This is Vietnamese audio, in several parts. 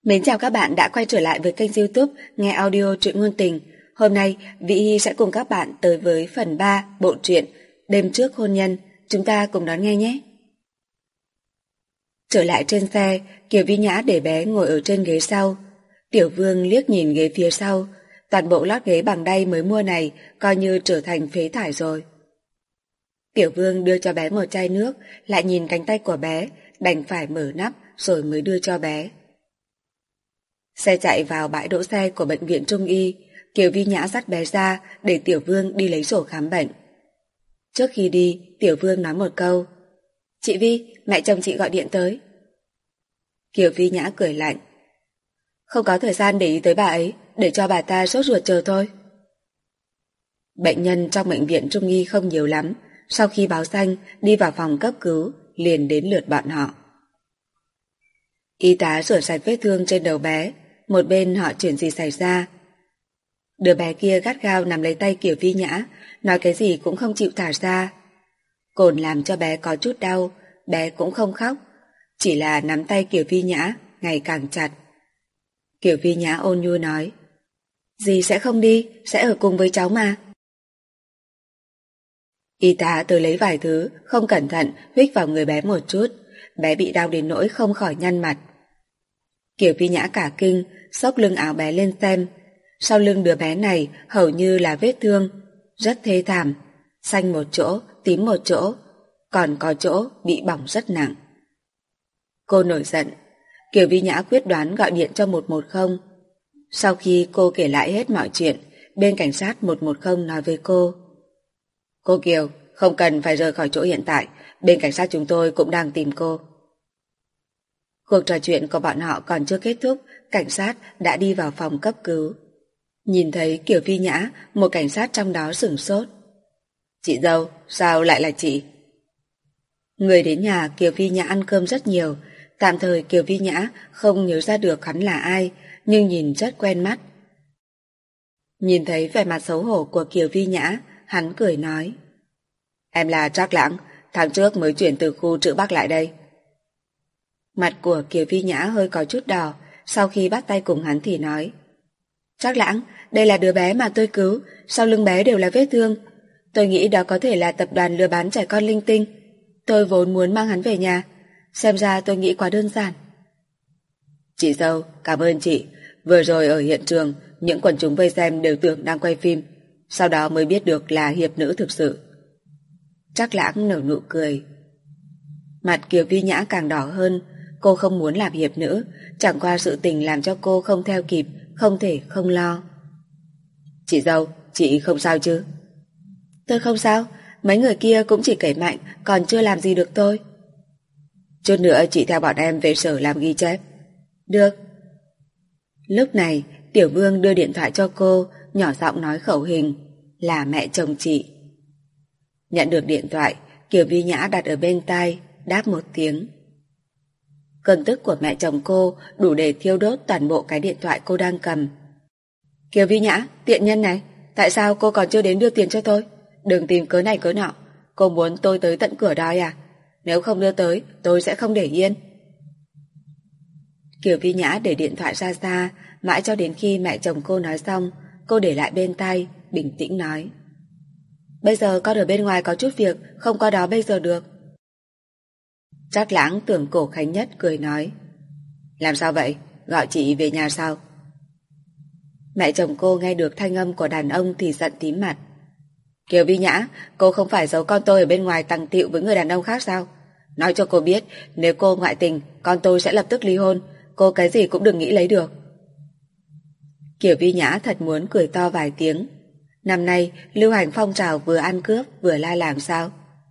Mến chào các bạn đã quay trở lại với kênh YouTube Nghe Audio Truyện Ngôn Tình. Hôm nay, Vĩ Hy sẽ cùng các bạn tới với phần 3 bộ truyện Đêm Trước Hôn Nhân. Chúng ta cùng đón nghe nhé. Trở lại trên xe, Kiều Vi Nhã để bé ngồi ở trên ghế sau. Tiểu Vương liếc nhìn ghế phía sau, toàn bộ lót ghế bằng đay mới mua này coi như trở thành phế thải rồi. Tiểu Vương đưa cho bé một chai nước, lại nhìn cánh tay của bé, đành phải mở nắp rồi mới đưa cho bé. Xe chạy vào bãi đỗ xe của bệnh viện Trung Y, Kiều Vi Nhã dắt bé ra để Tiểu Vương đi lấy sổ khám bệnh. Trước khi đi, Tiểu Vương nói một câu: "Chị Vi, mẹ chồng chị gọi điện tới." Kiều Vi Nhã cười lạnh: "Không có thời gian để ý tới bà ấy, để cho bà ta sốt ruột chờ thôi." Bệnh nhân trong bệnh viện Trung Y không nhiều lắm, sau khi báo danh đi vào phòng cấp cứu, liền đến lượt bọn họ. Y tá rửa sạch vết thương trên đầu bé, một bên hỏi chuyện gì xảy ra. Đứa bé kia gắt gao nắm lấy tay Kiều Vi Nhã, nói cái gì cũng không chịu thả ra. Cồn làm cho bé có chút đau, bé cũng không khóc, chỉ là nắm tay Kiều Vi Nhã ngày càng chặt. Kiều Vi Nhã ôn nhu nói: "Dì sẽ không đi, sẽ ở cùng với cháu mà." Y tá tới lấy vài thứ, không cẩn thận huých vào người bé một chút, bé bị đau đến nỗi không khỏi nhăn mặt. Kiều Vi Nhã cả kinh, xốc lưng áo bé lên xem. Sau lưng đứa bé này hầu như là vết thương, rất thê thảm, xanh một chỗ, tím một chỗ, còn có chỗ bị bỏng rất nặng. Cô nổi giận, Kiều Vi Nhã quyết đoán gọi điện cho 110. Sau khi cô kể lại hết mọi chuyện, bên cảnh sát 110 nói với cô: "Cô Kiều, không cần phải rời khỏi chỗ hiện tại, bên cảnh sát chúng tôi cũng đang tìm cô." Cuộc trò chuyện của bọn họ còn chưa kết thúc, cảnh sát đã đi vào phòng cấp cứu. Nhìn thấy Kiều Vi Nhã, một cảnh sát trong đó sửng sốt. "Chị dâu, sao lại là chị?" Người đến nhà Kiều Vi Nhã ăn cơm rất nhiều, tạm thời Kiều Vi Nhã không nhớ ra được hắn là ai, nhưng nhìn rất quen mắt. Nhìn thấy vẻ mặt xấu hổ của Kiều Vi Nhã, hắn cười nói: "Em là Trác Lãng, tháng trước mới chuyển từ khu Trữ Bắc lại đây." Mặt của Kiều Vi Nhã hơi có chút đỏ, sau khi bắt tay cùng hắn thì nói: "Trác Lãng, đây là đứa bé mà tôi cứu, sau lưng bé đều là vết thương. Tôi nghĩ đó có thể là tập đoàn lừa bán trẻ con linh tinh. Tôi vốn muốn mang hắn về nhà, xem ra tôi nghĩ quá đơn giản." "Chị dâu, cảm ơn chị. Vừa rồi ở hiện trường, những quần chúng vây xem đều tưởng đang quay phim, sau đó mới biết được là hiệp nữ thực sự." Trác Lãng nở nụ cười. Mặt Kiều Vi Nhã càng đỏ hơn, cô không muốn làm hiệp nữ, chẳng qua sự tình làm cho cô không theo kịp, không thể không lo. "Chị dâu, chị không sao chứ?" "Tôi không sao, mấy người kia cũng chỉ kể mạnh, còn chưa làm gì được tôi." "Chút nữa chị theo bọn em về sở làm ghi chép." "Được." Lúc này, Tiểu Vương đưa điện thoại cho cô, nhỏ giọng nói khẩu hình: "Là mẹ chồng chị." Nhận được điện thoại, Kiều Vi Nhã đặt ở bên tai, đáp một tiếng. Cơn tức của mẹ chồng cô đủ để thiêu đốt toàn bộ cái điện thoại cô đang cầm. "Kiều Vi Nhã, tiện nhân này, tại sao cô còn chưa đến đưa tiền cho tôi? Đừng tìm cớ này cớ nọ, cô muốn tôi tới tận cửa đòi à? Nếu không đưa tới, tôi sẽ không để yên." Kiều Vi Nhã để điện thoại ra xa, mãi cho đến khi mẹ chồng cô nói xong, cô để lại bên tai, bình tĩnh nói: "Bây giờ con ở bên ngoài có chút việc, không qua đó bây giờ được." Trác Lãng tưởng cổ Khánh Nhất cười nói: "Làm sao vậy? Gọi chị về nhà sao?" Mẹ chồng cô nghe được thanh âm của đàn ông thì giận tím mặt. "Kiều Vi Nhã, cô không phải giấu con tôi ở bên ngoài tằng tịu với người đàn ông khác sao? Nói cho cô biết, nếu cô ngoại tình, con tôi sẽ lập tức ly hôn, cô cái gì cũng đừng nghĩ lấy được." Kiều Vi Nhã thật muốn cười to vài tiếng. Năm nay lưu hành phong trào vừa ăn cướp vừa la làng sao?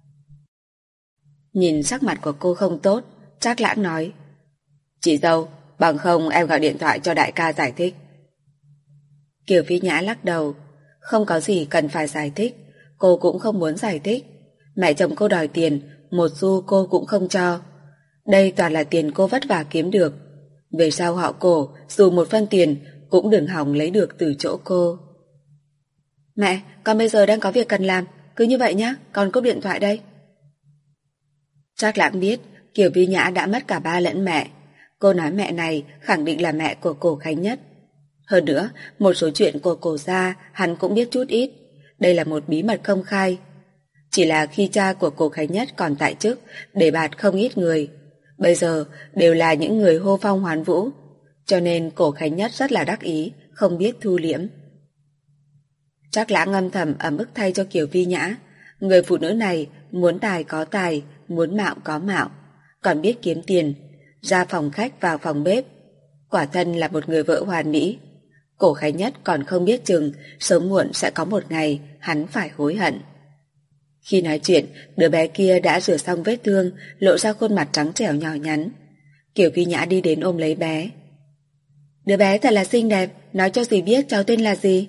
Nhìn sắc mặt của cô không tốt, Trác Lãng nói: "Chị dâu, bằng không em gọi điện thoại cho đại ca giải thích." Kiều Vi Nhã lắc đầu: "Không có gì cần phải giải thích, cô cũng không muốn giải thích. Mẹ chồng cô đòi tiền, một xu cô cũng không cho. Đây toàn là tiền cô vất vả kiếm được. Về sau họ Cổ, dù một phân tiền cũng đừng hòng lấy được từ chỗ cô." "Mẹ, con bây giờ đang có việc cần làm, cứ như vậy nhé, con cúp điện thoại đây." Trác Lãng biết Kiều Vi Nhã đã mất cả ba lẫn mẹ. Cô nói mẹ này khẳng định là mẹ của Cổ Khánh Nhất. Hơn nữa, một số chuyện của Cổ gia hắn cũng biết chút ít. Đây là một bí mật công khai. Chỉ là khi cha của Cổ Khánh Nhất còn tại chức, đề bạt không ít người. Bây giờ đều là những người hô phong hoán vũ. Cho nên Cổ Khánh Nhất rất là đắc ý, không biết thu liễm. Trác Lãng âm thầm ấm ức thay cho Kiều Vi Nhã. Người phụ nữ này muốn tài có tài, muốn mạo có mạo, còn biết kiếm tiền, ra phòng khách vào phòng bếp. Quả thân là một người vợ hoàn mỹ. Cổ Khánh Nhất còn không biết chừng sớm muộn sẽ có một ngày hắn phải hối hận. Khi nói chuyện, đứa bé kia đã rửa xong vết thương, lộ ra khuôn mặt trắng trẻo nhỏ nhắn. Kiều Vi Nhã đi đến ôm lấy bé. Đứa bé thật là xinh đẹp, nói cho dì biết cháu tên là gì.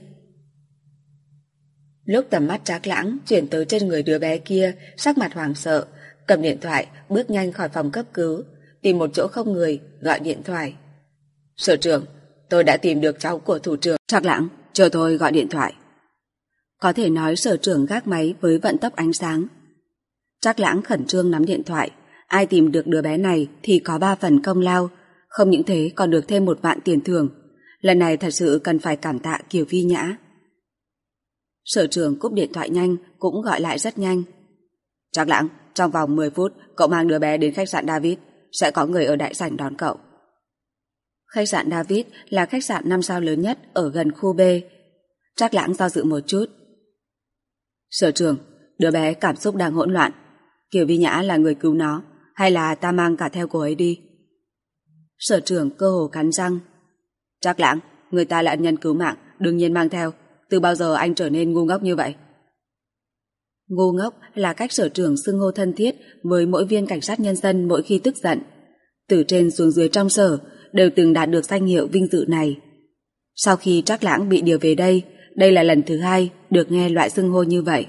Lúc tầm mắt Trác Lãng chuyển tới trên người đứa bé kia, sắc mặt hoảng sợ, cầm điện thoại bước nhanh khỏi phòng cấp cứu, tìm một chỗ không người, gọi điện thoại. Sở trưởng, tôi đã tìm được cháu của thủ trưởng. Trác Lãng, chờ tôi gọi điện thoại. Có thể nói sở trưởng gác máy với vận tốc ánh sáng. Trác Lãng khẩn trương nắm điện thoại. Ai tìm được đứa bé này thì có 3 phần công lao, không những thế còn được thêm 1 vạn tiền thưởng. Lần này thật sự cần phải cảm tạ Kiều Vi Nhã. Sở trưởng cúp điện thoại nhanh, cũng gọi lại rất nhanh. Trác Lãng, trong vòng 10 phút cậu mang đứa bé đến khách sạn David, sẽ có người ở đại sảnh đón cậu. Khách sạn David là khách sạn 5 sao lớn nhất ở gần khu B. Trác Lãng do dự một chút. Sở trưởng, đứa bé cảm xúc đang hỗn loạn. Kiều Vi Nhã là người cứu nó, hay là ta mang cả theo cô ấy đi? Sở trưởng cơ hồ cắn răng. Trác Lãng, người ta là ân nhân cứu mạng, đương nhiên mang theo. Từ bao giờ anh trở nên ngu ngốc như vậy? Ngu ngốc là cách sở trưởng xưng hô thân thiết với mỗi viên cảnh sát nhân dân mỗi khi tức giận. Từ trên xuống dưới trong sở đều từng đạt được danh hiệu vinh dự này. Sau khi Trác Lãng bị điều về đây là lần thứ 2 được nghe loại xưng hô như vậy.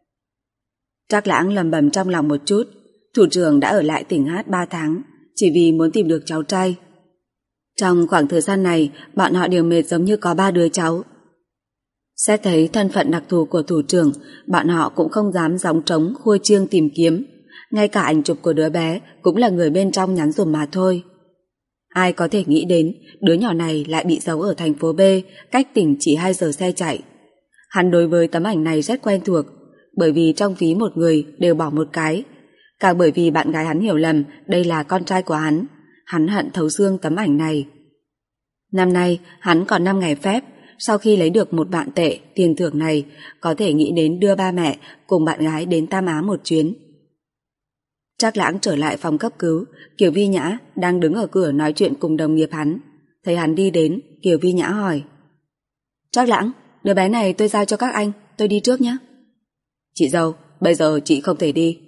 Trác Lãng lẩm bẩm trong lòng một chút. Thủ trưởng đã ở lại tỉnh Hát 3 tháng chỉ vì muốn tìm được cháu trai. Trong khoảng thời gian này bọn họ đều mệt giống như có 3 đứa cháu. Xét thấy thân phận đặc thù của thủ trưởng, bọn họ cũng không dám gióng trống khui chiêng tìm kiếm. Ngay cả ảnh chụp của đứa bé cũng là người bên trong nhắn dùm mà thôi. Ai có thể nghĩ đến đứa nhỏ này lại bị giấu ở thành phố B, cách tỉnh chỉ 2 giờ xe chạy. Hắn đối với tấm ảnh này rất quen thuộc, bởi vì trong ví một người đều bỏ một cái. Càng bởi vì bạn gái hắn hiểu lầm đây là con trai của hắn. Hắn hận thấu xương tấm ảnh này. Năm nay hắn còn 5 ngày phép. Sau khi lấy được 1 vạn tệ tiền thưởng này, có thể nghĩ đến đưa ba mẹ cùng bạn gái đến Tam Á một chuyến. Trác Lãng trở lại phòng cấp cứu. Kiều Vi Nhã đang đứng ở cửa nói chuyện cùng đồng nghiệp hắn. Thấy hắn đi đến, Kiều Vi Nhã hỏi: Trác Lãng, đứa bé này tôi giao cho các anh, tôi đi trước nhé. Chị dâu, bây giờ chị không thể đi.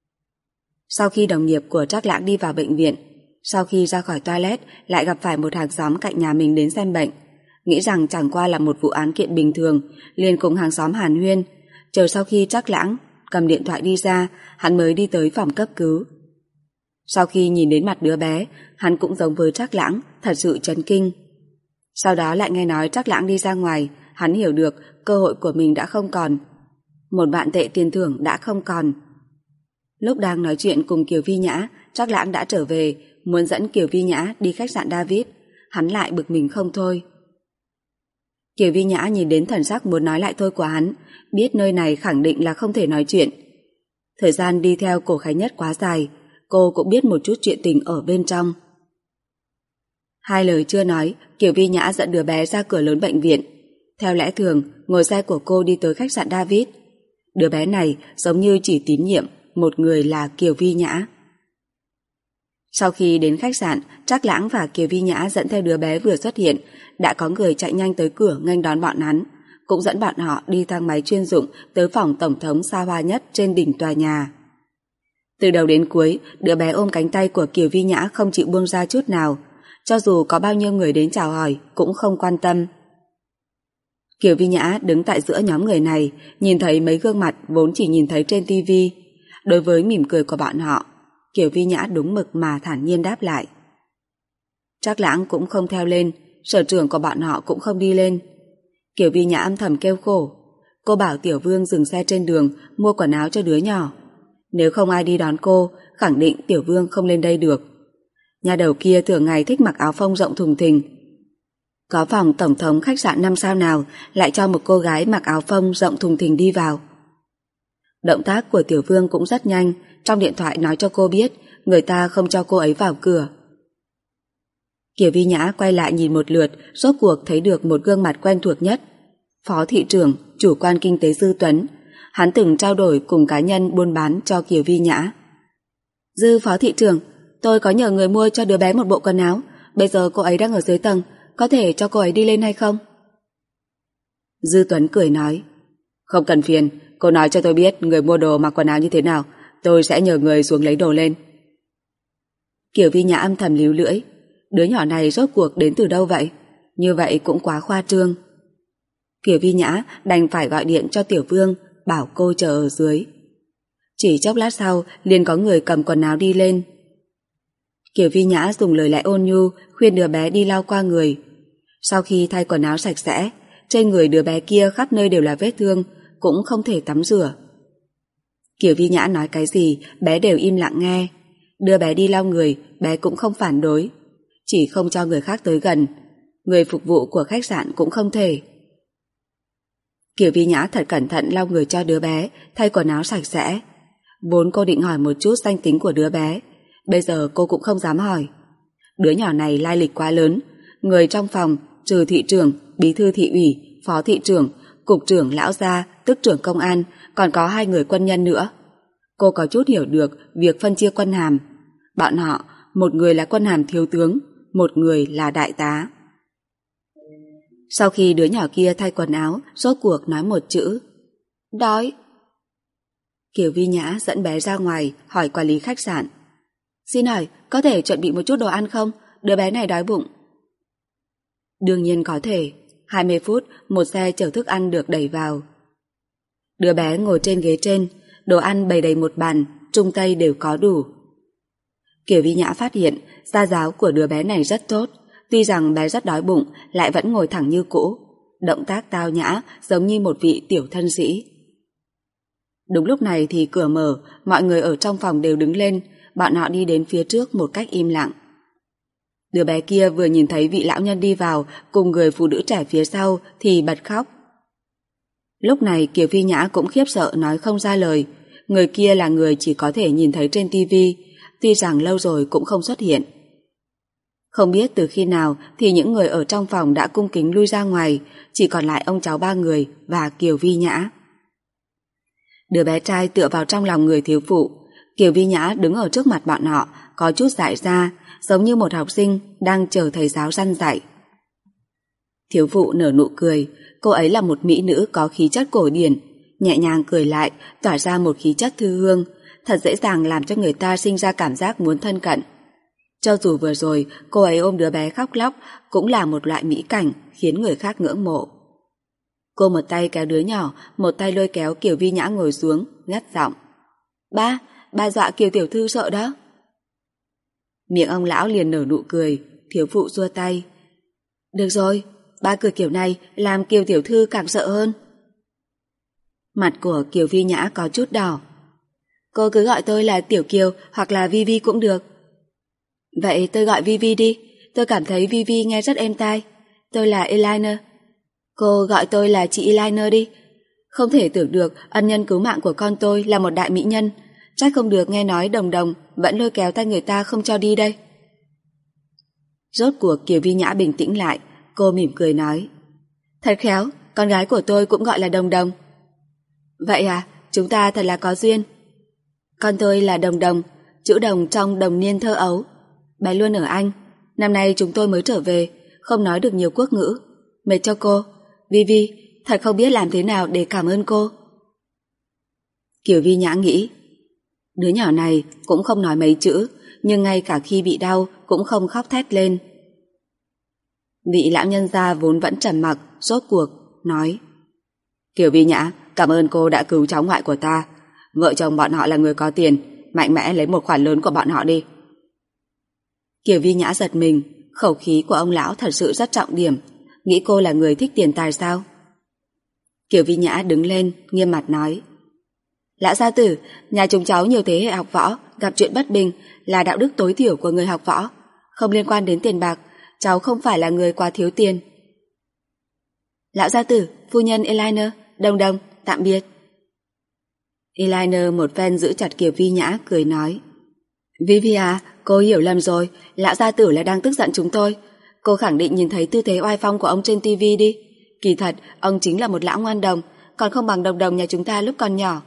Sau khi đồng nghiệp của Trác Lãng đi vào bệnh viện, sau khi ra khỏi toilet lại gặp phải một hàng xóm cạnh nhà mình đến xem bệnh. Nghĩ rằng chẳng qua là một vụ án kiện bình thường, liền cùng hàng xóm hàn huyên. Chờ sau khi Trác Lãng cầm điện thoại đi ra, hắn mới đi tới phòng cấp cứu. Sau khi nhìn đến mặt đứa bé, hắn cũng giống với Trác Lãng, thật sự chấn kinh. Sau đó lại nghe nói Trác Lãng đi ra ngoài, hắn hiểu được cơ hội của mình đã không còn. 1 vạn tệ tiền thưởng đã không còn. Lúc đang nói chuyện cùng Kiều Vi Nhã, Trác Lãng đã trở về, muốn dẫn Kiều Vi Nhã đi khách sạn David. Hắn lại bực mình không thôi. Kiều Vi Nhã nhìn đến thần sắc muốn nói lại thôi của hắn, biết nơi này khẳng định là không thể nói chuyện. Thời gian đi theo Cổ Khánh Nhất quá dài, cô cũng biết một chút chuyện tình ở bên trong. 2 lời chưa nói, Kiều Vi Nhã dẫn đứa bé ra cửa lớn bệnh viện. Theo lẽ thường, ngồi xe của cô đi tới khách sạn David. Đứa bé này giống như chỉ tín nhiệm một người là Kiều Vi Nhã. Sau khi đến khách sạn, Trác Lãng và Kiều Vi Nhã dẫn theo đứa bé vừa xuất hiện, đã có người chạy nhanh tới cửa nghênh đón bọn hắn, cũng dẫn bọn họ đi thang máy chuyên dụng tới phòng tổng thống xa hoa nhất trên đỉnh tòa nhà. Từ đầu đến cuối, đứa bé ôm cánh tay của Kiều Vi Nhã không chịu buông ra chút nào, cho dù có bao nhiêu người đến chào hỏi cũng không quan tâm. Kiều Vi Nhã đứng tại giữa nhóm người này, nhìn thấy mấy gương mặt vốn chỉ nhìn thấy trên TV. Đối với mỉm cười của bọn họ, Kiều Vi Nhã đúng mực mà thản nhiên đáp lại. Trác Lãng cũng không theo lên, sở trưởng của bọn họ cũng không đi lên. Kiều Vi Nhã âm thầm kêu khổ. Cô bảo Tiểu Vương dừng xe trên đường mua quần áo cho đứa nhỏ. Nếu không ai đi đón cô, khẳng định Tiểu Vương không lên đây được. Nhà đầu kia thường ngày thích mặc áo phông rộng thùng thình. Có phòng tổng thống khách sạn 5 sao nào lại cho một cô gái mặc áo phông rộng thùng thình đi vào. Động tác của Tiểu Vương cũng rất nhanh, trong điện thoại nói cho cô biết người ta không cho cô ấy vào cửa. Kiều Vi Nhã quay lại nhìn một lượt, rốt cuộc thấy được một gương mặt quen thuộc nhất. Phó thị trưởng, chủ quan kinh tế Dư Tuấn. Hắn từng trao đổi cùng cá nhân buôn bán cho Kiều Vi Nhã. Dư phó thị trưởng, tôi có nhờ người mua cho đứa bé một bộ quần áo. Bây giờ cô ấy đang ở dưới tầng, có thể cho cô ấy đi lên hay không? Dư Tuấn cười nói, không cần phiền, cô nói cho tôi biết người mua đồ mặc quần áo như thế nào, tôi sẽ nhờ người xuống lấy đồ lên. Kiều Vi Nhã âm thầm líu lưỡi, đứa nhỏ này rốt cuộc đến từ đâu vậy? Như vậy cũng quá khoa trương. Kiều Vi Nhã đành phải gọi điện cho Tiểu Vương, bảo cô chờ ở dưới. Chỉ chốc lát sau liền có người cầm quần áo đi lên. Kiều Vi Nhã dùng lời lẽ ôn nhu khuyên đứa bé đi lau qua người. Sau khi thay quần áo sạch sẽ, trên người đứa bé kia khắp nơi đều là vết thương, cũng không thể tắm rửa. Kiều Vi Nhã nói cái gì bé đều im lặng nghe. Đưa bé đi lau người, bé cũng không phản đối, chỉ không cho người khác tới gần. Người phục vụ của khách sạn cũng không thể. Kiều Vi Nhã thật cẩn thận lau người cho đứa bé, thay quần áo sạch sẽ. Vốn cô định hỏi một chút danh tính của đứa bé, bây giờ cô cũng không dám hỏi. Đứa nhỏ này lai lịch quá lớn, người trong phòng trừ thị trưởng, bí thư thị ủy, phó thị trưởng, cục trưởng lão gia, tức trưởng công an, còn có 2 người quân nhân nữa. Cô có chút hiểu được việc phân chia quân hàm. Bọn họ, một người là quân hàm thiếu tướng, một người là đại tá. Sau khi đứa nhỏ kia thay quần áo, rốt cuộc nói một chữ: đói. Kiều Vi Nhã dẫn bé ra ngoài hỏi quản lý khách sạn: xin hỏi, có thể chuẩn bị một chút đồ ăn không? Đứa bé này đói bụng. Đương nhiên có thể. 20 phút, một xe chở thức ăn được đẩy vào. Đứa bé ngồi trên ghế trên, đồ ăn bày đầy một bàn, trung tây đều có đủ. Kiều Vi Nhã phát hiện gia giáo của đứa bé này rất tốt, tuy rằng bé rất đói bụng lại vẫn ngồi thẳng như cũ, động tác tao nhã giống như một vị tiểu thân sĩ. Đúng lúc này thì cửa mở, mọi người ở trong phòng đều đứng lên, bọn họ đi đến phía trước một cách im lặng. Đứa bé kia vừa nhìn thấy vị lão nhân đi vào cùng người phụ nữ trẻ phía sau thì bật khóc. Lúc này Kiều Vi Nhã cũng khiếp sợ nói không ra lời. Người kia là người chỉ có thể nhìn thấy trên tivi, tuy rằng lâu rồi cũng không xuất hiện. Không biết từ khi nào thì những người ở trong phòng đã cung kính lui ra ngoài, chỉ còn lại ông cháu 3 người và Kiều Vi Nhã. Đứa bé trai tựa vào trong lòng người thiếu phụ. Kiều Vi Nhã đứng ở trước mặt bọn họ, có chút dại ra, giống như một học sinh đang chờ thầy giáo răn dạy. Thiếu phụ nở nụ cười, cô ấy là một mỹ nữ có khí chất cổ điển, nhẹ nhàng cười lại, tỏa ra một khí chất thư hương, thật dễ dàng làm cho người ta sinh ra cảm giác muốn thân cận. Cho dù vừa rồi cô ấy ôm đứa bé khóc lóc, cũng là một loại mỹ cảnh khiến người khác ngưỡng mộ. Cô một tay kéo đứa nhỏ, một tay lôi kéo Kiều Vi Nhã ngồi xuống, gắt giọng: ba dọa Kiều tiểu thư sợ đó. Miệng ông lão liền nở nụ cười, thiếu phụ xua tay: được rồi, ba cười kiểu này làm Kiều tiểu thư càng sợ hơn. Mặt của Kiều Vi Nhã có chút đỏ. Cô cứ gọi tôi là Tiểu Kiều hoặc là Vi Vi cũng được. Vậy tôi gọi Vi Vi đi, tôi cảm thấy Vi Vi nghe rất êm tai. Tôi là Eliner. Cô gọi tôi là chị Eliner đi. Không thể tưởng được ân nhân cứu mạng của con tôi là một đại mỹ nhân, trách không được nghe nói Đồng Đồng vẫn lôi kéo tay người ta không cho đi đây. Rốt cuộc Kiều Vi Nhã bình tĩnh lại, cô mỉm cười nói: thật khéo, con gái của tôi cũng gọi là Đồng Đồng. Vậy à, chúng ta thật là có duyên. Con tôi là Đồng Đồng, chữ đồng trong đồng niên thơ ấu. Bé luôn ở Anh, năm nay chúng tôi mới trở về, không nói được nhiều quốc ngữ, mệt cho cô. Vi Vi, thật không biết làm thế nào để cảm ơn cô. Kiều Vi Nhã nghĩ, đứa nhỏ này cũng không nói mấy chữ, nhưng ngay cả khi bị đau cũng không khóc thét lên. Vị lão nhân gia vốn vẫn trầm mặc, rốt cuộc nói: Kiều Vi Nhã, cảm ơn cô đã cứu cháu ngoại của ta. Vợ chồng bọn họ là người có tiền, mạnh mẽ lấy một khoản lớn của bọn họ đi. Kiều Vi Nhã giật mình, khẩu khí của ông lão thật sự rất trọng điểm, nghĩ cô là người thích tiền tài sao? Kiều Vi Nhã đứng lên, nghiêm mặt nói: lão gia tử, nhà chúng cháu nhiều thế hệ học võ, gặp chuyện bất bình là đạo đức tối thiểu của người học võ. không liên quan đến tiền bạc, cháu không phải là người quá thiếu tiền. Lão gia tử, phu nhân Eleanor, Đồng Đồng, tạm biệt. Eleanor một phen giữ chặt Kiều Vi Nhã, cười nói. Vivi à, cô hiểu lầm rồi, lão gia tử là đang tức giận chúng tôi. Cô khẳng định nhìn thấy tư thế oai phong của ông trên tivi đi. Kỳ thật, ông chính là một lão ngoan đồng, còn không bằng Đồng Đồng nhà chúng ta lúc còn nhỏ.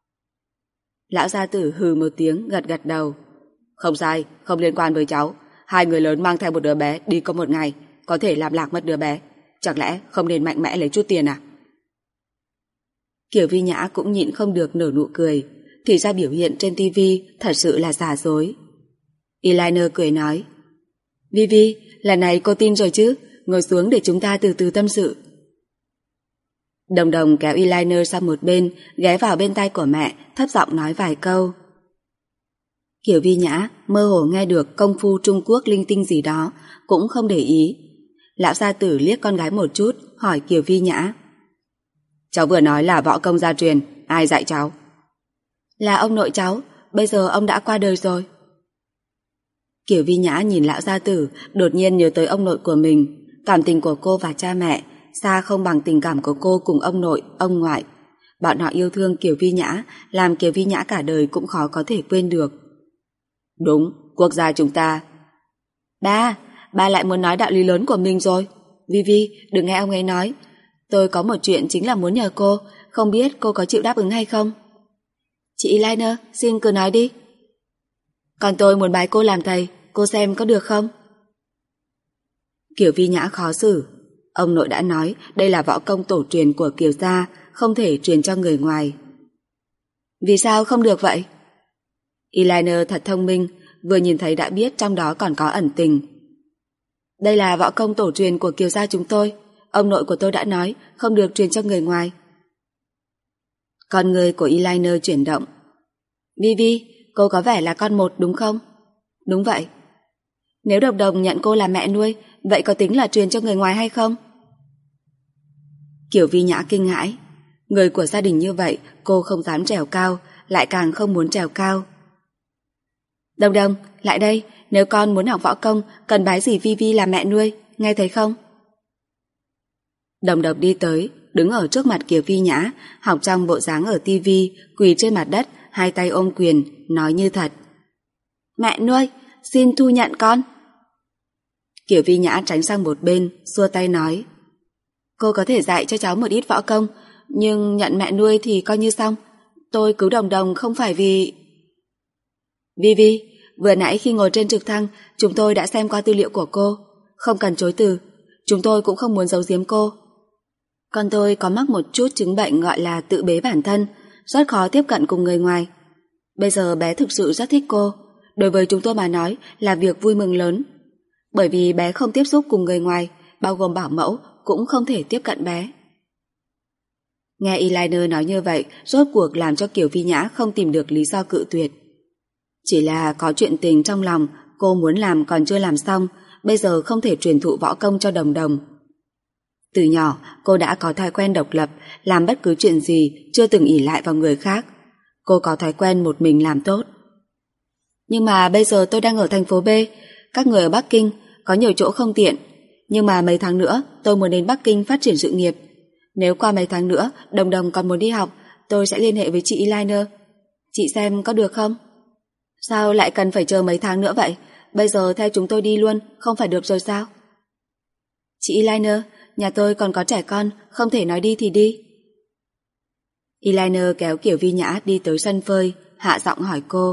Lão gia tử hừ một tiếng, gật gật đầu. Không sai, không liên quan với cháu. Hai người lớn mang theo một đứa bé đi có một ngày, có thể làm lạc mất đứa bé. Chẳng lẽ không nên mạnh mẽ lấy chút tiền à? Kiều Vi Nhã cũng nhịn không được nở nụ cười. Thì ra biểu hiện trên tivi thật sự là giả dối. Eleanor cười nói. Vivi, lần này cô tin rồi chứ? Ngồi xuống để chúng ta từ từ tâm sự. Đồng Đồng kéo Eleanor sang một bên, ghé vào bên tai của mẹ, thấp giọng nói vài câu. Kiều Vi Nhã mơ hồ nghe được công phu Trung Quốc linh tinh gì đó, cũng không để ý. Lão gia tử liếc con gái một chút, hỏi Kiều Vi Nhã. Cháu vừa nói là võ công gia truyền, ai dạy cháu? Là ông nội cháu, bây giờ ông đã qua đời rồi. Kiều Vi Nhã nhìn lão gia tử, đột nhiên nhớ tới ông nội của mình. Cảm tình của cô và cha mẹ xa không bằng tình cảm của cô cùng ông nội, ông ngoại. Bọn họ yêu thương Kiều Vi Nhã, làm Kiều Vi Nhã cả đời cũng khó có thể quên được. Đúng, quốc gia chúng ta. Ba lại muốn nói đạo lý lớn của mình rồi. Vivi, đừng nghe ông ấy nói. Tôi có một chuyện chính là muốn nhờ cô, không biết cô có chịu đáp ứng hay không? Chị Eleanor, xin cứ nói đi. Còn tôi muốn bái cô làm thầy, cô xem có được không? Kiều Vi Nhã khó xử. Ông nội đã nói đây là võ công tổ truyền của Kiều gia, không thể truyền cho người ngoài. Vì sao không được vậy? Eleanor thật thông minh, vừa nhìn thấy đã biết trong đó còn có ẩn tình. Đây là võ công tổ truyền của Kiều gia chúng tôi. Ông nội của tôi đã nói không được truyền cho người ngoài. Con người của Eleanor chuyển động. Vivi, cô có vẻ là con một đúng không? Đúng vậy. Nếu Đồng Đồng nhận cô là mẹ nuôi, vậy có tính là truyền cho người ngoài hay không? Kiều Vi Nhã kinh hãi. Người của gia đình như vậy cô không dám trèo cao, lại càng không muốn trèo cao. Đồng Đồng, lại đây, nếu con muốn học võ công, cần bái dì Vivi là mẹ nuôi, nghe thấy không? Đồng Đồng đi tới, đứng ở trước mặt Kiều Vi Nhã, học trong bộ dáng ở tivi, quỳ trên mặt đất, hai tay ôm quyền, nói như thật. Mẹ nuôi, xin thu nhận con. Kiều Vi Nhã tránh sang một bên, xua tay nói. Cô có thể dạy cho cháu một ít võ công, nhưng nhận mẹ nuôi thì coi như xong. Tôi cứu Đồng Đồng không phải vì... Vivi, vừa nãy khi ngồi trên trực thăng, chúng tôi đã xem qua tư liệu của cô. Không cần chối từ, chúng tôi cũng không muốn giấu giếm cô. Con tôi có mắc một chút chứng bệnh gọi là tự bế bản thân, rất khó tiếp cận cùng người ngoài. Bây giờ bé thực sự rất thích cô, đối với chúng tôi mà nói là việc vui mừng lớn. Bởi vì bé không tiếp xúc cùng người ngoài, bao gồm bảo mẫu, cũng không thể tiếp cận bé. Nghe Eleanor nói như vậy, rốt cuộc làm cho Kiều Vi Nhã không tìm được lý do cự tuyệt. Chỉ là có chuyện tình trong lòng, cô muốn làm còn chưa làm xong, bây giờ không thể truyền thụ võ công cho Đồng Đồng. Từ nhỏ, cô đã có thói quen độc lập, làm bất cứ chuyện gì, chưa từng ỷ lại vào người khác. Cô có thói quen một mình làm tốt. Nhưng mà bây giờ tôi đang ở thành phố B, các người ở Bắc Kinh, có nhiều chỗ không tiện. Nhưng mà mấy tháng nữa, tôi muốn đến Bắc Kinh phát triển sự nghiệp. Nếu qua mấy tháng nữa, Đồng Đồng còn muốn đi học, tôi sẽ liên hệ với chị Eleanor. Chị xem có được không? Sao lại cần phải chờ mấy tháng nữa vậy? Bây giờ theo chúng tôi đi luôn, không phải được rồi sao? Chị Eleanor, nhà tôi còn có trẻ con, không thể nói đi thì đi. Eleanor kéo Kiều Vi Nhã đi tới sân phơi, hạ giọng hỏi cô.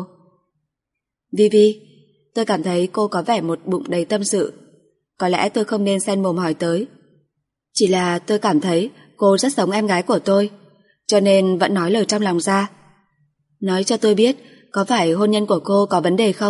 Vivi, tôi cảm thấy cô có vẻ một bụng đầy tâm sự. Có lẽ tôi không nên xen mồm hỏi tới. Chỉ là tôi cảm thấy cô rất giống em gái của tôi, cho nên vẫn nói lời trong lòng ra. Nói cho tôi biết, có phải hôn nhân của cô có vấn đề không?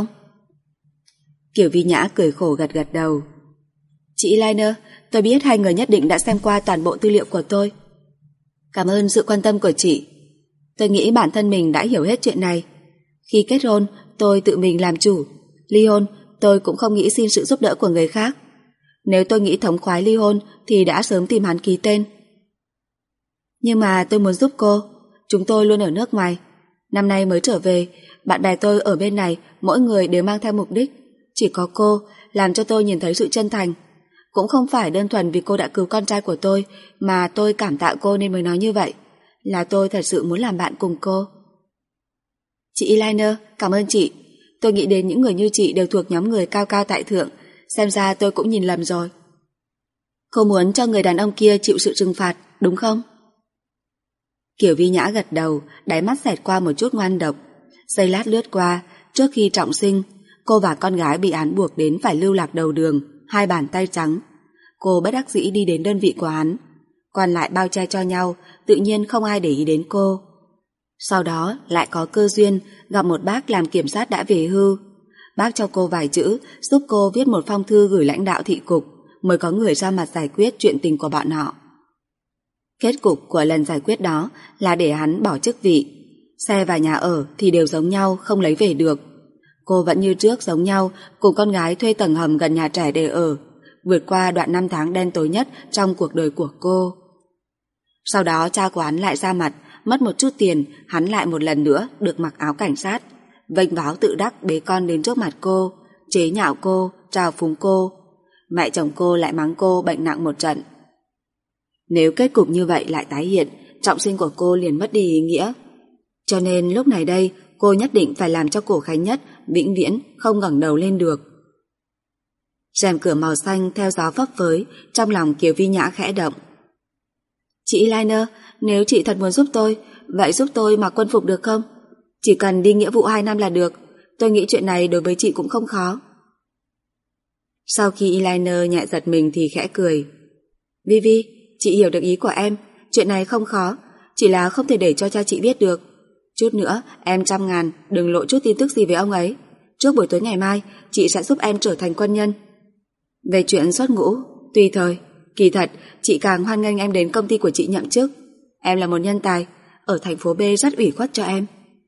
Kiều Vi Nhã cười khổ gật gật đầu. Chị Eleanor, tôi biết hai người nhất định đã xem qua toàn bộ tư liệu của tôi. Cảm ơn sự quan tâm của chị. Tôi nghĩ bản thân mình đã hiểu hết chuyện này. Khi kết hôn, tôi tự mình làm chủ. Ly hôn, tôi cũng không nghĩ xin sự giúp đỡ của người khác. Nếu tôi nghĩ thống khoái ly hôn thì đã sớm tìm hắn ký tên. Nhưng mà tôi muốn giúp cô. Chúng tôi luôn ở nước ngoài. Năm nay mới trở về, bạn bè tôi ở bên này mỗi người đều mang theo mục đích. Chỉ có cô làm cho tôi nhìn thấy sự chân thành. Cũng không phải đơn thuần vì cô đã cứu con trai của tôi mà tôi cảm tạ cô nên mới nói như vậy. Là tôi thật sự muốn làm bạn cùng cô. Chị Eliner, cảm ơn chị. Tôi nghĩ đến những người như chị đều thuộc nhóm người cao cao tại thượng. Xem ra tôi cũng nhìn lầm rồi. Cô muốn cho người đàn ông kia chịu sự trừng phạt, đúng không? Kiều Vi Nhã gật đầu, đáy mắt xẹt qua một chút ngoan độc. Giây lát lướt qua, trước khi trọng sinh, cô và con gái bị án buộc đến phải lưu lạc đầu đường, hai bàn tay trắng. Cô bất đắc dĩ đi đến đơn vị của hắn. Còn lại bao che cho nhau, tự nhiên không ai để ý đến cô. Sau đó lại có cơ duyên gặp một bác làm kiểm sát đã về hưu. Bác cho cô vài chữ, giúp cô viết một phong thư gửi lãnh đạo thị cục, mới có người ra mặt giải quyết chuyện tình của bọn họ. Kết cục của lần giải quyết đó là để hắn bỏ chức vị. Xe và nhà ở thì đều giống nhau, không lấy về được. Cô vẫn như trước giống nhau, cùng con gái thuê tầng hầm gần nhà trẻ để ở, vượt qua đoạn 5 tháng đen tối nhất trong cuộc đời của cô. Sau đó cha của hắn lại ra mặt, mất một chút tiền, hắn lại một lần nữa được mặc áo cảnh sát, vênh váo tự đắc bế con đến trước mặt cô, chế nhạo cô, trào phúng cô. Mẹ chồng cô lại mắng cô bệnh nặng một trận. Nếu kết cục như vậy lại tái hiện, trọng sinh của cô liền mất đi ý nghĩa. Cho nên lúc này đây, cô nhất định phải làm cho Cổ Khánh Nhất vĩnh viễn không ngẩng đầu lên được. Rèm cửa màu xanh theo gió phấp phới, trong lòng Kiều Vi Nhã khẽ động. Chị Liner, nếu chị thật muốn giúp tôi, vậy giúp tôi mặc quân phục được không? Chỉ cần đi nghĩa vụ 2 năm là được. Tôi nghĩ chuyện này đối với chị cũng không khó. Sau khi Eliner nhẹ giật mình thì khẽ cười. Vivi, chị hiểu được ý của em. Chuyện này không khó, chỉ là không thể để cho cha chị biết được. Chút nữa, em 100.000 đừng lộ chút tin tức gì về ông ấy. Trước buổi tối ngày mai, chị sẽ giúp em trở thành quân nhân. Về chuyện xuất ngũ, tùy thời. Kỳ thật, chị càng hoan nghênh em đến công ty của chị nhậm chức. Em là một nhân tài, ở thành phố B rất ủy khuất cho em.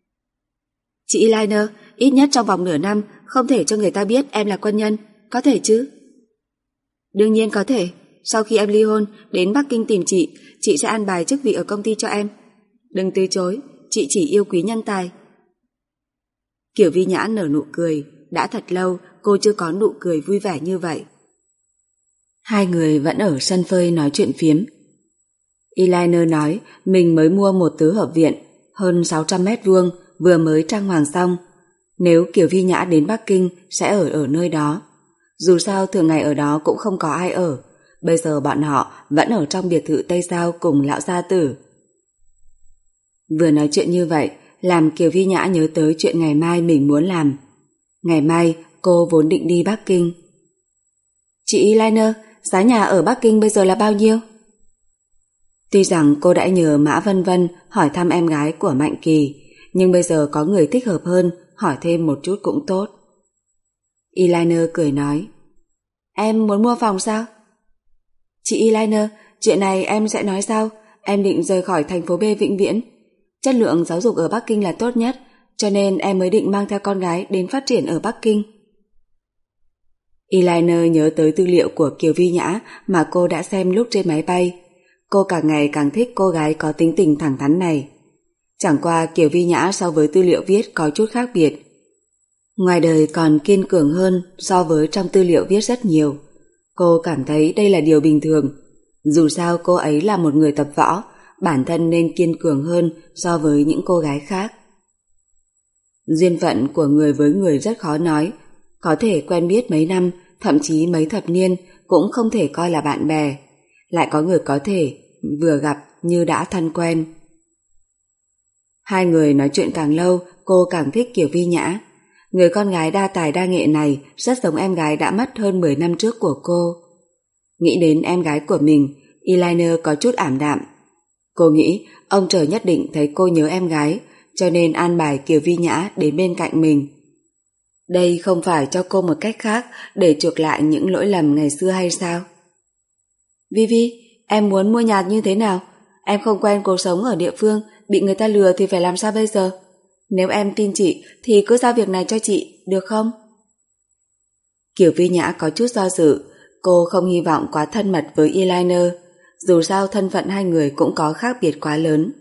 Chị Eliner, ít nhất trong vòng nửa năm không thể cho người ta biết em là quân nhân, có thể chứ? Đương nhiên có thể. Sau khi em ly hôn, đến Bắc Kinh tìm chị sẽ an bài chức vị ở công ty cho em. Đừng từ chối, chị chỉ yêu quý nhân tài. Kiều Vi Nhã nở nụ cười, đã thật lâu cô chưa có nụ cười vui vẻ như vậy. Hai người vẫn ở sân phơi nói chuyện phiếm. Eliner nói mình mới mua một tứ hợp viện, hơn 600 mét vuông, vừa mới trang hoàng xong. Nếu Kiều Vi Nhã đến Bắc Kinh sẽ ở nơi đó. Dù sao thường ngày ở đó cũng không có ai ở. Bây giờ bọn họ vẫn ở trong biệt thự Tây Giao cùng lão gia tử. Vừa nói chuyện như vậy, làm Kiều Vi Nhã nhớ tới chuyện ngày mai mình muốn làm. Ngày mai cô vốn định đi Bắc Kinh. Chị Eliner, giá nhà ở Bắc Kinh bây giờ là bao nhiêu? Tuy rằng cô đã nhờ Mã Vân Vân hỏi thăm em gái của Mạnh Kỳ, nhưng bây giờ có người thích hợp hơn, hỏi thêm một chút cũng tốt. Eliner cười nói, em muốn mua phòng sao? Chị Eliner, chuyện này em sẽ nói sau. Em định rời khỏi thành phố B vĩnh viễn. Chất lượng giáo dục ở Bắc Kinh là tốt nhất, cho nên em mới định mang theo con gái đến phát triển ở Bắc Kinh. Eliner nhớ tới tư liệu của Kiều Vi Nhã mà cô đã xem lúc trên máy bay. Cô càng ngày càng thích cô gái có tính tình thẳng thắn này. Chẳng qua Kiều Vi Nhã so với tư liệu viết có chút khác biệt. Ngoài đời còn kiên cường hơn so với trong tư liệu viết rất nhiều. Cô cảm thấy đây là điều bình thường. Dù sao cô ấy là một người tập võ, bản thân nên kiên cường hơn so với những cô gái khác. Duyên phận của người với người rất khó nói. Có thể quen biết mấy năm, thậm chí mấy thập niên cũng không thể coi là bạn bè. Lại có người có thể vừa gặp như đã thân quen. Hai người nói chuyện càng lâu, cô càng thích Kiều Vi Nhã. Người con gái đa tài đa nghệ này rất giống em gái đã mất hơn 10 năm trước của cô. Nghĩ đến em gái của mình, Eliner có chút ảm đạm. Cô nghĩ ông trời nhất định thấy cô nhớ em gái, cho nên an bài Kiều Vi Nhã đến bên cạnh mình. Đây không phải cho cô một cách khác để chuộc lại những lỗi lầm ngày xưa hay sao? Vivi, em muốn mua nhà như thế nào? Em không quen cuộc sống ở địa phương, bị người ta lừa thì phải làm sao bây giờ? Nếu em tin chị thì cứ giao việc này cho chị, được không? Kiều Vi Nhã có chút do dự. Cô không hy vọng quá thân mật với Eliner. Dù sao thân phận hai người cũng có khác biệt quá lớn.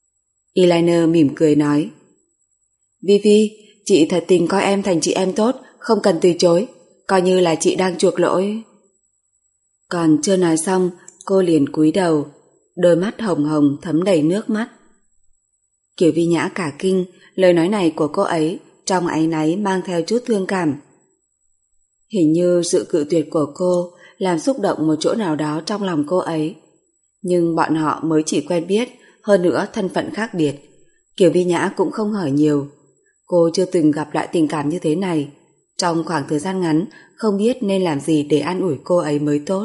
Eliner mỉm cười nói, Vivi, chị thật tình coi em thành chị em tốt, không cần từ chối, coi như là chị đang chuộc lỗi. Còn chưa nói xong, cô liền cúi đầu, đôi mắt hồng hồng thấm đầy nước mắt. Kiều Vi Nhã cả kinh, lời nói này của cô ấy trong áy náy mang theo chút thương cảm. Hình như sự cự tuyệt của cô làm xúc động một chỗ nào đó trong lòng cô ấy. Nhưng bọn họ mới chỉ quen biết, hơn nữa thân phận khác biệt. Kiều Vi Nhã cũng không hỏi nhiều. Cô chưa từng gặp lại tình cảm như thế này. Trong khoảng thời gian ngắn, không biết nên làm gì để an ủi cô ấy mới tốt.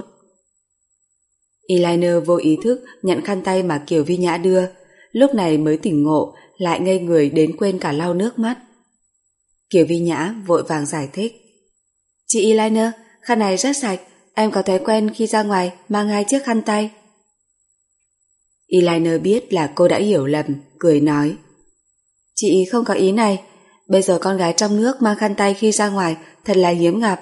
Eyeliner vô ý thức nhận khăn tay mà Kiều Vi Nhã đưa, lúc này mới tỉnh ngộ, lại ngây người đến quên cả lau nước mắt. Kiều Vi Nhã vội vàng giải thích. Chị Eyeliner, khăn này rất sạch, em có thói quen khi ra ngoài mang 2 chiếc khăn tay. Eyeliner biết là cô đã hiểu lầm, cười nói. Chị không có ý này, bây giờ con gái trong nước mang khăn tay khi ra ngoài thật là hiếm gặp.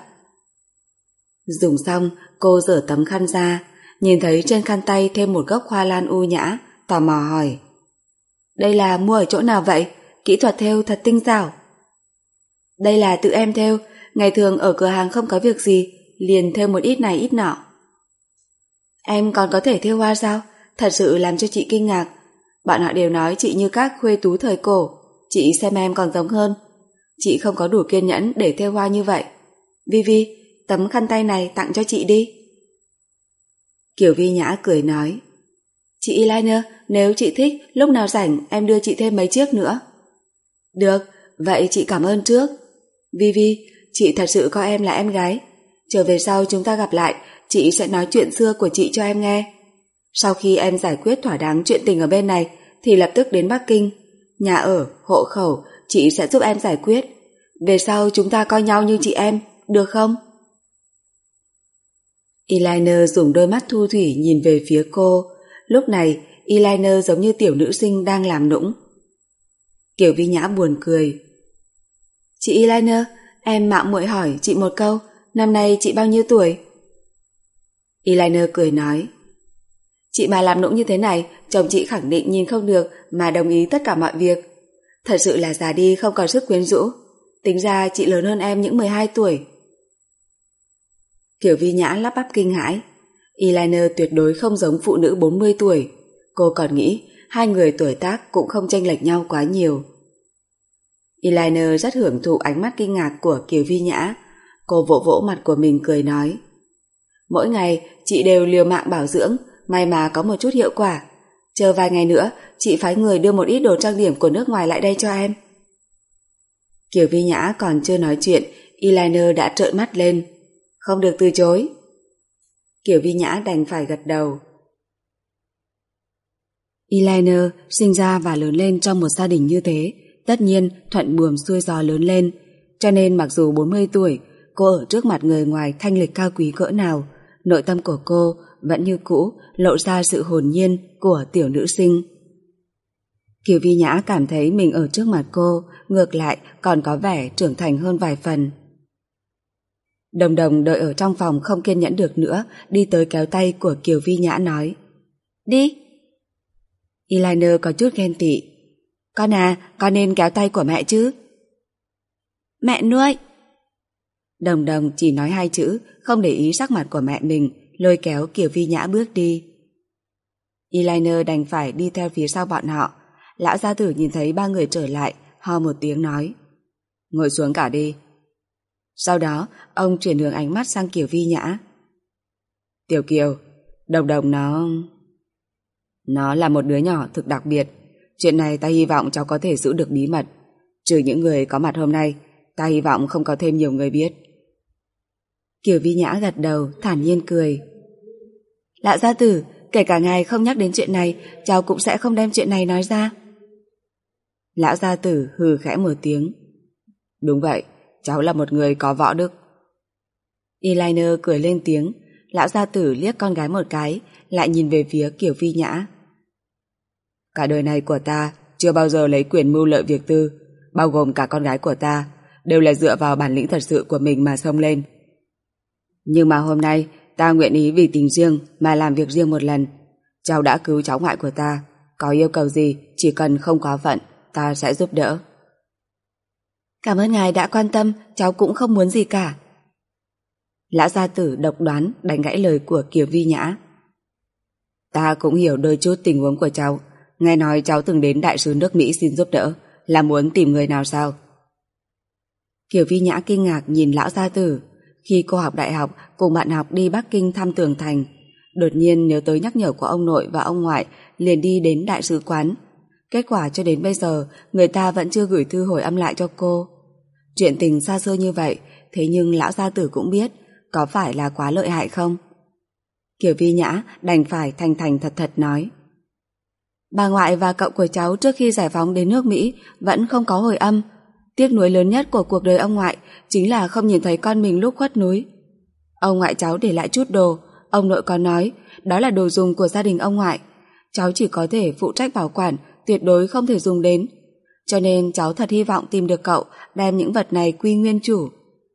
Dùng xong, cô giở tấm khăn ra, nhìn thấy trên khăn tay thêm một gốc hoa lan u nhã, tò mò hỏi. Đây là mua ở chỗ nào vậy? Kỹ thuật thêu thật tinh xảo. Đây là tự em thêu, ngày thường ở cửa hàng không có việc gì, liền thêu một ít này ít nọ. Em còn có thể thêu hoa sao? Thật sự làm cho chị kinh ngạc. Bọn họ đều nói chị như các khuê tú thời cổ, chị xem em còn giống hơn. Chị không có đủ kiên nhẫn để thêu hoa như vậy. Vi Vi, tấm khăn tay này tặng cho chị đi. Kiều Vi Nhã cười nói. Chị Eyeliner, nếu chị thích, lúc nào rảnh em đưa chị thêm mấy chiếc nữa. Được, vậy chị cảm ơn trước. Vi Vi, chị thật sự coi em là em gái. Trở về sau chúng ta gặp lại, chị sẽ nói chuyện xưa của chị cho em nghe. Sau khi em giải quyết thỏa đáng chuyện tình ở bên này, thì lập tức đến Bắc Kinh. Nhà ở, hộ khẩu, chị sẽ giúp em giải quyết. Về sau chúng ta coi nhau như chị em, được không? Eyeliner dùng đôi mắt thu thủy nhìn về phía cô. Lúc này, Eyeliner giống như tiểu nữ sinh đang làm nũng. Kiều Vi Nhã buồn cười. Chị Eyeliner, em mạo muội hỏi chị một câu, năm nay chị bao nhiêu tuổi? Eyeliner cười nói. Chị mà làm nũng như thế này, chồng chị khẳng định nhìn không được mà đồng ý tất cả mọi việc. Thật sự là già đi không còn sức quyến rũ. Tính ra chị lớn hơn em những 12 tuổi. Kiều Vi Nhã lắp bắp kinh hãi. Eyeliner tuyệt đối không giống phụ nữ 40 tuổi. Cô còn nghĩ hai người tuổi tác cũng không chênh lệch nhau quá nhiều. Eyeliner rất hưởng thụ ánh mắt kinh ngạc của Kiều Vi Nhã. Cô vỗ vỗ mặt của mình cười nói. Mỗi ngày chị đều liều mạng bảo dưỡng, may mà có một chút hiệu quả. Chờ vài ngày nữa, chị phái người đưa một ít đồ trang điểm của nước ngoài lại đây cho em. Kiều Vi Nhã còn chưa nói chuyện, Eyeliner đã trợn mắt lên. Không được từ chối. Kiều Vi Nhã đành phải gật đầu. Eyeliner sinh ra và lớn lên trong một gia đình như thế, tất nhiên thuận buồm xuôi gió lớn lên, cho nên mặc dù 40 tuổi, cô ở trước mặt người ngoài thanh lịch cao quý cỡ nào, nội tâm của cô vẫn như cũ lộ ra sự hồn nhiên của tiểu nữ sinh. Kiều Vi Nhã cảm thấy mình ở trước mặt cô ngược lại còn có vẻ trưởng thành hơn vài phần. Đồng Đồng đợi ở trong phòng không kiên nhẫn được nữa, đi tới kéo tay của Kiều Vi Nhã nói. Đi. Eyeliner có chút ghen tị. Con à, con nên kéo tay của mẹ chứ. Mẹ nuôi. Đồng Đồng chỉ nói 2 chữ, không để ý sắc mặt của mẹ mình, lôi kéo Kiều Vi Nhã bước đi. Eyeliner đành phải đi theo phía sau bọn họ. Lão gia tử nhìn thấy 3 người trở lại, ho một tiếng nói. Ngồi xuống cả đi. Sau đó, ông chuyển hướng ánh mắt sang Kiều Vi Nhã. Tiểu Kiều, Đồng Đồng nó là một đứa nhỏ thực đặc biệt. Chuyện này ta hy vọng cháu có thể giữ được bí mật. Trừ những người có mặt hôm nay, ta hy vọng không có thêm nhiều người biết. Kiều Vi Nhã gật đầu, thản nhiên cười. Lão gia tử, kể cả ngài không nhắc đến chuyện này, cháu cũng sẽ không đem chuyện này nói ra. Lão gia tử hừ khẽ một tiếng. Đúng vậy, cháu là một người có võ đức. Eyeliner cười lên tiếng. Lão gia tử liếc con gái một cái, lại nhìn về phía Kiều Vi Nhã. Cả đời này của ta chưa bao giờ lấy quyền mưu lợi việc tư, bao gồm cả con gái của ta, đều là dựa vào bản lĩnh thật sự của mình mà xông lên. Nhưng mà hôm nay ta nguyện ý vì tình riêng mà làm việc riêng một lần. Cháu đã cứu cháu ngoại của ta, có yêu cầu gì chỉ cần không quá phận, ta sẽ giúp đỡ. Cảm ơn ngài đã quan tâm, cháu cũng không muốn gì cả. Lão gia tử độc đoán đánh gãy lời của Kiều Vi Nhã. Ta cũng hiểu đôi chút tình huống của cháu. Nghe nói cháu từng đến đại sứ nước Mỹ xin giúp đỡ, là muốn tìm người nào sao? Kiều Vi Nhã kinh ngạc nhìn lão gia tử. Khi cô học đại học cùng bạn học đi Bắc Kinh thăm tường thành, đột nhiên nhớ tới nhắc nhở của ông nội và ông ngoại, liền đi đến đại sứ quán. Kết quả cho đến bây giờ người ta vẫn chưa gửi thư hồi âm lại cho cô. Chuyện tình xa xưa như vậy, thế nhưng lão gia tử cũng biết, có phải là quá lợi hại không? Kiều Vi Nhã đành phải thành thành thật thật nói. Bà ngoại và cậu của cháu trước khi giải phóng đến nước Mỹ vẫn không có hồi âm. Tiếc nuối lớn nhất của cuộc đời ông ngoại chính là không nhìn thấy con mình lúc khuất núi. Ông ngoại cháu để lại chút đồ, ông nội có nói đó là đồ dùng của gia đình ông ngoại. Cháu chỉ có thể phụ trách bảo quản, tuyệt đối không thể dùng đến. Cho nên cháu thật hy vọng tìm được cậu đem những vật này quy nguyên chủ.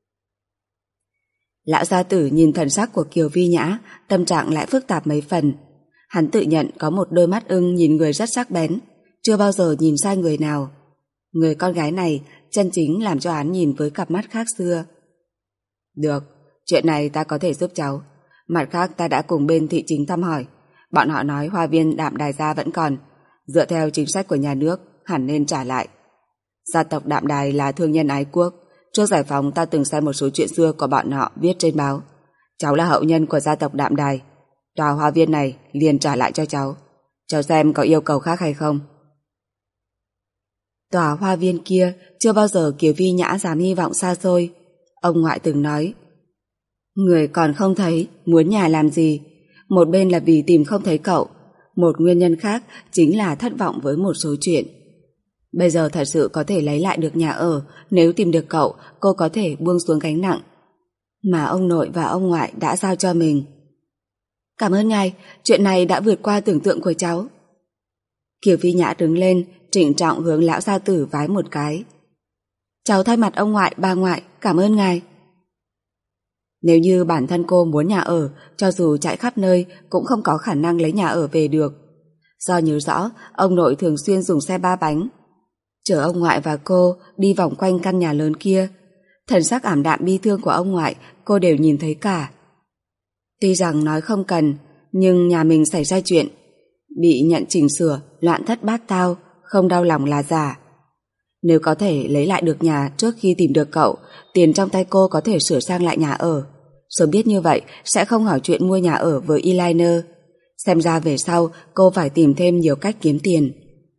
Lão gia tử nhìn thần sắc của Kiều Vi Nhã, tâm trạng lại phức tạp mấy phần. Hắn tự nhận có một đôi mắt ưng nhìn người rất sắc bén, chưa bao giờ nhìn sai người nào. Người con gái này chân chính làm cho hắn nhìn với cặp mắt khác xưa. Được, chuyện này ta có thể giúp cháu. Mặt khác ta đã cùng bên thị chính thăm hỏi. Bọn họ nói hoa viên Đạm Đài gia vẫn còn. Dựa theo chính sách của nhà nước, hẳn nên trả lại. Gia tộc Đạm Đài là thương nhân ái quốc. Trước giải phóng ta từng xem một số chuyện xưa của bọn họ viết trên báo. Cháu là hậu nhân của gia tộc Đạm Đài. Tòa hoa viên này liền trả lại cho cháu. Cháu xem có yêu cầu khác hay không? Tòa hoa viên kia chưa bao giờ Kiều Vi Nhã dám hy vọng xa xôi. Ông ngoại từng nói, người còn không thấy, muốn nhà làm gì? Một bên là vì tìm không thấy cậu, một nguyên nhân khác chính là thất vọng với một số chuyện. Bây giờ thật sự có thể lấy lại được nhà ở, nếu tìm được cậu, cô có thể buông xuống gánh nặng mà ông nội và ông ngoại đã giao cho mình. Cảm ơn ngài, chuyện này đã vượt qua tưởng tượng của cháu. Kiều Vi Nhã đứng lên, trịnh trọng hướng lão gia tử vái một cái. Cháu thay mặt ông ngoại, bà ngoại, cảm ơn ngài. Nếu như bản thân cô muốn nhà ở, cho dù chạy khắp nơi cũng không có khả năng lấy nhà ở về được. Do nhớ rõ, ông nội thường xuyên dùng xe ba bánh chở ông ngoại và cô đi vòng quanh căn nhà lớn kia. Thần sắc ảm đạm bi thương của ông ngoại cô đều nhìn thấy cả. Tuy rằng nói không cần, nhưng nhà mình xảy ra chuyện, bị nhận chỉnh sửa, loạn thất bát tao, không đau lòng là giả. Nếu có thể lấy lại được nhà trước khi tìm được cậu, tiền trong tay cô có thể sửa sang lại nhà ở. Sớm biết như vậy sẽ không hỏi chuyện mua nhà ở với eyeliner. Xem ra về sau cô phải tìm thêm nhiều cách kiếm tiền.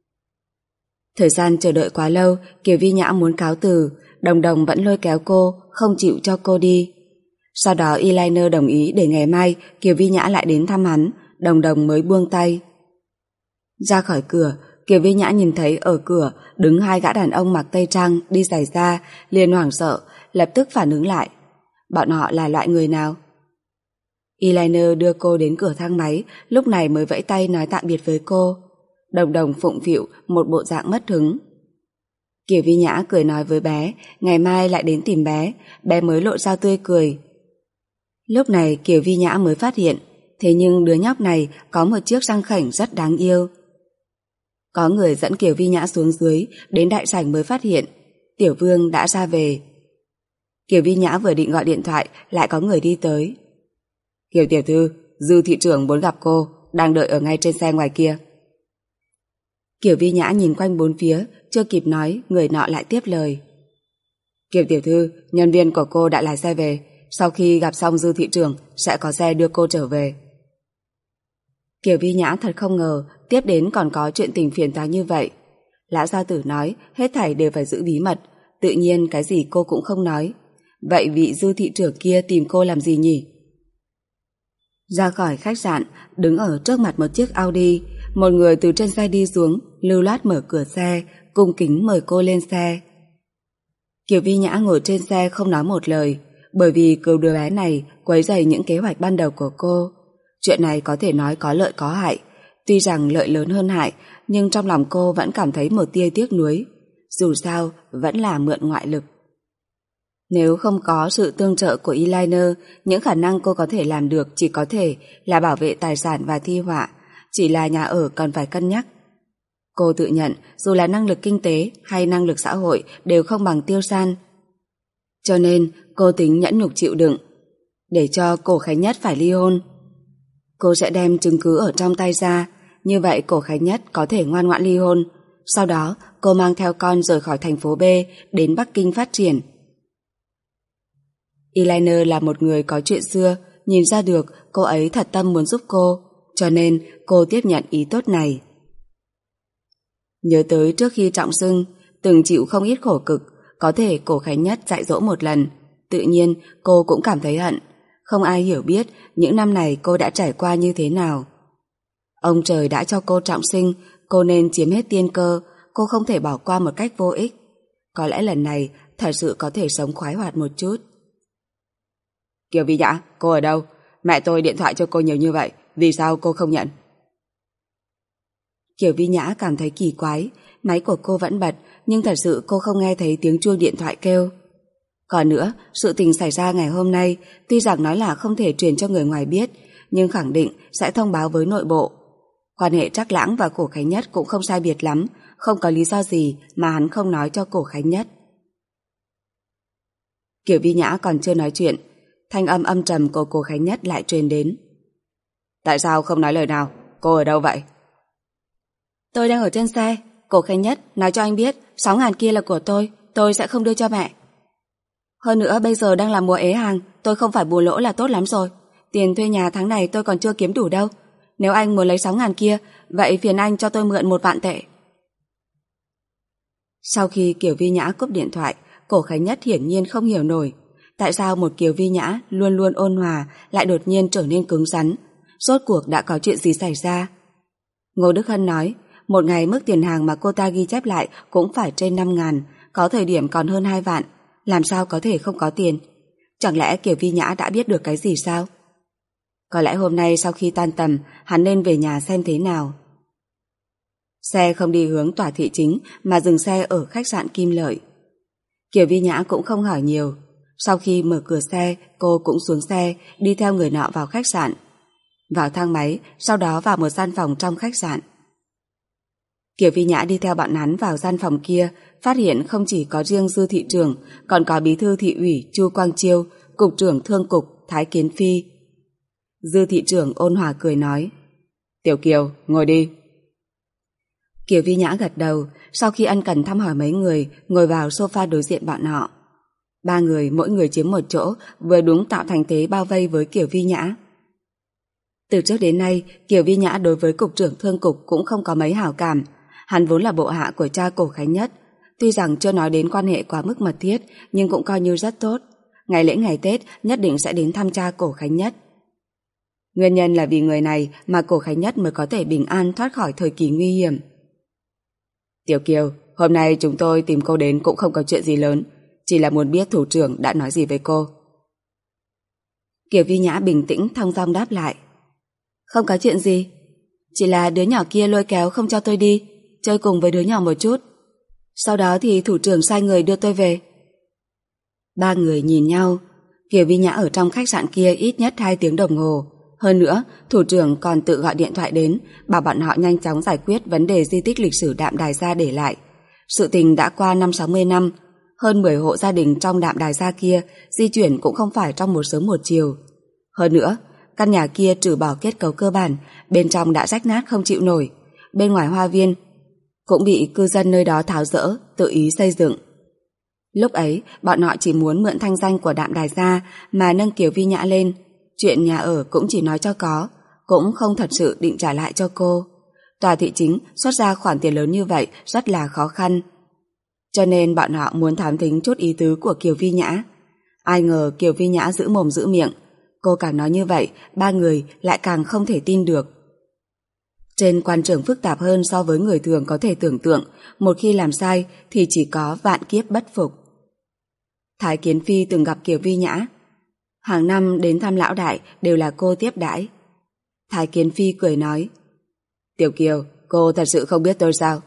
Thời gian chờ đợi quá lâu, Kiều Vi Nhã muốn cáo từ, Đồng Đồng vẫn lôi kéo cô, không chịu cho cô đi. Sau đó eyeliner đồng ý để ngày mai Kiều Vi Nhã lại đến thăm hắn, Đồng Đồng mới buông tay. Ra khỏi cửa, Kiều Vi Nhã nhìn thấy ở cửa đứng hai gã đàn ông mặc tây trang đi giày da, liền hoảng sợ, lập tức phản ứng lại. Bọn họ là loại người nào? Eyeliner đưa cô đến cửa thang máy, lúc này mới vẫy tay nói tạm biệt với cô. Đồng Đồng phụng phịu một bộ dạng mất hứng. Kiều Vi Nhã cười nói với bé, ngày mai lại đến tìm bé, bé mới lộ ra tươi cười. Lúc này Kiều Vi Nhã mới phát hiện, thế nhưng đứa nhóc này có một chiếc răng khểnh rất đáng yêu. Có người dẫn Kiều Vi Nhã xuống dưới, đến đại sảnh mới phát hiện Tiểu Vương đã ra về. Kiều Vi Nhã vừa định gọi điện thoại, lại có người đi tới. Kiều tiểu thư, Dư thị trưởng muốn gặp cô, đang đợi ở ngay trên xe ngoài kia. Kiều Vi Nhã nhìn quanh bốn phía, chưa kịp nói, người nọ lại tiếp lời. Kiều tiểu thư, nhân viên của cô đã lái xe về, sau khi gặp xong Dư thị trưởng sẽ có xe đưa cô trở về. Kiều Vi Nhã thật không ngờ tiếp đến còn có chuyện tình phiền toái như vậy. Lão gia tử nói hết thảy đều phải giữ bí mật, tự nhiên cái gì cô cũng không nói. Vậy vị Dư thị trưởng kia tìm cô làm gì nhỉ? Ra khỏi khách sạn, đứng ở trước mặt một chiếc Audi, một người từ trên xe đi xuống, lưu loát mở cửa xe, cung kính mời cô lên xe. Kiều Vi Nhã ngồi trên xe không nói một lời, bởi vì cứu đứa bé này quấy rầy những kế hoạch ban đầu của cô. Chuyện này có thể nói có lợi có hại, tuy rằng lợi lớn hơn hại, nhưng trong lòng cô vẫn cảm thấy một tia tiếc nuối. Dù sao, vẫn là mượn ngoại lực. Nếu không có sự tương trợ của eyeliner, những khả năng cô có thể làm được chỉ có thể là bảo vệ tài sản và thi họa, chỉ là nhà ở còn phải cân nhắc. Cô tự nhận dù là năng lực kinh tế hay năng lực xã hội đều không bằng Tiêu San. Cho nên cô tính nhẫn nhục chịu đựng, để cho Cổ Khánh Nhất phải ly hôn. Cô sẽ đem chứng cứ ở trong tay ra, như vậy Cổ Khánh Nhất có thể ngoan ngoãn ly hôn. Sau đó cô mang theo con rời khỏi thành phố B đến Bắc Kinh phát triển. Eyeliner là một người có chuyện xưa, nhìn ra được cô ấy thật tâm muốn giúp cô, cho nên cô tiếp nhận ý tốt này. Nhớ tới trước khi trọng sinh, từng chịu không ít khổ cực, có thể Cổ Khánh Nhất dạy dỗ một lần, tự nhiên cô cũng cảm thấy hận. Không ai hiểu biết những năm này cô đã trải qua như thế nào. Ông trời đã cho cô trọng sinh, cô nên chiếm hết tiên cơ, cô không thể bỏ qua một cách vô ích. Có lẽ lần này thật sự có thể sống khoái hoạt một chút. Kiều Vi Nhã, cô ở đâu? Mẹ tôi điện thoại cho cô nhiều như vậy, vì sao cô không nhận? Kiều Vi Nhã cảm thấy kỳ quái, máy của cô vẫn bật, nhưng thật sự cô không nghe thấy tiếng chuông điện thoại kêu. Còn nữa, sự tình xảy ra ngày hôm nay, tuy rằng nói là không thể truyền cho người ngoài biết, nhưng khẳng định sẽ thông báo với nội bộ. Quan hệ Trác Lãng và Cổ Khánh Nhất cũng không sai biệt lắm, không có lý do gì mà hắn không nói cho Cổ Khánh Nhất. Kiều Vi Nhã còn chưa nói chuyện, thanh âm âm trầm của Cổ Khánh Nhất lại truyền đến. Tại sao không nói lời nào? Cô ở đâu vậy? Tôi đang ở trên xe. Cổ Khánh Nhất nói cho anh biết 6.000 kia là của tôi sẽ không đưa cho mẹ. Hơn nữa bây giờ đang là mùa ế hàng, tôi không phải bù lỗ là tốt lắm rồi. Tiền thuê nhà tháng này tôi còn chưa kiếm đủ đâu. Nếu anh muốn lấy 6.000 kia, vậy phiền anh cho tôi mượn 1 vạn tệ. Sau khi Kiều Vi Nhã cúp điện thoại, Cổ Khánh Nhất hiển nhiên không hiểu nổi. Tại sao một Kiều Vi Nhã luôn luôn ôn hòa lại đột nhiên trở nên cứng rắn? Rốt cuộc đã có chuyện gì xảy ra? Ngô Đức Hân nói, một ngày mức tiền hàng mà cô ta ghi chép lại cũng phải trên 5.000, có thời điểm còn hơn 2 vạn. Làm sao có thể không có tiền? Chẳng lẽ Kiều Vi Nhã đã biết được cái gì sao? Có lẽ hôm nay sau khi tan tầm, hắn nên về nhà xem thế nào. Xe không đi hướng tòa thị chính mà dừng xe ở khách sạn Kim Lợi. Kiều Vi Nhã cũng không hỏi nhiều. Sau khi mở cửa xe, cô cũng xuống xe, đi theo người nọ vào khách sạn. Vào thang máy, sau đó vào một gian phòng trong khách sạn. Kiều Vi Nhã đi theo bọn hắn vào gian phòng kia, phát hiện không chỉ có riêng Dư thị trưởng, còn có bí thư thị ủy Chu Quang Chiêu, cục trưởng thương cục Thái Kiến Phi. Dư thị trưởng ôn hòa cười nói, Tiểu Kiều, ngồi đi. Kiều Vi Nhã gật đầu, sau khi ân cần thăm hỏi mấy người, ngồi vào sofa đối diện bọn họ. 3 người mỗi người chiếm một chỗ, vừa đúng tạo thành thế bao vây với Kiều Vi Nhã. Từ trước đến nay, Kiều Vi Nhã đối với cục trưởng thương cục cũng không có mấy hảo cảm. Hắn vốn là bộ hạ của cha Cổ Khánh Nhất. Tuy rằng chưa nói đến quan hệ quá mức mật thiết, nhưng cũng coi như rất tốt. Ngày lễ ngày Tết nhất định sẽ đến thăm cha Cổ Khánh Nhất. Nguyên nhân là vì người này mà Cổ Khánh Nhất mới có thể bình an thoát khỏi thời kỳ nguy hiểm. Tiểu Kiều, hôm nay chúng tôi tìm cô đến cũng không có chuyện gì lớn, chỉ là muốn biết thủ trưởng đã nói gì với cô. Kiều Vi Nhã bình tĩnh thong dong đáp lại. Không có chuyện gì, chỉ là đứa nhỏ kia lôi kéo không cho tôi đi, chơi cùng với đứa nhỏ một chút. Sau đó thì thủ trưởng sai người đưa tôi về. 3 người nhìn nhau. Kiều Vi Nhã ở trong khách sạn kia ít nhất 2 tiếng đồng hồ. Hơn nữa, thủ trưởng còn tự gọi điện thoại đến, bảo bọn họ nhanh chóng giải quyết vấn đề di tích lịch sử Đạm Đài Gia để lại. Sự tình đã qua 50-60 năm, hơn 10 hộ gia đình trong Đạm Đài Gia kia di chuyển cũng không phải trong một sớm một chiều. Hơn nữa, căn nhà kia trừ bỏ kết cấu cơ bản, bên trong đã rách nát không chịu nổi. Bên ngoài hoa viên cũng bị cư dân nơi đó tháo dỡ, tự ý xây dựng. Lúc ấy, bọn họ chỉ muốn mượn thanh danh của Đạm Đài Gia mà nâng Kiều Vi Nhã lên. Chuyện nhà ở cũng chỉ nói cho có, cũng không thật sự định trả lại cho cô. Tòa thị chính xuất ra khoản tiền lớn như vậy rất là khó khăn. Cho nên bọn họ muốn thám thính chút ý tứ của Kiều Vi Nhã. Ai ngờ Kiều Vi Nhã giữ mồm giữ miệng. Cô càng nói như vậy, 3 người lại càng không thể tin được. Trên quan trường phức tạp hơn so với người thường có thể tưởng tượng, một khi làm sai thì chỉ có vạn kiếp bất phục. Thái Kiến Phi từng gặp Kiều Vi Nhã. Hàng năm đến thăm lão đại đều là cô tiếp đãi. Thái Kiến Phi cười nói, Tiểu Kiều, cô thật sự không biết tôi sao?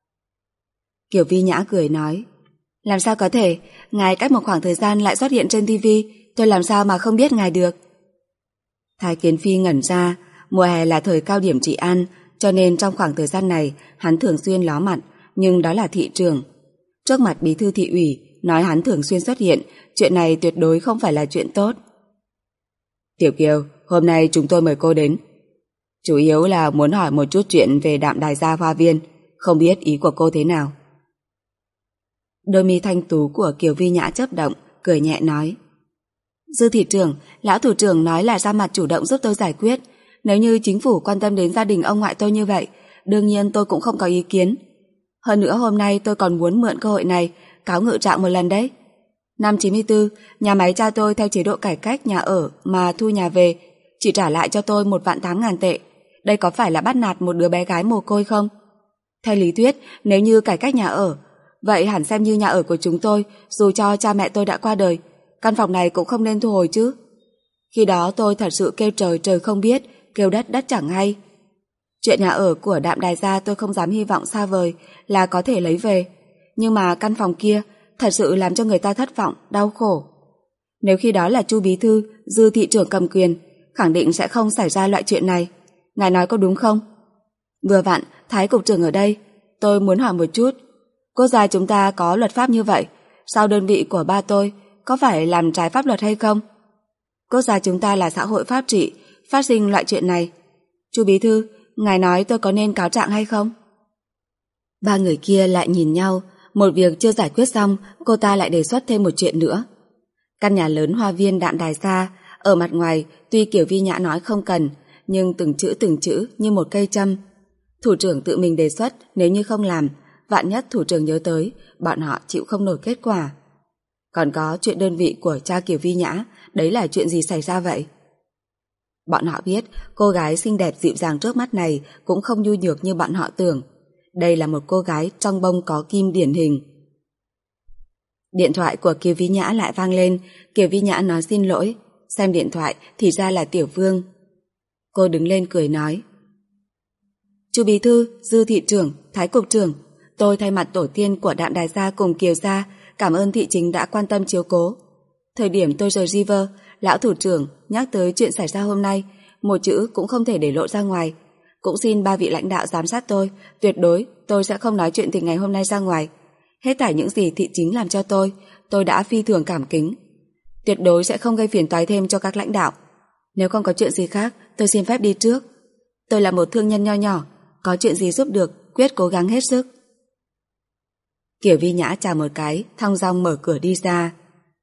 Kiều Vi Nhã cười nói, làm sao có thể, ngài cách một khoảng thời gian lại xuất hiện trên TV, tôi làm sao mà không biết ngài được. Thái Kiến Phi ngẩn ra, mùa hè là thời cao điểm trị an, cho nên trong khoảng thời gian này hắn thường xuyên ló mặt, nhưng đó là thị trưởng. Trước mặt bí thư thị ủy, nói hắn thường xuyên xuất hiện, chuyện này tuyệt đối không phải là chuyện tốt. Tiểu Kiều, hôm nay chúng tôi mời cô đến. Chủ yếu là muốn hỏi một chút chuyện về Đạm Đài Gia Hoa Viên, không biết ý của cô thế nào. Đôi mi thanh tú của Kiều Vi Nhã chớp động, cười nhẹ nói. Dư thị trưởng, lão thủ trưởng nói là ra mặt chủ động giúp tôi giải quyết. Nếu như chính phủ quan tâm đến gia đình ông ngoại tôi như vậy, đương nhiên tôi cũng không có ý kiến. Hơn nữa hôm nay tôi còn muốn mượn cơ hội này cáo ngự trạng một lần đấy. Năm 94, nhà máy cha tôi theo chế độ cải cách nhà ở mà thu nhà về, chỉ trả lại cho tôi 1.800.000 tệ. Đây có phải là bắt nạt một đứa bé gái mồ côi không? Theo lý thuyết, nếu như cải cách nhà ở, vậy hẳn xem như nhà ở của chúng tôi, dù cho cha mẹ tôi đã qua đời, căn phòng này cũng không nên thu hồi chứ. Khi đó tôi thật sự kêu trời trời không biết, kêu đất đất chẳng hay. Chuyện nhà ở của Đạm Đài Gia tôi không dám hy vọng xa vời là có thể lấy về, nhưng mà căn phòng kia thật sự làm cho người ta thất vọng, đau khổ. Nếu khi đó là Chu bí thư, Dư thị trưởng cầm quyền, khẳng định sẽ không xảy ra loại chuyện này. Ngài nói có đúng không? Vừa vặn, Thái cục trưởng ở đây, tôi muốn hỏi một chút. Quốc gia chúng ta có luật pháp như vậy, sao đơn vị của ba tôi có phải làm trái pháp luật hay không? Quốc gia chúng ta là xã hội pháp trị, phát sinh loại chuyện này. Chu bí thư, ngài nói tôi có nên cáo trạng hay không? Ba người kia lại nhìn nhau, một việc chưa giải quyết xong, cô ta lại đề xuất thêm một chuyện nữa. Căn nhà lớn Hoa Viên Đạm Đài Gia, ở mặt ngoài tuy Kiều Vi Nhã nói không cần, nhưng từng chữ như một cây châm. Thủ trưởng tự mình đề xuất, nếu như không làm, vạn nhất thủ trưởng nhớ tới, bọn họ chịu không nổi kết quả. Còn có chuyện đơn vị của cha Kiều Vi Nhã, đấy là chuyện gì xảy ra vậy? Bọn họ biết cô gái xinh đẹp dịu dàng trước mắt này cũng không nhu nhược như bọn họ tưởng. Đây là một cô gái trong bông có kim điển hình. Điện thoại của Kiều Vi Nhã lại vang lên. Kiều Vi Nhã nói xin lỗi. Xem điện thoại thì ra là Tiểu Vương. Cô đứng lên cười nói. Chu bí thư, Dư thị trưởng, Thái cục trưởng, tôi thay mặt tổ tiên của Đạm Đài Gia cùng Kiều gia cảm ơn thị chính đã quan tâm chiếu cố. Thời điểm tôi rời River, lão thủ trưởng nhắc tới chuyện xảy ra hôm nay, một chữ cũng không thể để lộ ra ngoài. Cũng xin ba vị lãnh đạo giám sát tôi, tuyệt đối tôi sẽ không nói chuyện tình ngày hôm nay ra ngoài. Hết thảy những gì thị chính làm cho tôi đã phi thường cảm kính. Tuyệt đối sẽ không gây phiền toái thêm cho các lãnh đạo. Nếu không có chuyện gì khác, tôi xin phép đi trước. Tôi là một thương nhân nho nhỏ, có chuyện gì giúp được, quyết cố gắng hết sức. Kiều Vi Nhã chào một cái, thong dong mở cửa đi ra.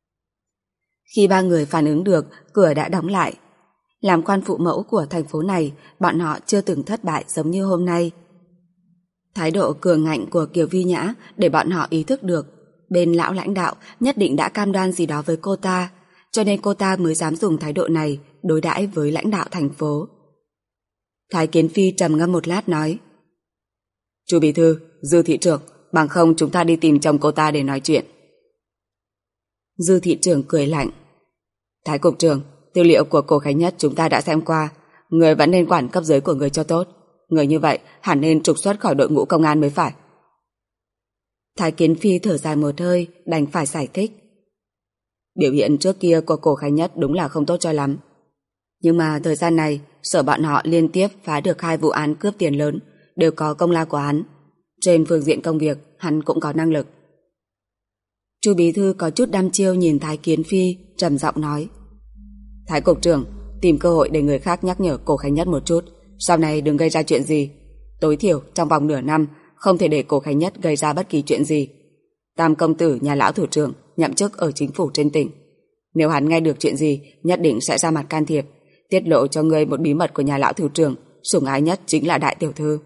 Khi ba người phản ứng được, cửa đã đóng lại. Làm quan phụ mẫu của thành phố này, bọn họ chưa từng thất bại giống như hôm nay. Thái độ cường ngạnh của Kiều Vi Nhã để bọn họ ý thức được bên lão lãnh đạo nhất định đã cam đoan gì đó với cô ta, cho nên cô ta mới dám dùng thái độ này đối đãi với lãnh đạo thành phố. Thái Kiến Phi trầm ngâm một lát nói. Chu bí thư, Dư thị trưởng, bằng không chúng ta đi tìm chồng cô ta để nói chuyện. Dư thị trưởng cười lạnh. Thái cục trưởng, tư liệu của cô Khánh Nhất chúng ta đã xem qua, người vẫn nên quản cấp dưới của người cho tốt. Người như vậy hẳn nên trục xuất khỏi đội ngũ công an mới phải. Thái Kiến Phi thở dài một hơi, đành phải giải thích. Biểu hiện trước kia của cô Khánh Nhất đúng là không tốt cho lắm. Nhưng mà thời gian này, sở bọn họ liên tiếp phá được 2 vụ án cướp tiền lớn, đều có công lao của hắn. Trên phương diện công việc, hắn cũng có năng lực. Chu bí thư có chút đăm chiêu nhìn Thái Kiến Phi, trầm giọng nói. Thái cục trưởng, tìm cơ hội để người khác nhắc nhở cô Khánh Nhất một chút, sau này đừng gây ra chuyện gì. Tối thiểu trong vòng nửa năm không thể để cô Khánh Nhất gây ra bất kỳ chuyện gì. Tam công tử nhà lão thủ trưởng nhậm chức ở chính phủ trên tỉnh. Nếu hắn nghe được chuyện gì, nhất định sẽ ra mặt can thiệp, tiết lộ cho ngươi một bí mật của nhà lão thủ trưởng, sủng ái nhất chính là đại tiểu thư.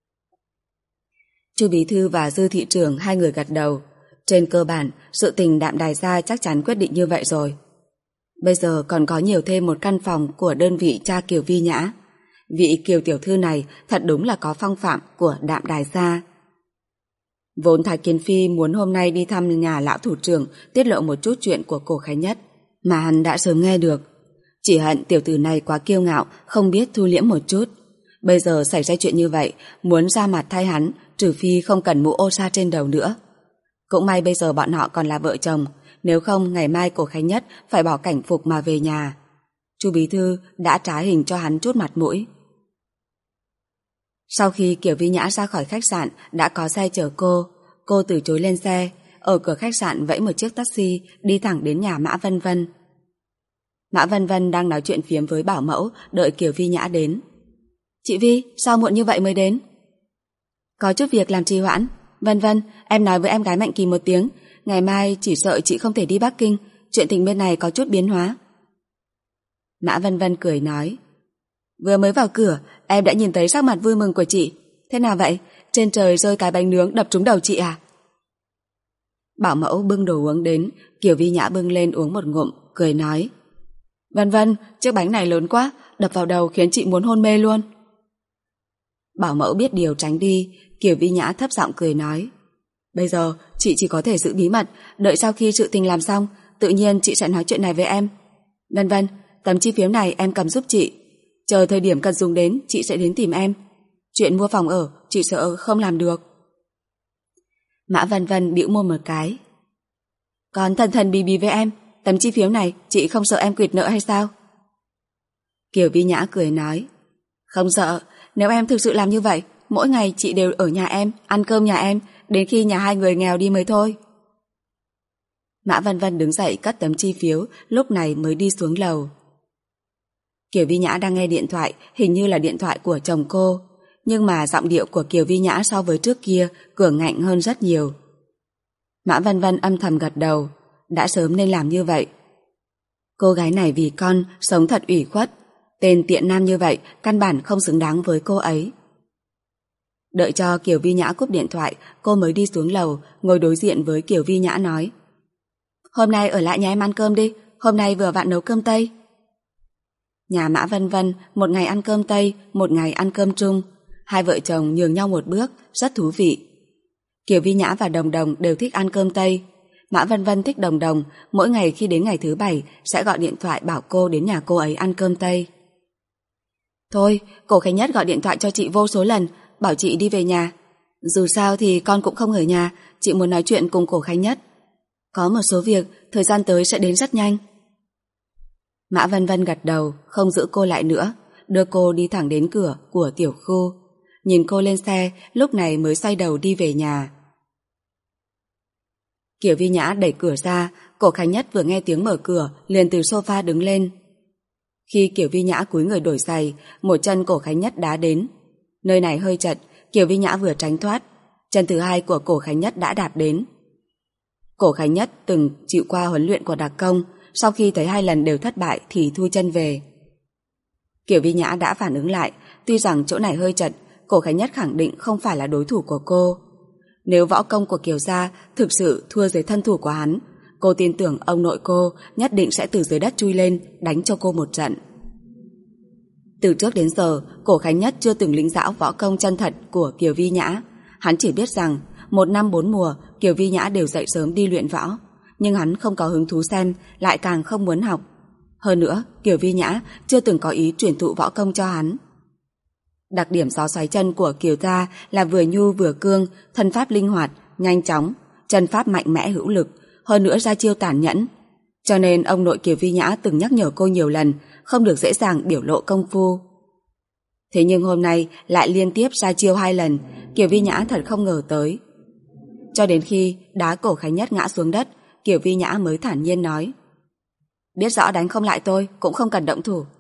Chu bí thư và Dư thị trưởng hai người gật đầu. Trên cơ bản, sự tình Đạm Đài Gia chắc chắn quyết định như vậy rồi. Bây giờ còn có nhiều thêm một căn phòng của đơn vị cha Kiều Vi Nhã. Vị Kiều tiểu thư này thật đúng là có phong phạm của Đạm Đài Gia. Vốn Thái Kiến Phi muốn hôm nay đi thăm nhà lão thủ trưởng tiết lộ một chút chuyện của cô Khánh Nhất, mà hắn đã sớm nghe được. Chỉ hận tiểu tử này quá kiêu ngạo, không biết thu liễm một chút. Bây giờ xảy ra chuyện như vậy, muốn ra mặt thay hắn, trừ phi không cần mũ ô sa trên đầu nữa. Cũng may bây giờ bọn họ còn là vợ chồng, nếu không ngày mai cô Khánh Nhất phải bỏ cảnh phục mà về nhà. Chu bí thư đã trá hình cho hắn chút mặt mũi. Sau khi Kiều Vi Nhã ra khỏi khách sạn đã có xe chở cô từ chối lên xe, ở cửa khách sạn vẫy một chiếc taxi đi thẳng đến nhà Mã Vân Vân. Mã Vân Vân đang nói chuyện phiếm với bảo mẫu đợi Kiều Vi Nhã đến. Chị Vi, sao muộn như vậy mới đến? Có chút việc làm trì hoãn. Vân Vân, em nói với em gái Mạnh Kỳ một tiếng, ngày mai chỉ sợ chị không thể đi Bắc Kinh, chuyện tình bên này có chút biến hóa. Mã Vân Vân cười nói, vừa mới vào cửa, em đã nhìn thấy sắc mặt vui mừng của chị. Thế nào vậy? Trên trời rơi cái bánh nướng đập trúng đầu chị à? Bảo mẫu bưng đồ uống đến, Kiều Vi Nhã bưng lên uống một ngụm, cười nói, Vân Vân, chiếc bánh này lớn quá, đập vào đầu khiến chị muốn hôn mê luôn. Bảo mẫu biết điều tránh đi, Kiều Vi Nhã thấp giọng cười nói, bây giờ chị chỉ có thể giữ bí mật, đợi sau khi sự tình làm xong, tự nhiên chị sẽ nói chuyện này với em. Vân Vân, tấm chi phiếu này em cầm giúp chị, chờ thời điểm cần dùng đến chị sẽ đến tìm em. Chuyện mua phòng ở chị sợ không làm được. Mã Vân Vân bĩu môi một cái. Còn thần thần bí bí với em, tấm chi phiếu này chị không sợ em quỵt nợ hay sao? Kiều Vi Nhã cười nói, không sợ, nếu em thực sự làm như vậy, mỗi ngày chị đều ở nhà em, ăn cơm nhà em, đến khi nhà hai người nghèo đi mới thôi. Mã Vân Vân đứng dậy cất tấm chi phiếu, lúc này mới đi xuống lầu. Kiều Vi Nhã đang nghe điện thoại, hình như là điện thoại của chồng cô, nhưng mà giọng điệu của Kiều Vi Nhã so với trước kia cường ngạnh hơn rất nhiều. Mã Vân Vân âm thầm gật đầu, đã sớm nên làm như vậy. Cô gái này vì con sống thật ủy khuất, tên tiện nam như vậy căn bản không xứng đáng với cô ấy. Đợi cho Kiều Vi Nhã cúp điện thoại, cô mới đi xuống lầu, ngồi đối diện với Kiều Vi Nhã nói, hôm nay ở lại nhà em ăn cơm đi, hôm nay vừa vặn nấu cơm Tây. Nhà Mã Vân Vân một ngày ăn cơm Tây, một ngày ăn cơm Trung, hai vợ chồng nhường nhau một bước, rất thú vị. Kiều Vi Nhã và Đồng Đồng đều thích ăn cơm Tây. Mã Vân Vân thích Đồng Đồng, mỗi ngày khi đến ngày thứ bảy sẽ gọi điện thoại bảo cô đến nhà cô ấy ăn cơm Tây. Thôi, cô Khánh Nhất gọi điện thoại cho chị vô số lần, bảo chị đi về nhà. Dù sao thì con cũng không ở nhà, chị muốn nói chuyện cùng cô Khánh Nhất. Có một số việc, thời gian tới sẽ đến rất nhanh. Mã Vân Vân gật đầu, không giữ cô lại nữa, đưa cô đi thẳng đến cửa của tiểu khu. Nhìn cô lên xe, lúc này mới xoay đầu đi về nhà. Kiều Vi Nhã đẩy cửa ra, Cổ Khánh Nhất vừa nghe tiếng mở cửa, liền từ sofa đứng lên. Khi Kiều Vi Nhã cúi người đổi giày, một chân Cổ Khánh Nhất đá đến. Nơi này hơi chật, Kiều Vi Nhã vừa tránh thoát, chân thứ hai của Cổ Khánh Nhất đã đạp đến. Cổ Khánh Nhất từng chịu qua huấn luyện của đặc công, sau khi thấy 2 lần đều thất bại thì thu chân về. Kiều Vi Nhã đã phản ứng lại, tuy rằng chỗ này hơi chật, Cổ Khánh Nhất khẳng định không phải là đối thủ của cô. Nếu võ công của Kiều gia thực sự thua dưới thân thủ của hắn, cô tin tưởng ông nội cô nhất định sẽ từ dưới đất chui lên đánh cho cô một trận. Từ trước đến giờ, Cổ Khánh Nhất chưa từng lĩnh giáo võ công chân thật của Kiều Vi Nhã. Hắn chỉ biết rằng 1 năm 4 mùa Kiều Vi Nhã đều dậy sớm đi luyện võ, nhưng hắn không có hứng thú xem, lại càng không muốn học. Hơn nữa, Kiều Vi Nhã chưa từng có ý truyền thụ võ công cho hắn. Đặc điểm gió xoáy chân của Kiều gia là vừa nhu vừa cương, thân pháp linh hoạt, nhanh chóng, chân pháp mạnh mẽ hữu lực, hơn nữa ra chiêu tàn nhẫn. Cho nên ông nội Kiều Vi Nhã từng nhắc nhở cô nhiều lần không được dễ dàng biểu lộ công phu. Thế nhưng hôm nay lại liên tiếp ra chiêu 2 lần, Kiều Vi Nhã thật không ngờ tới. Cho đến khi đá Cổ Khánh Nhất ngã xuống đất, Kiều Vi Nhã mới thản nhiên nói, biết rõ đánh không lại tôi, cũng không cần động thủ.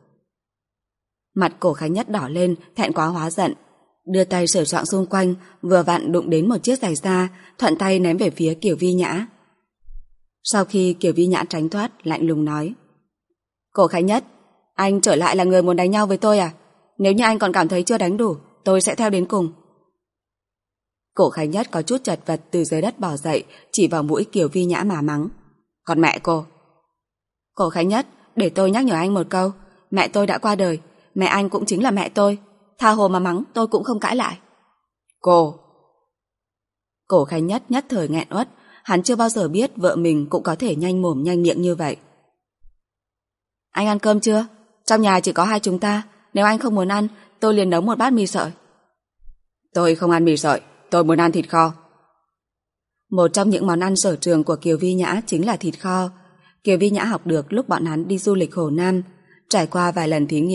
Mặt Cổ Khánh Nhất đỏ lên, thẹn quá hóa giận, đưa tay sờ soạng xung quanh, vừa vặn đụng đến một chiếc giày da, thuận tay ném về phía Kiều Vi Nhã. Sau khi Kiều Vi Nhã tránh thoát, lạnh lùng nói, Cổ Khánh Nhất, anh trở lại là người muốn đánh nhau với tôi à? Nếu như anh còn cảm thấy chưa đánh đủ, tôi sẽ theo đến cùng. Cổ Khánh Nhất có chút chật vật từ dưới đất bò dậy, chỉ vào mũi Kiều Vi Nhã mà mắng, còn mẹ cô. Cổ Khánh Nhất, để tôi nhắc nhở anh một câu, mẹ tôi đã qua đời, mẹ anh cũng chính là mẹ tôi, tha hồ mà mắng tôi cũng không cãi lại. Cô. Cổ Khánh Nhất nhất thời nghẹn uất, hắn chưa bao giờ biết vợ mình cũng có thể nhanh mồm nhanh miệng như vậy. Anh ăn cơm chưa? Trong nhà chỉ có 2 chúng ta, nếu anh không muốn ăn, tôi liền nấu một bát mì sợi. Tôi không ăn mì sợi, tôi muốn ăn thịt kho. Một trong những món ăn sở trường của Kiều Vi Nhã chính là thịt kho. Kiều Vi Nhã học được lúc bọn hắn đi du lịch Hồ Nam, trải qua vài lần thí nghiệm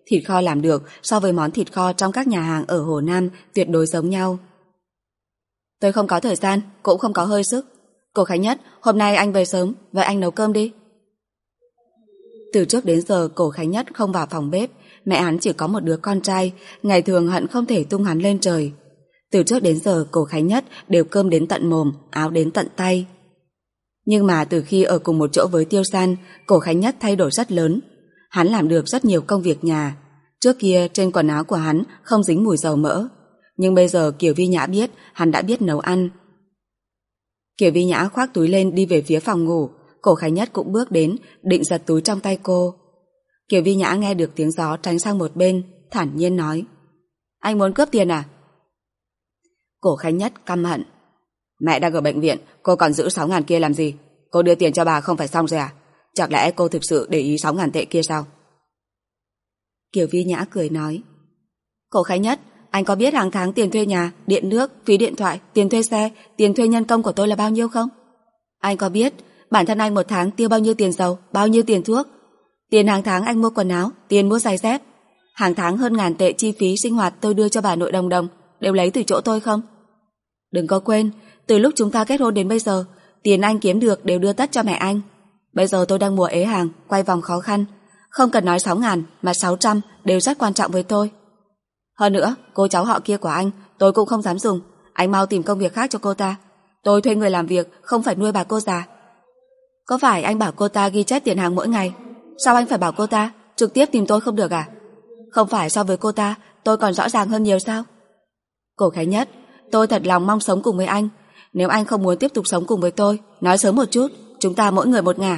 thịt kho làm được so với món thịt kho trong các nhà hàng ở Hồ Nam tuyệt đối giống nhau. Tôi không có thời gian, cũng không có hơi sức. Cô Khánh Nhất, hôm nay anh về sớm, vậy anh nấu cơm đi. Từ trước đến giờ Cổ Khánh Nhất không vào phòng bếp, mẹ hắn chỉ có một đứa con trai, ngày thường hận không thể tung hắn lên trời. Từ trước đến giờ Cổ Khánh Nhất đều cơm đến tận mồm, áo đến tận tay. Nhưng mà từ khi ở cùng một chỗ với Tiêu San, Cổ Khánh Nhất thay đổi rất lớn. Hắn làm được rất nhiều công việc nhà. Trước kia trên quần áo của hắn không dính mùi dầu mỡ, nhưng bây giờ Kiều Vi Nhã biết hắn đã biết nấu ăn. Kiều Vi Nhã khoác túi lên đi về phía phòng ngủ, Cổ Khánh Nhất cũng bước đến, định giật túi trong tay cô. Kiều Vi Nhã nghe được tiếng gió tránh sang một bên, thản nhiên nói: Anh muốn cướp tiền à? Cổ Khánh Nhất căm hận: Mẹ đang ở bệnh viện, cô còn giữ 6.000 kia làm gì? Cô đưa tiền cho bà không phải xong rồi à? Chẳng lẽ cô thực sự để ý 6.000 tệ kia sao? Kiều Vi Nhã cười nói: Cổ Khánh Nhất, anh có biết hàng tháng tiền thuê nhà, điện nước, phí điện thoại, tiền thuê xe, tiền thuê nhân công của tôi là bao nhiêu không? Anh có biết bản thân anh một tháng tiêu bao nhiêu tiền dầu, bao nhiêu tiền thuốc? Tiền hàng tháng anh mua quần áo, tiền mua giày dép. Hàng tháng hơn 1.000 tệ chi phí sinh hoạt tôi đưa cho bà nội đồng đồng, đều lấy từ chỗ tôi không? Đừng có quên, từ lúc chúng ta kết hôn đến bây giờ, tiền anh kiếm được đều đưa tất cho mẹ anh. Bây giờ tôi đang mùa ế hàng, quay vòng khó khăn. Không cần nói 6.000 mà 600 đều rất quan trọng với tôi. Hơn nữa, cô cháu họ kia của anh tôi cũng không dám dùng. Anh mau tìm công việc khác cho cô ta. Tôi thuê người làm việc, không phải nuôi bà cô già. Có phải anh bảo cô ta ghi chép tiền hàng mỗi ngày? Sao anh phải bảo cô ta trực tiếp tìm tôi không được à? Không phải so với cô ta tôi còn rõ ràng hơn nhiều sao? Cổ Khánh Nhất, tôi thật lòng mong sống cùng với anh. Nếu anh không muốn tiếp tục sống cùng với tôi, nói sớm một chút, chúng ta mỗi người một ngả.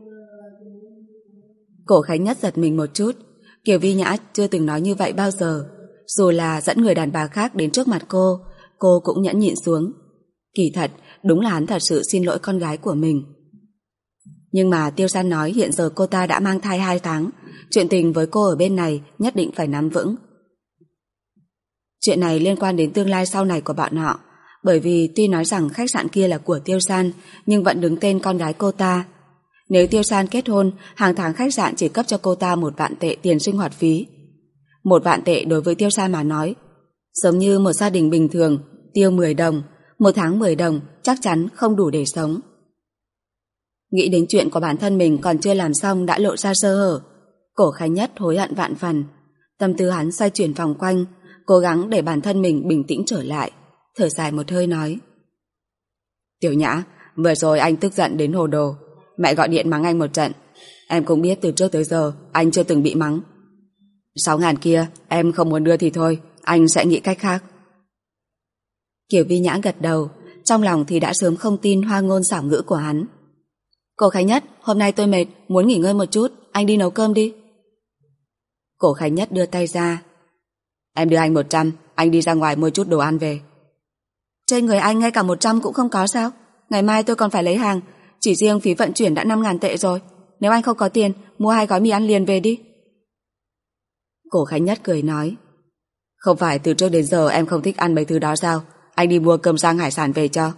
Cổ Khánh Nhất giật mình một chút. Kiều Vi Nhã chưa từng nói như vậy bao giờ. Dù là dẫn người đàn bà khác đến trước mặt cô cũng nhẫn nhịn xuống. Kỳ thật, đúng là hắn thật sự xin lỗi con gái của mình. Nhưng mà Tiêu San nói hiện giờ cô ta đã mang thai 2 tháng, chuyện tình với cô ở bên này nhất định phải nắm vững. Chuyện này liên quan đến tương lai sau này của bọn họ, bởi vì tuy nói rằng khách sạn kia là của Tiêu San, nhưng vẫn đứng tên con gái cô ta. Nếu Tiêu San kết hôn, hàng tháng khách sạn chỉ cấp cho cô ta 1.000 tệ tiền sinh hoạt phí. 1.000 tệ đối với Tiêu San mà nói, giống như một gia đình bình thường, tiêu 10 đồng, một tháng 10 đồng chắc chắn không đủ để sống. Nghĩ đến chuyện của bản thân mình còn chưa làm xong đã lộ ra sơ hở, Cổ Khánh Nhất hối hận vạn phần. Tâm tư hắn xoay chuyển vòng quanh, cố gắng để bản thân mình bình tĩnh trở lại, thở dài một hơi nói: Tiểu Nhã, vừa rồi anh tức giận đến hồ đồ, mẹ gọi điện mắng anh một trận. Em cũng biết từ trước tới giờ anh chưa từng bị mắng. 6.000 kia em không muốn đưa thì thôi, anh sẽ nghĩ cách khác. Kiều Vi Nhã gật đầu, trong lòng thì đã sớm không tin hoa ngôn xảo ngữ của hắn. Cổ Khánh Nhất, hôm nay tôi mệt, muốn nghỉ ngơi một chút, anh đi nấu cơm đi. Cổ Khánh Nhất đưa tay ra: Em đưa anh 100, anh đi ra ngoài mua chút đồ ăn về. Trên người anh ngay cả 100 cũng không có sao? Ngày mai tôi còn phải lấy hàng, chỉ riêng phí vận chuyển đã 5.000 tệ rồi. Nếu anh không có tiền, mua 2 gói mì ăn liền về đi. Cổ Khánh Nhất cười nói: Không phải từ trước đến giờ em không thích ăn mấy thứ đó sao? Anh đi mua cơm rang hải sản về cho.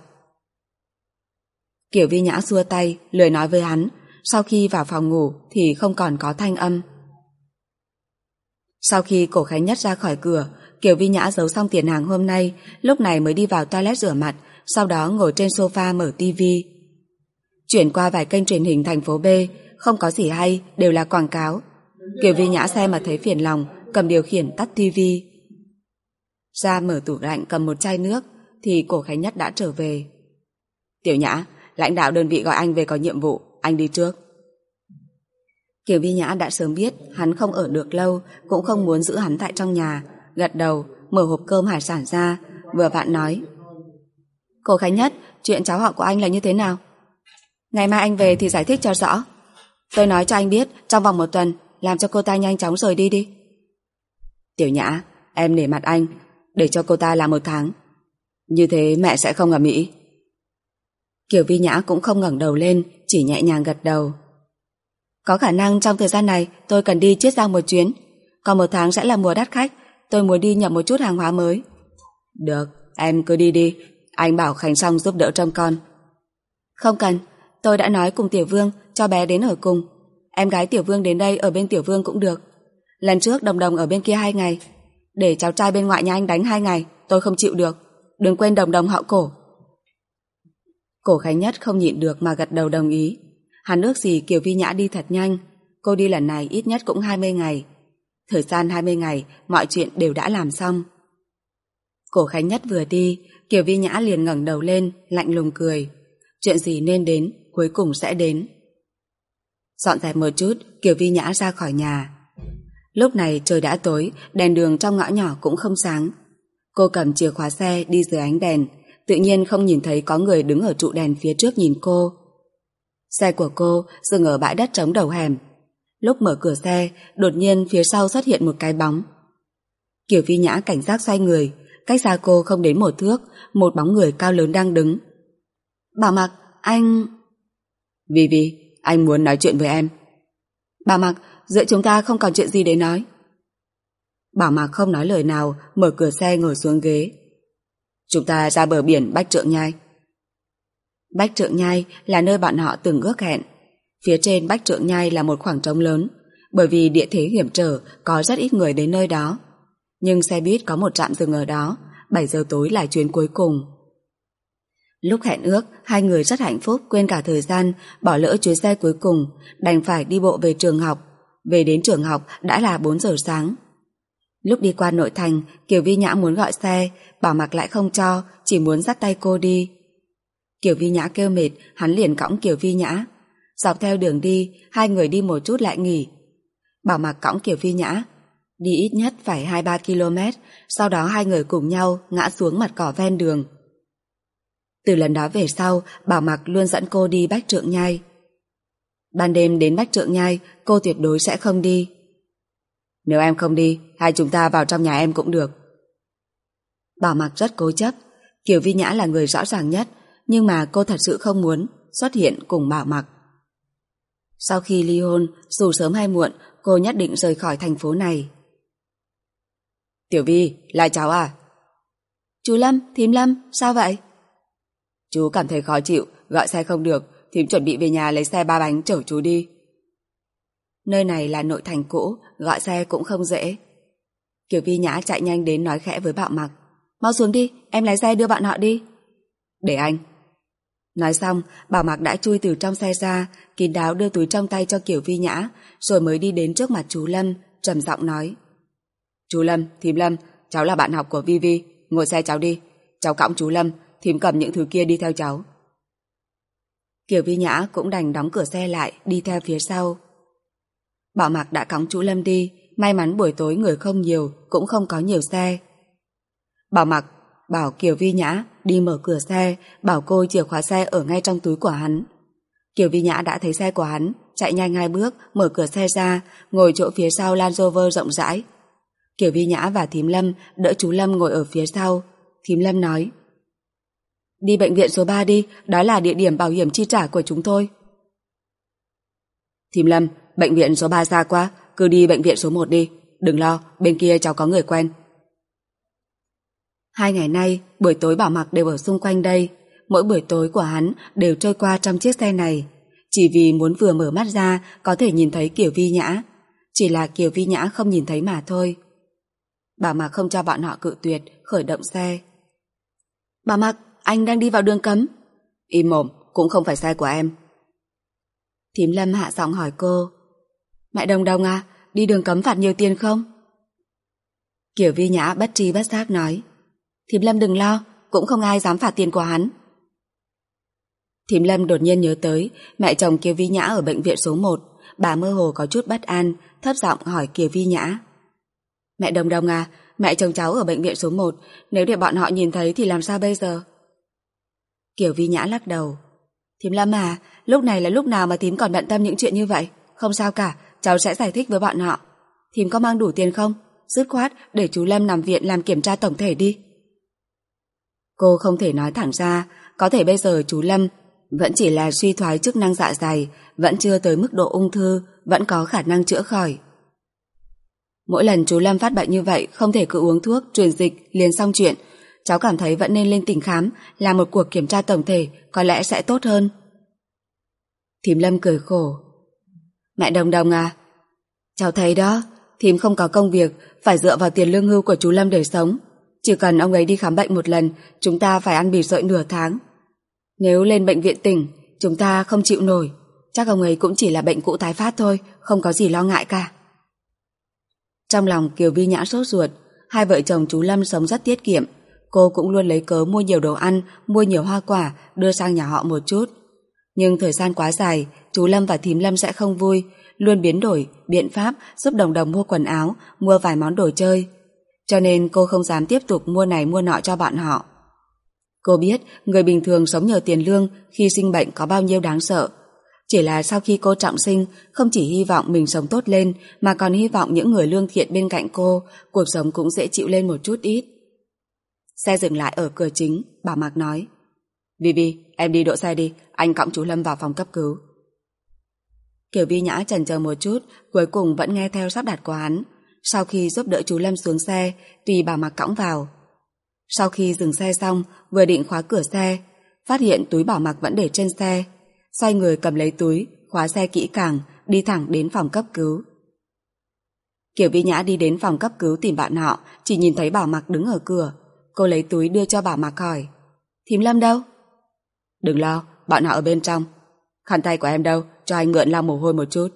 Kiều Vi Nhã xua tay, lười nói với hắn. Sau khi vào phòng ngủ thì không còn có thanh âm. Sau khi Cổ Khánh Nhất ra khỏi cửa, Kiều Vi Nhã giấu xong tiền hàng hôm nay, lúc này mới đi vào toilet rửa mặt, sau đó ngồi trên sofa mở tivi. Chuyển qua vài kênh truyền hình thành phố B, không có gì hay, đều là quảng cáo. Kiều Vi Nhã xem mà thấy phiền lòng, cầm điều khiển tắt tivi. Ra mở tủ lạnh cầm một chai nước, thì Cổ Khánh Nhất đã trở về. Tiểu Nhã, lãnh đạo đơn vị gọi anh về có nhiệm vụ, anh đi trước. Kiều Vi Nhã đã sớm biết hắn không ở được lâu, cũng không muốn giữ hắn tại trong nhà, gật đầu, mở hộp cơm hải sản ra, vừa vặn nói: Cổ Khánh Nhất, chuyện cháu họ của anh là như thế nào? Ngày mai anh về thì giải thích cho rõ. Tôi nói cho anh biết, trong vòng 1 tuần, làm cho cô ta nhanh chóng rời đi đi. Tiểu Nhã, em nể mặt anh, để cho cô ta làm 1 tháng. Như thế mẹ sẽ không ầm ĩ. Kiều Vi Nhã cũng không ngẩng đầu lên, chỉ nhẹ nhàng gật đầu. Có khả năng trong thời gian này tôi cần đi Chiết Giang một chuyến, còn 1 tháng sẽ là mùa đắt khách, tôi muốn đi nhập một chút hàng hóa mới. Được, em cứ đi đi, anh bảo Khánh Song giúp đỡ trông con. Không cần, tôi đã nói cùng Tiểu Vương cho bé đến ở cùng. Em gái Tiểu Vương đến đây ở bên Tiểu Vương cũng được. Lần trước Đồng Đồng ở bên kia 2 ngày, để cháu trai bên ngoại nhà anh đánh 2 ngày, tôi không chịu được. Đừng quên Đồng Đồng họ Cổ. Cổ Khánh Nhất không nhịn được mà gật đầu đồng ý. Hắn ước gì Kiều Vi Nhã đi thật nhanh. Cô đi lần này ít nhất cũng 20 ngày. Thời gian 20 ngày, mọi chuyện đều đã làm xong. Cổ Khánh Nhất vừa đi, Kiều Vi Nhã liền ngẩng đầu lên, lạnh lùng cười. Chuyện gì nên đến, cuối cùng sẽ đến. Dọn dẹp một chút, Kiều Vi Nhã ra khỏi nhà. Lúc này trời đã tối, đèn đường trong ngõ nhỏ cũng không sáng. Cô cầm chìa khóa xe đi dưới ánh đèn, tự nhiên không nhìn thấy có người đứng ở trụ đèn phía trước nhìn cô. Xe của cô dừng ở bãi đất trống đầu hẻm. Lúc mở cửa xe, đột nhiên phía sau xuất hiện một cái bóng. Kiều Vi Nhã cảnh giác xoay người, cách xa cô không đến 1 thước, một bóng người cao lớn đang đứng. Bảo Mặc, anh... Vi Vi, anh muốn nói chuyện với em. Bảo Mặc, giữa chúng ta không còn chuyện gì để nói. Bảo Mặc không nói lời nào, mở cửa xe ngồi xuống ghế. Chúng ta ra bờ biển Bách Trượng Nhai. Bách Trượng Nhai là nơi bọn họ từng ước hẹn. Phía trên Bách Trượng Nhai là một khoảng trống lớn, bởi vì địa thế hiểm trở có rất ít người đến nơi đó. Nhưng xe buýt có một trạm dừng ở đó, 7 giờ tối là chuyến cuối cùng. Lúc hẹn ước, hai người rất hạnh phúc quên cả thời gian, bỏ lỡ chuyến xe cuối cùng, đành phải đi bộ về trường học. Về đến trường học đã là 4 giờ sáng. Lúc đi qua nội thành, Kiều Vi Nhã muốn gọi xe, Bảo Mặc lại không cho, chỉ muốn dắt tay cô đi. Kiều Vi Nhã kêu mệt, hắn liền cõng Kiều Vi Nhã. Dọc theo đường đi, hai người đi một chút lại nghỉ. Bảo Mặc cõng Kiều Vi Nhã, đi ít nhất phải 2-3 km, sau đó hai người cùng nhau ngã xuống mặt cỏ ven đường. Từ lần đó về sau, Bảo Mặc luôn dẫn cô đi Bách Trượng Nhai. Ban đêm đến Bách Trượng Nhai, cô tuyệt đối sẽ không đi. Nếu em không đi, hai chúng ta vào trong nhà em cũng được. Bảo Mặc rất cố chấp. Kiều Vi Nhã là người rõ ràng nhất, nhưng mà cô thật sự không muốn xuất hiện cùng Bảo Mặc. Sau khi ly hôn, dù sớm hay muộn, cô nhất định rời khỏi thành phố này. Tiểu Vi, là cháu à? Chú Lâm, thím Lâm, sao vậy? Chú cảm thấy khó chịu, gọi xe không được, thím chuẩn bị về nhà lấy xe 3 bánh chở chú đi. Nơi này là nội thành cũ, gọi xe cũng không dễ. Kiều Vi Nhã chạy nhanh đến nói khẽ với Bảo Mặc. Mau xuống đi, em lái xe đưa bọn họ đi. Để anh. Nói xong, Bảo Mặc đã chui từ trong xe ra, kín đáo đưa túi trong tay cho Kiều Vi Nhã, rồi mới đi đến trước mặt chú Lâm, trầm giọng nói. Chú Lâm, thím Lâm, cháu là bạn học của Vi Vi, ngồi xe cháu đi. Cháu cõng chú Lâm, thím cầm những thứ kia đi theo cháu. Kiều Vi Nhã cũng đành đóng cửa xe lại, đi theo phía sau. Bảo Mặc đã cõng chú Lâm đi, may mắn buổi tối người không nhiều, cũng không có nhiều xe. Bảo Mặc bảo Kiều Vi Nhã đi mở cửa xe, bảo cô chìa khóa xe ở ngay trong túi của hắn. Kiều Vi Nhã đã thấy xe của hắn, chạy nhanh 2 bước, mở cửa xe ra, ngồi chỗ phía sau Land Rover rộng rãi. Kiều Vi Nhã và thím Lâm đỡ chú Lâm ngồi ở phía sau. Thím Lâm nói, đi bệnh viện số 3 đi, đó là địa điểm bảo hiểm chi trả của chúng tôi. Thím Lâm, bệnh viện số 3 xa quá, cứ đi bệnh viện số 1 đi, đừng lo, bên kia cháu có người quen. 2 ngày nay, buổi tối Bảo Mặc đều ở xung quanh đây, mỗi buổi tối của hắn đều trôi qua trong chiếc xe này, chỉ vì muốn vừa mở mắt ra có thể nhìn thấy Kiều Vi Nhã, chỉ là Kiều Vi Nhã không nhìn thấy mà thôi. Bảo Mặc không cho bọn họ cự tuyệt, khởi động xe. Bảo Mặc, anh đang đi vào đường cấm. Im mồm, cũng không phải xe của em. Thím Lâm hạ giọng hỏi cô, mẹ Đồng Đồng à, đi đường cấm phạt nhiều tiền không? Kiều Vi Nhã bất tri bất giác nói, thím Lâm đừng lo, cũng không ai dám phạt tiền của hắn. Thím Lâm đột nhiên nhớ tới mẹ chồng Kiều Vi Nhã ở bệnh viện số 1, bà mơ hồ có chút bất an, thấp giọng hỏi Kiều Vi Nhã, mẹ Đồng Đồng à, mẹ chồng cháu ở bệnh viện số 1, nếu để bọn họ nhìn thấy thì làm sao bây giờ? Kiều Vi Nhã lắc đầu, thím Lâm à, lúc này là lúc nào mà thím còn bận tâm những chuyện như vậy? Không sao cả, cháu sẽ giải thích với bọn họ. Thím có mang đủ tiền không? Dứt khoát để chú Lâm nằm viện làm kiểm tra tổng thể đi. Cô không thể nói thẳng ra, có thể bây giờ chú Lâm vẫn chỉ là suy thoái chức năng dạ dày, vẫn chưa tới mức độ ung thư, vẫn có khả năng chữa khỏi. Mỗi lần chú Lâm phát bệnh như vậy, không thể cứ uống thuốc, truyền dịch, liền xong chuyện. Cháu cảm thấy vẫn nên lên tỉnh khám, làm một cuộc kiểm tra tổng thể, có lẽ sẽ tốt hơn. Thím Lâm cười khổ. Mẹ Đồng Đồng à, cháu thấy đó, thím không có công việc, phải dựa vào tiền lương hưu của chú Lâm để sống. Chỉ cần ông ấy đi khám bệnh một lần, chúng ta phải ăn mì sợi nửa tháng. Nếu lên bệnh viện tỉnh, chúng ta không chịu nổi. Chắc ông ấy cũng chỉ là bệnh cũ tái phát thôi, không có gì lo ngại cả. Trong lòng Kiều Vi Nhã sốt ruột, hai vợ chồng chú Lâm sống rất tiết kiệm. Cô cũng luôn lấy cớ mua nhiều đồ ăn, mua nhiều hoa quả, đưa sang nhà họ một chút. Nhưng thời gian quá dài, chú Lâm và thím Lâm sẽ không vui, luôn biến đổi biện pháp giúp Đồng Đồng mua quần áo, mua vài món đồ chơi. Cho nên cô không dám tiếp tục mua này mua nọ cho bọn họ. Cô biết người bình thường sống nhờ tiền lương khi sinh bệnh có bao nhiêu đáng sợ. Chỉ là sau khi cô trọng sinh, không chỉ hy vọng mình sống tốt lên, mà còn hy vọng những người lương thiện bên cạnh cô, cuộc sống cũng dễ chịu lên một chút ít. Xe dừng lại ở cửa chính, bà Mạc nói: Vi, em đi đỗ xe đi, anh cõng chú Lâm vào phòng cấp cứu. Kiều Vi Nhã chần chờ một chút, cuối cùng vẫn nghe theo sắp đặt của hắn. Sau khi giúp đỡ chú Lâm xuống xe, tùy bà Mạc cõng vào. Sau khi dừng xe xong, vừa định khóa cửa xe, phát hiện túi bảo Mạc vẫn để trên xe. Xoay người cầm lấy túi, khóa xe kỹ càng, đi thẳng đến phòng cấp cứu. Kiều Vi Nhã đi đến phòng cấp cứu tìm bạn họ, chỉ nhìn thấy Bảo Mạc đứng ở cửa. Cô lấy túi đưa cho Bảo Mạc hỏi: Thím Lâm đâu? Đừng lo, bọn họ ở bên trong. Khăn tay của em đâu, cho anh mượn lau mồ hôi một chút.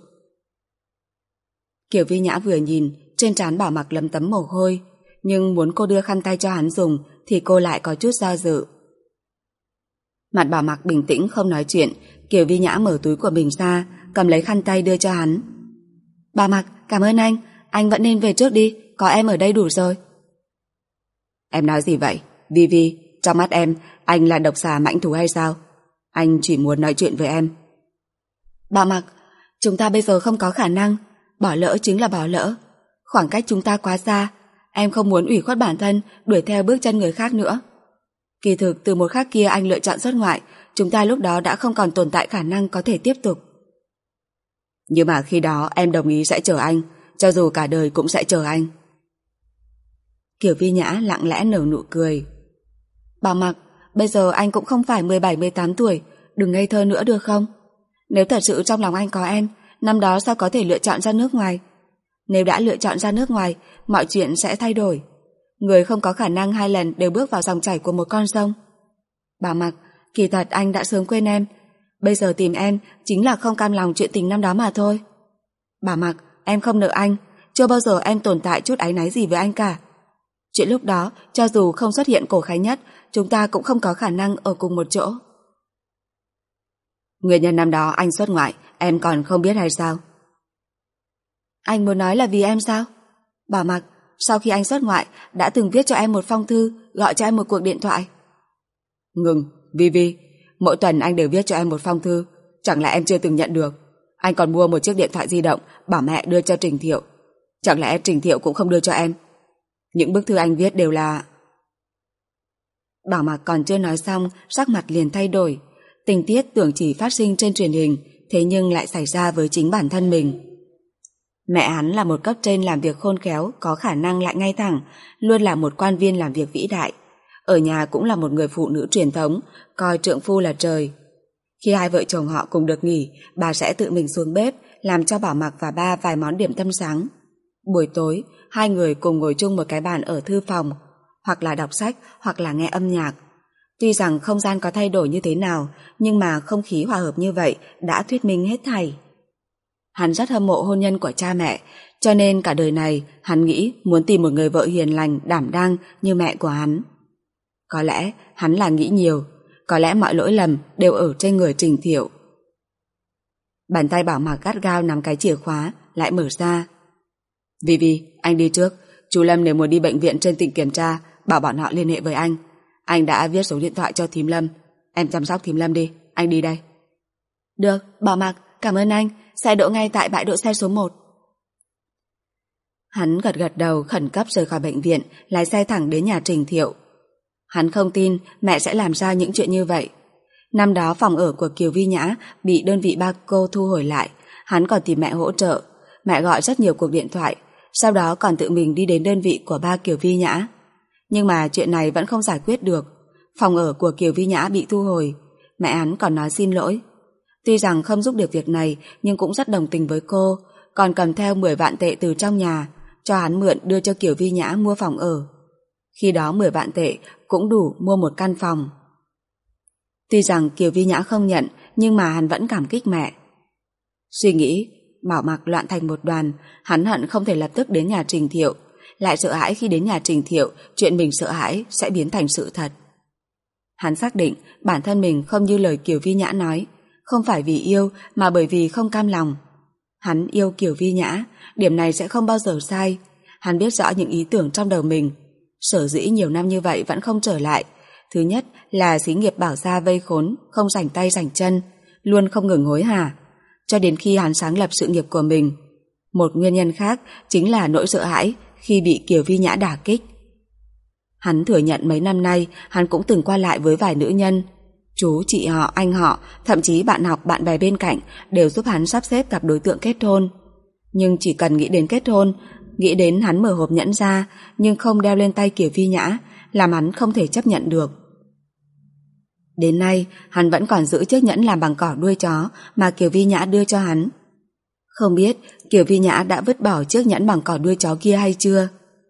Kiều Vi Nhã vừa nhìn, trên trán Bảo Mạc lấm tấm mồ hôi, nhưng muốn cô đưa khăn tay cho hắn dùng thì cô lại có chút do dự. Mặt Bảo Mạc bình tĩnh không nói chuyện. Kiều Vi Nhã mở túi của mình ra, cầm lấy khăn tay đưa cho hắn. Bảo Mạc, cảm ơn anh vẫn nên về trước đi, có em ở đây đủ rồi. Em nói gì vậy? Vi, trong mắt em, anh là độc xà mãnh thú hay sao? Anh chỉ muốn nói chuyện với em. Bảo Mạc, chúng ta bây giờ không có khả năng, bỏ lỡ chính là bỏ lỡ. Khoảng cách chúng ta quá xa, em không muốn ủy khuất bản thân, đuổi theo bước chân người khác nữa. Kỳ thực từ một khắc kia anh lựa chọn xuất ngoại, chúng ta lúc đó đã không còn tồn tại khả năng có thể tiếp tục. Nhưng mà khi đó em đồng ý sẽ chờ anh, cho dù cả đời cũng sẽ chờ anh. Kiều Vi Nhã lặng lẽ nở nụ cười. Bảo Mạc, bây giờ anh cũng không phải 17-18 tuổi, đừng ngây thơ nữa được không? Nếu thật sự trong lòng anh có em, năm đó sao có thể lựa chọn ra nước ngoài? Nếu đã lựa chọn ra nước ngoài, mọi chuyện sẽ thay đổi. Người không có khả năng 2 lần đều bước vào dòng chảy của một con sông. Bảo Mạc, kỳ thật anh đã sớm quên em. Bây giờ tìm em chính là không cam lòng chuyện tình năm đó mà thôi. Bảo Mạc, em không nợ anh, chưa bao giờ em tồn tại chút áy náy gì với anh cả. Chuyện lúc đó, cho dù không xuất hiện Cổ Khánh Nhất, chúng ta cũng không có khả năng ở cùng một chỗ. Nguyên nhân năm đó anh xuất ngoại, em còn không biết hay sao? Anh muốn nói là vì em sao? Bảo Mạc, sau khi anh xuất ngoại, đã từng viết cho em một phong thư, gọi cho em một cuộc điện thoại. Ngừng, Vi, mỗi tuần anh đều viết cho em một phong thư, chẳng lẽ em chưa từng nhận được? Anh còn mua một chiếc điện thoại di động, bảo mẹ đưa cho Trình Thiệu. Chẳng lẽ Trình Thiệu cũng không đưa cho em? Những bức thư anh viết đều là... Bảo Mạc còn chưa nói xong, sắc mặt liền thay đổi. Tình tiết tưởng chỉ phát sinh trên truyền hình, thế nhưng lại xảy ra với chính bản thân mình. Mẹ hắn là một cấp trên làm việc khôn khéo, có khả năng lại ngay thẳng, luôn là một quan viên làm việc vĩ đại. Ở nhà cũng là một người phụ nữ truyền thống, coi trượng phu là trời. Khi hai vợ chồng họ cùng được nghỉ, bà sẽ tự mình xuống bếp, làm cho Bảo Mạc và ba vài món điểm tâm sáng. Buổi tối, hai người cùng ngồi chung một cái bàn ở thư phòng, hoặc là đọc sách, hoặc là nghe âm nhạc. Tuy rằng không gian có thay đổi như thế nào, nhưng mà không khí hòa hợp như vậy đã thuyết minh hết thảy. Hắn rất hâm mộ hôn nhân của cha mẹ, cho nên cả đời này hắn nghĩ muốn tìm một người vợ hiền lành, đảm đang như mẹ của hắn. Có lẽ hắn là nghĩ nhiều, có lẽ mọi lỗi lầm đều ở trên người Trình Thiệu. Bàn tay Bảo Mạc gắt gao nắm cái chìa khóa, lại mở ra. Vi, anh đi trước, chú Lâm nếu muốn đi bệnh viện trên tỉnh kiểm tra, bảo bọn họ liên hệ với anh. Anh đã viết số điện thoại cho thím Lâm, em chăm sóc thím Lâm đi, anh đi đây. Được, Bảo Mạc, cảm ơn anh, xe đỗ ngay tại bãi đỗ xe số 1. Hắn gật đầu khẩn cấp rời khỏi bệnh viện, lái xe thẳng đến nhà Trình Thiệu. Hắn không tin mẹ sẽ làm ra những chuyện như vậy. Năm đó phòng ở của Kiều Vi Nhã bị đơn vị ba cô thu hồi lại, hắn còn tìm mẹ hỗ trợ. Mẹ gọi rất nhiều cuộc điện thoại, sau đó còn tự mình đi đến đơn vị của ba Kiều Vi Nhã. Nhưng mà chuyện này vẫn không giải quyết được. Phòng ở của Kiều Vi Nhã bị thu hồi, mẹ hắn còn nói xin lỗi. Tuy rằng không giúp được việc này, nhưng cũng rất đồng tình với cô, còn cầm theo 10 vạn tệ từ trong nhà, cho hắn mượn đưa cho Kiều Vi Nhã mua phòng ở. Khi đó 10 vạn tệ cũng đủ mua một căn phòng. Tuy rằng Kiều Vi Nhã không nhận, nhưng mà hắn vẫn cảm kích mẹ. Suy nghĩ, Bảo Mặc loạn thành một đoàn, hắn hận không thể lập tức đến nhà Trình Thiệu, lại sợ hãi khi đến nhà Trình Thiệu, chuyện mình sợ hãi sẽ biến thành sự thật. Hắn xác định bản thân mình không như lời Kiều Vi Nhã nói, không phải vì yêu mà bởi vì không cam lòng. Hắn yêu Kiều Vi Nhã, điểm này sẽ không bao giờ sai. Hắn biết rõ những ý tưởng trong đầu mình. Sở dĩ nhiều năm như vậy vẫn không trở lại. Thứ nhất là xí nghiệp Bảo gia vây khốn, không rảnh tay rảnh chân, luôn không ngừng hối hả, cho đến khi hắn sáng lập sự nghiệp của mình. Một nguyên nhân khác chính là nỗi sợ hãi khi bị Kiều Vi Nhã đả kích. Hắn thừa nhận mấy năm nay hắn cũng từng qua lại với vài nữ nhân. Chú, chị họ, anh họ, thậm chí bạn học, bạn bè bên cạnh đều giúp hắn sắp xếp gặp đối tượng kết hôn. Nhưng chỉ cần nghĩ đến kết hôn, nghĩ đến hắn mở hộp nhẫn ra nhưng không đeo lên tay Kiều Vi Nhã, làm hắn không thể chấp nhận được. Đến nay, hắn vẫn còn giữ chiếc nhẫn làm bằng cỏ đuôi chó mà Kiều Vi Nhã đưa cho hắn. Không biết Kiều Vi Nhã đã vứt bỏ chiếc nhẫn bằng cỏ đuôi chó kia hay chưa?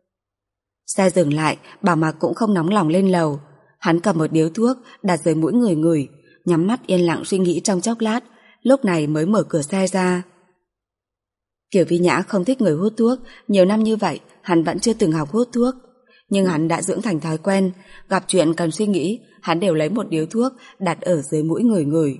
Xe dừng lại, Bảo Mặc cũng không nóng lòng lên lầu. Hắn cầm một điếu thuốc đặt dưới mũi người ngửi, nhắm mắt yên lặng suy nghĩ trong chốc lát, lúc này mới mở cửa xe ra. Kiều Vi Nhã không thích người hút thuốc, nhiều năm như vậy hắn vẫn chưa từng học hút thuốc, nhưng hắn đã dưỡng thành thói quen, gặp chuyện cần suy nghĩ, hắn đều lấy một điếu thuốc đặt ở dưới mũi người ngửi.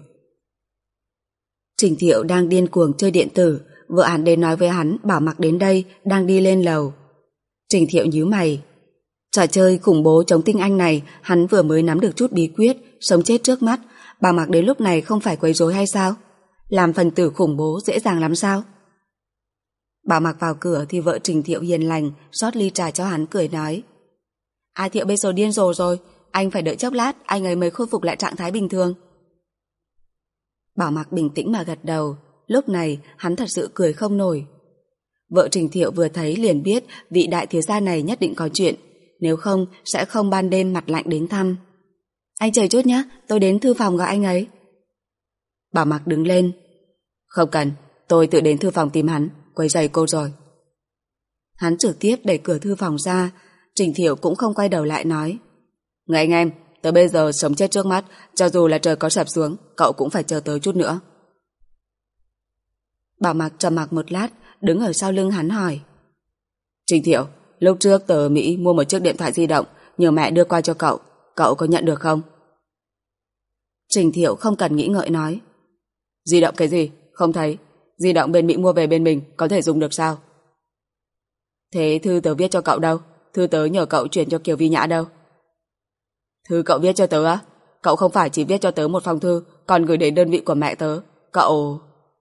Trình Thiệu đang điên cuồng chơi điện tử, vợ hắn đến nói với hắn Bảo Mặc đến đây, đang đi lên lầu. Trình Thiệu nhíu mày. Trò chơi khủng bố chống tinh anh này hắn vừa mới nắm được chút bí quyết, sống chết trước mắt, Bảo Mặc đến lúc này không phải quấy rối hay sao? Làm phần tử khủng bố dễ dàng lắm sao? Bảo Mặc vào cửa thì vợ Trình Thiệu hiền lành rót ly trà cho hắn, cười nói: A Thiệu bây giờ điên rồ rồi, anh phải đợi chốc lát anh ấy mới khôi phục lại trạng thái bình thường. Bảo Mặc bình tĩnh mà gật đầu. Lúc này hắn thật sự cười không nổi. Vợ Trình Thiệu vừa thấy liền biết vị đại thiếu gia này nhất định có chuyện, nếu không sẽ không ban đêm mặt lạnh đến thăm. Anh chờ chút nhé, tôi đến thư phòng gọi anh ấy. Bảo Mặc đứng lên. Không cần, tôi tự đến thư phòng tìm hắn, quấy rầy cô rồi. Hắn trực tiếp đẩy cửa thư phòng ra. Trình Thiệu cũng không quay đầu lại nói: Người anh em, tới bây giờ sống chết trước mắt, cho dù là trời có sập xuống, cậu cũng phải chờ tới chút nữa. Bảo Mặc trầm mặc một lát, đứng ở sau lưng hắn hỏi: Trình Thiệu, lúc trước tớ ở Mỹ mua một chiếc điện thoại di động, nhờ mẹ đưa qua cho cậu, cậu có nhận được không? Trình Thiệu không cần nghĩ ngợi nói: Di động cái gì? Không thấy. Di động bên Mỹ mua về bên mình có thể dùng được sao? Thế thư tớ viết cho cậu đâu? Thư tớ nhờ cậu chuyển cho Kiều Vi Nhã đâu? Thư cậu viết cho tớ á? Cậu không phải chỉ viết cho tớ một phong thư, còn gửi đến đơn vị của mẹ tớ. Cậu...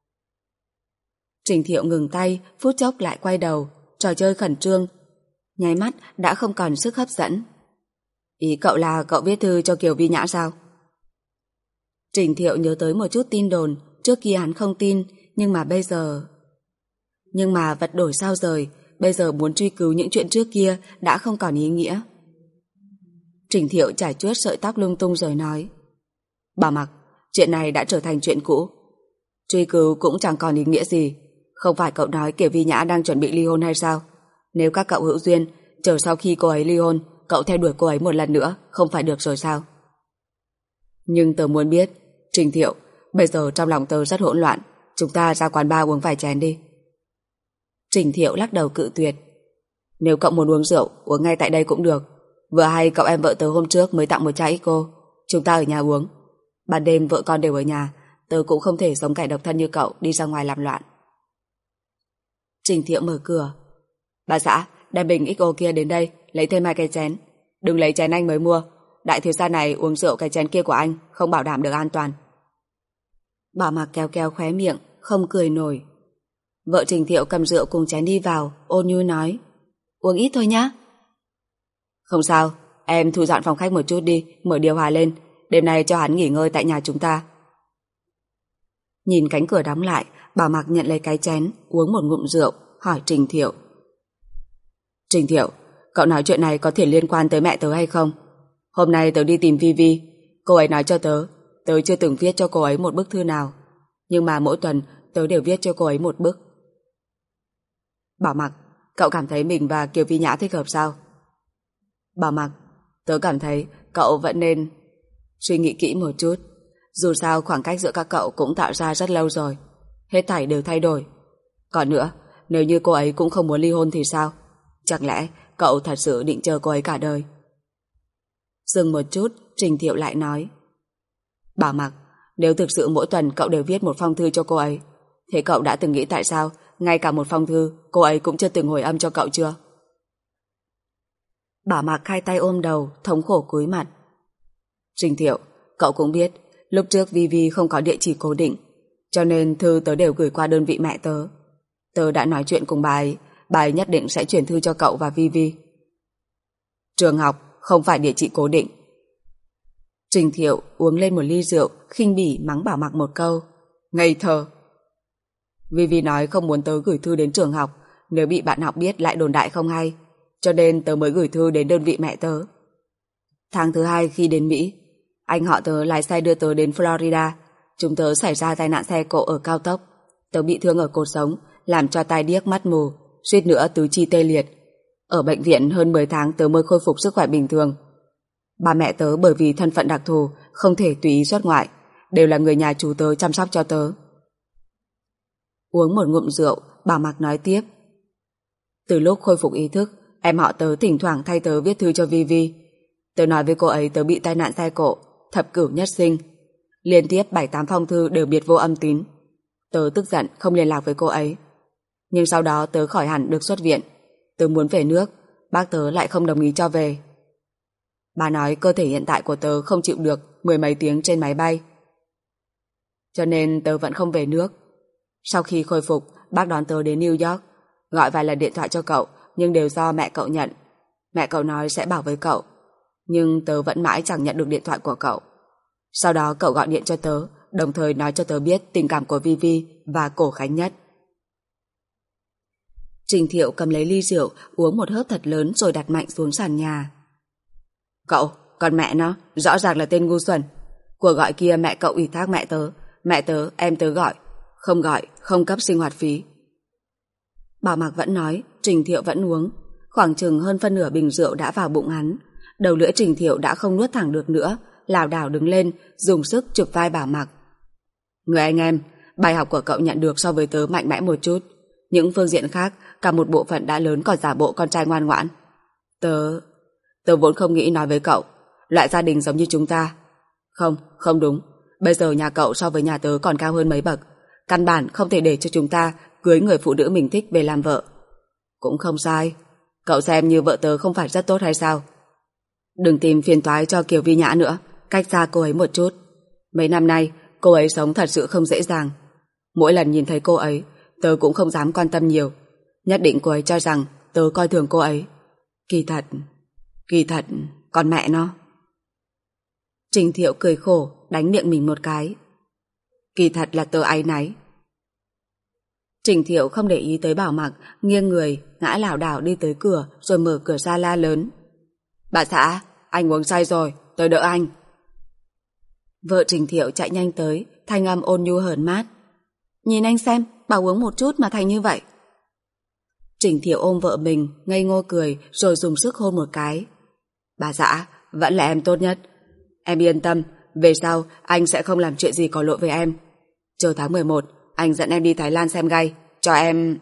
Trình Thiệu ngừng tay, phút chốc lại quay đầu, trò chơi khẩn trương. Nháy mắt đã không còn sức hấp dẫn. Ý cậu là cậu viết thư cho Kiều Vi Nhã sao? Trình Thiệu nhớ tới một chút tin đồn, trước kia hắn không tin, nhưng mà bây giờ... Nhưng mà vật đổi sao rời, bây giờ muốn truy cứu những chuyện trước kia đã không còn ý nghĩa. Trình Thiệu chải chuốt sợi tóc lung tung rồi nói: Bảo Mặc, chuyện này đã trở thành chuyện cũ. Truy cứu cũng chẳng còn ý nghĩa gì. Không phải cậu nói Kiều Vi Nhã đang chuẩn bị ly hôn hay sao? Nếu các cậu hữu duyên, chờ sau khi cô ấy ly hôn, cậu theo đuổi cô ấy một lần nữa, không phải được rồi sao? Nhưng tớ muốn biết, Trình Thiệu, bây giờ trong lòng tớ rất hỗn loạn, chúng ta ra quán bar uống vài chén đi. Trình Thiệu lắc đầu cự tuyệt. Nếu cậu muốn uống rượu, uống ngay tại đây cũng được. Vừa hay cậu em vợ tớ hôm trước mới tặng một chai Ico, chúng ta ở nhà uống. Ban đêm vợ con đều ở nhà, tớ cũng không thể giống kẻ độc thân như cậu đi ra ngoài làm loạn. Trình Thiệu mở cửa. Bà xã, đem bình Ico kia đến đây, lấy thêm 2 cái chén. Đừng lấy chén anh mới mua, đại thiếu gia này uống rượu cái chén kia của anh không bảo đảm được an toàn. Bảo Mặc kéo kéo khóe miệng, không cười nổi. Vợ Trình Thiệu cầm rượu cùng chén đi vào, ôn nhu nói: Uống ít thôi nhá. Không sao, em thu dọn phòng khách một chút đi, mở điều hòa lên, đêm nay cho hắn nghỉ ngơi tại nhà chúng ta. Nhìn cánh cửa đóng lại, Bảo Mặc nhận lấy cái chén, uống một ngụm rượu, hỏi Trình Thiệu: Trình Thiệu, cậu nói chuyện này có thể liên quan tới mẹ tớ hay không? Hôm nay tớ đi tìm Vivi, cô ấy nói cho tớ chưa từng viết cho cô ấy một bức thư nào, nhưng mà mỗi tuần tớ đều viết cho cô ấy một bức. Bảo Mặc, cậu cảm thấy mình và Kiều Vi Nhã thích hợp sao? Bảo Mặc, tớ cảm thấy cậu vẫn nên suy nghĩ kỹ một chút. Dù sao khoảng cách giữa các cậu cũng tạo ra rất lâu rồi. Hết thảy đều thay đổi. Còn nữa, nếu như cô ấy cũng không muốn ly hôn thì sao? Chẳng lẽ cậu thật sự định chờ cô ấy cả đời? Dừng một chút, Trình Thiệu lại nói. Bảo Mặc, nếu thực sự mỗi tuần cậu đều viết một phong thư cho cô ấy, thế cậu đã từng nghĩ tại sao ngay cả một phong thư cô ấy cũng chưa từng hồi âm cho cậu chưa? Bảo Mặc hai tay ôm đầu, thống khổ cúi mặt. Trình Thiệu, cậu cũng biết lúc trước Vivi không có địa chỉ cố định, cho nên thư tớ đều gửi qua đơn vị mẹ tớ. Tớ đã nói chuyện cùng bà ấy nhất định sẽ chuyển thư cho cậu và Vivi. Trường học không phải địa chỉ cố định. Trình Thiệu uống lên một ly rượu, khinh bỉ mắng Bảo Mặc một câu. Ngây thơ. Vivi nói không muốn tớ gửi thư đến trường học, nếu bị bạn học biết lại đồn đại không hay, cho nên tớ mới gửi thư đến đơn vị mẹ tớ. Tháng thứ 2 khi đến Mỹ, anh họ tớ lái xe đưa tớ đến Florida. Chúng tớ xảy ra tai nạn xe cộ ở cao tốc. Tớ bị thương ở cột sống, làm cho tai điếc mắt mù, suýt nữa tứ chi tê liệt. Ở bệnh viện hơn 10 tháng tớ mới khôi phục sức khỏe bình thường. Ba mẹ tớ bởi vì thân phận đặc thù không thể tùy ý xuất ngoại, đều là người nhà chú tớ chăm sóc cho tớ. Uống một ngụm rượu, Bảo Mặc nói tiếp. Từ lúc khôi phục ý thức, em họ tớ thỉnh thoảng thay tớ viết thư cho Vivi. Tớ nói với cô ấy tớ bị tai nạn xe cộ, thập cửu nhất sinh. Liên tiếp 7-8 phong thư đều biệt vô âm tín. Tớ tức giận không liên lạc với cô ấy. Nhưng sau đó tớ khỏi hẳn được xuất viện. Tớ muốn về nước, bác tớ lại không đồng ý cho về. Bà nói cơ thể hiện tại của tớ không chịu được 10 mấy tiếng trên máy bay. Cho nên tớ vẫn không về nước. Sau khi khôi phục, bác đón tớ đến New York, gọi vài lần điện thoại cho cậu, nhưng đều do mẹ cậu nhận. Mẹ cậu nói sẽ bảo với cậu, nhưng tớ vẫn mãi chẳng nhận được điện thoại của cậu. Sau đó cậu gọi điện cho tớ, đồng thời nói cho tớ biết tình cảm của Vivi và Cổ Khánh Nhất. Trình Thiệu cầm lấy ly rượu, uống một hớp thật lớn rồi đặt mạnh xuống sàn nhà. Cậu, con mẹ nó, rõ ràng là tên ngu xuẩn. Cuộc gọi kia mẹ cậu ủy thác mẹ tớ, em tớ gọi, không cấp sinh hoạt phí. Bảo Mặc vẫn nói, Trình Thiệu vẫn uống. Khoảng chừng hơn phân nửa bình rượu đã vào bụng hắn. Đầu lưỡi Trình Thiệu đã không nuốt thẳng được nữa, lảo đảo đứng lên, dùng sức chụp vai Bảo Mặc. Người anh em, bài học của cậu nhận được so với tớ mạnh mẽ một chút. Những phương diện khác, cả một bộ phận đã lớn còn giả bộ con trai ngoan ngoãn. Tớ vốn không nghĩ nói với cậu, loại gia đình giống như chúng ta. Không đúng. Bây giờ nhà cậu so với nhà tớ còn cao hơn mấy bậc. Căn bản không thể để cho chúng ta cưới người phụ nữ mình thích về làm vợ. Cũng không sai. Cậu xem như vợ tớ không phải rất tốt hay sao? Đừng tìm phiền toái cho Kiều Vi Nhã nữa, cách xa cô ấy một chút. Mấy năm nay, cô ấy sống thật sự không dễ dàng. Mỗi lần nhìn thấy cô ấy, tớ cũng không dám quan tâm nhiều. Nhất định cô ấy cho rằng tớ coi thường cô ấy. Kỳ thật, con mẹ nó. Trình Thiệu cười khổ, đánh miệng mình một cái. Kỳ thật là tớ áy náy. Trình Thiệu không để ý tới Bảo Mặc, nghiêng người, ngã lảo đảo đi tới cửa rồi mở cửa ra la lớn. Bà xã, anh uống say rồi, tôi đỡ anh. Vợ Trình Thiệu chạy nhanh tới, thanh âm ôn nhu hờn mát. Nhìn anh xem, bảo uống một chút mà thành như vậy. Trình Thiệu ôm vợ mình, ngây ngô cười rồi dùng sức hôn một cái. Bà xã, vẫn là em tốt nhất. Em yên tâm, về sau anh sẽ không làm chuyện gì có lỗi với em. Chờ tháng 11, anh dẫn em đi Thái Lan xem gay, cho em...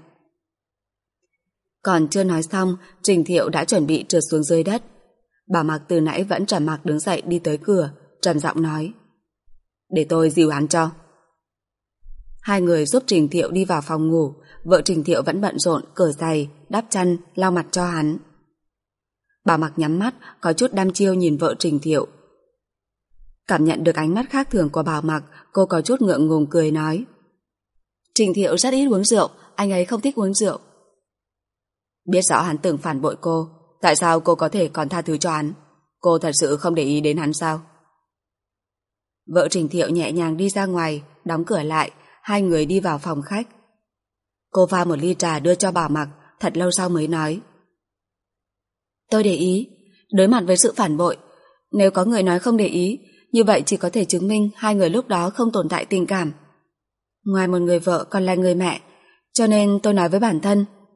Còn chưa nói xong, Trình Thiệu đã chuẩn bị trượt xuống dưới đất. Bảo Mặc từ nãy vẫn trầm mặc đứng dậy đi tới cửa, trầm giọng nói. Để tôi dìu hắn cho. Hai người giúp Trình Thiệu đi vào phòng ngủ, vợ Trình Thiệu vẫn bận rộn, cởi giày, đắp chăn, lau mặt cho hắn. Bảo Mặc nhắm mắt, có chút đăm chiêu nhìn vợ Trình Thiệu. Cảm nhận được ánh mắt khác thường của Bảo Mặc, cô có chút ngượng ngùng cười nói. Trình Thiệu rất ít uống rượu, anh ấy không thích uống rượu. Biết rõ hắn từng phản bội cô, tại sao cô có thể còn tha thứ cho hắn? Cô thật sự không để ý đến hắn sao? Vợ Trình Thiệu nhẹ nhàng đi ra ngoài, đóng cửa lại, hai người đi vào phòng khách. Cô pha một ly trà đưa cho Bảo Mặc, thật lâu sau mới nói. Tôi để ý, đối mặt với sự phản bội, nếu có người nói không để ý, như vậy chỉ có thể chứng minh hai người lúc đó không tồn tại tình cảm. Ngoài một người vợ còn là người mẹ, cho nên tôi nói với bản thân,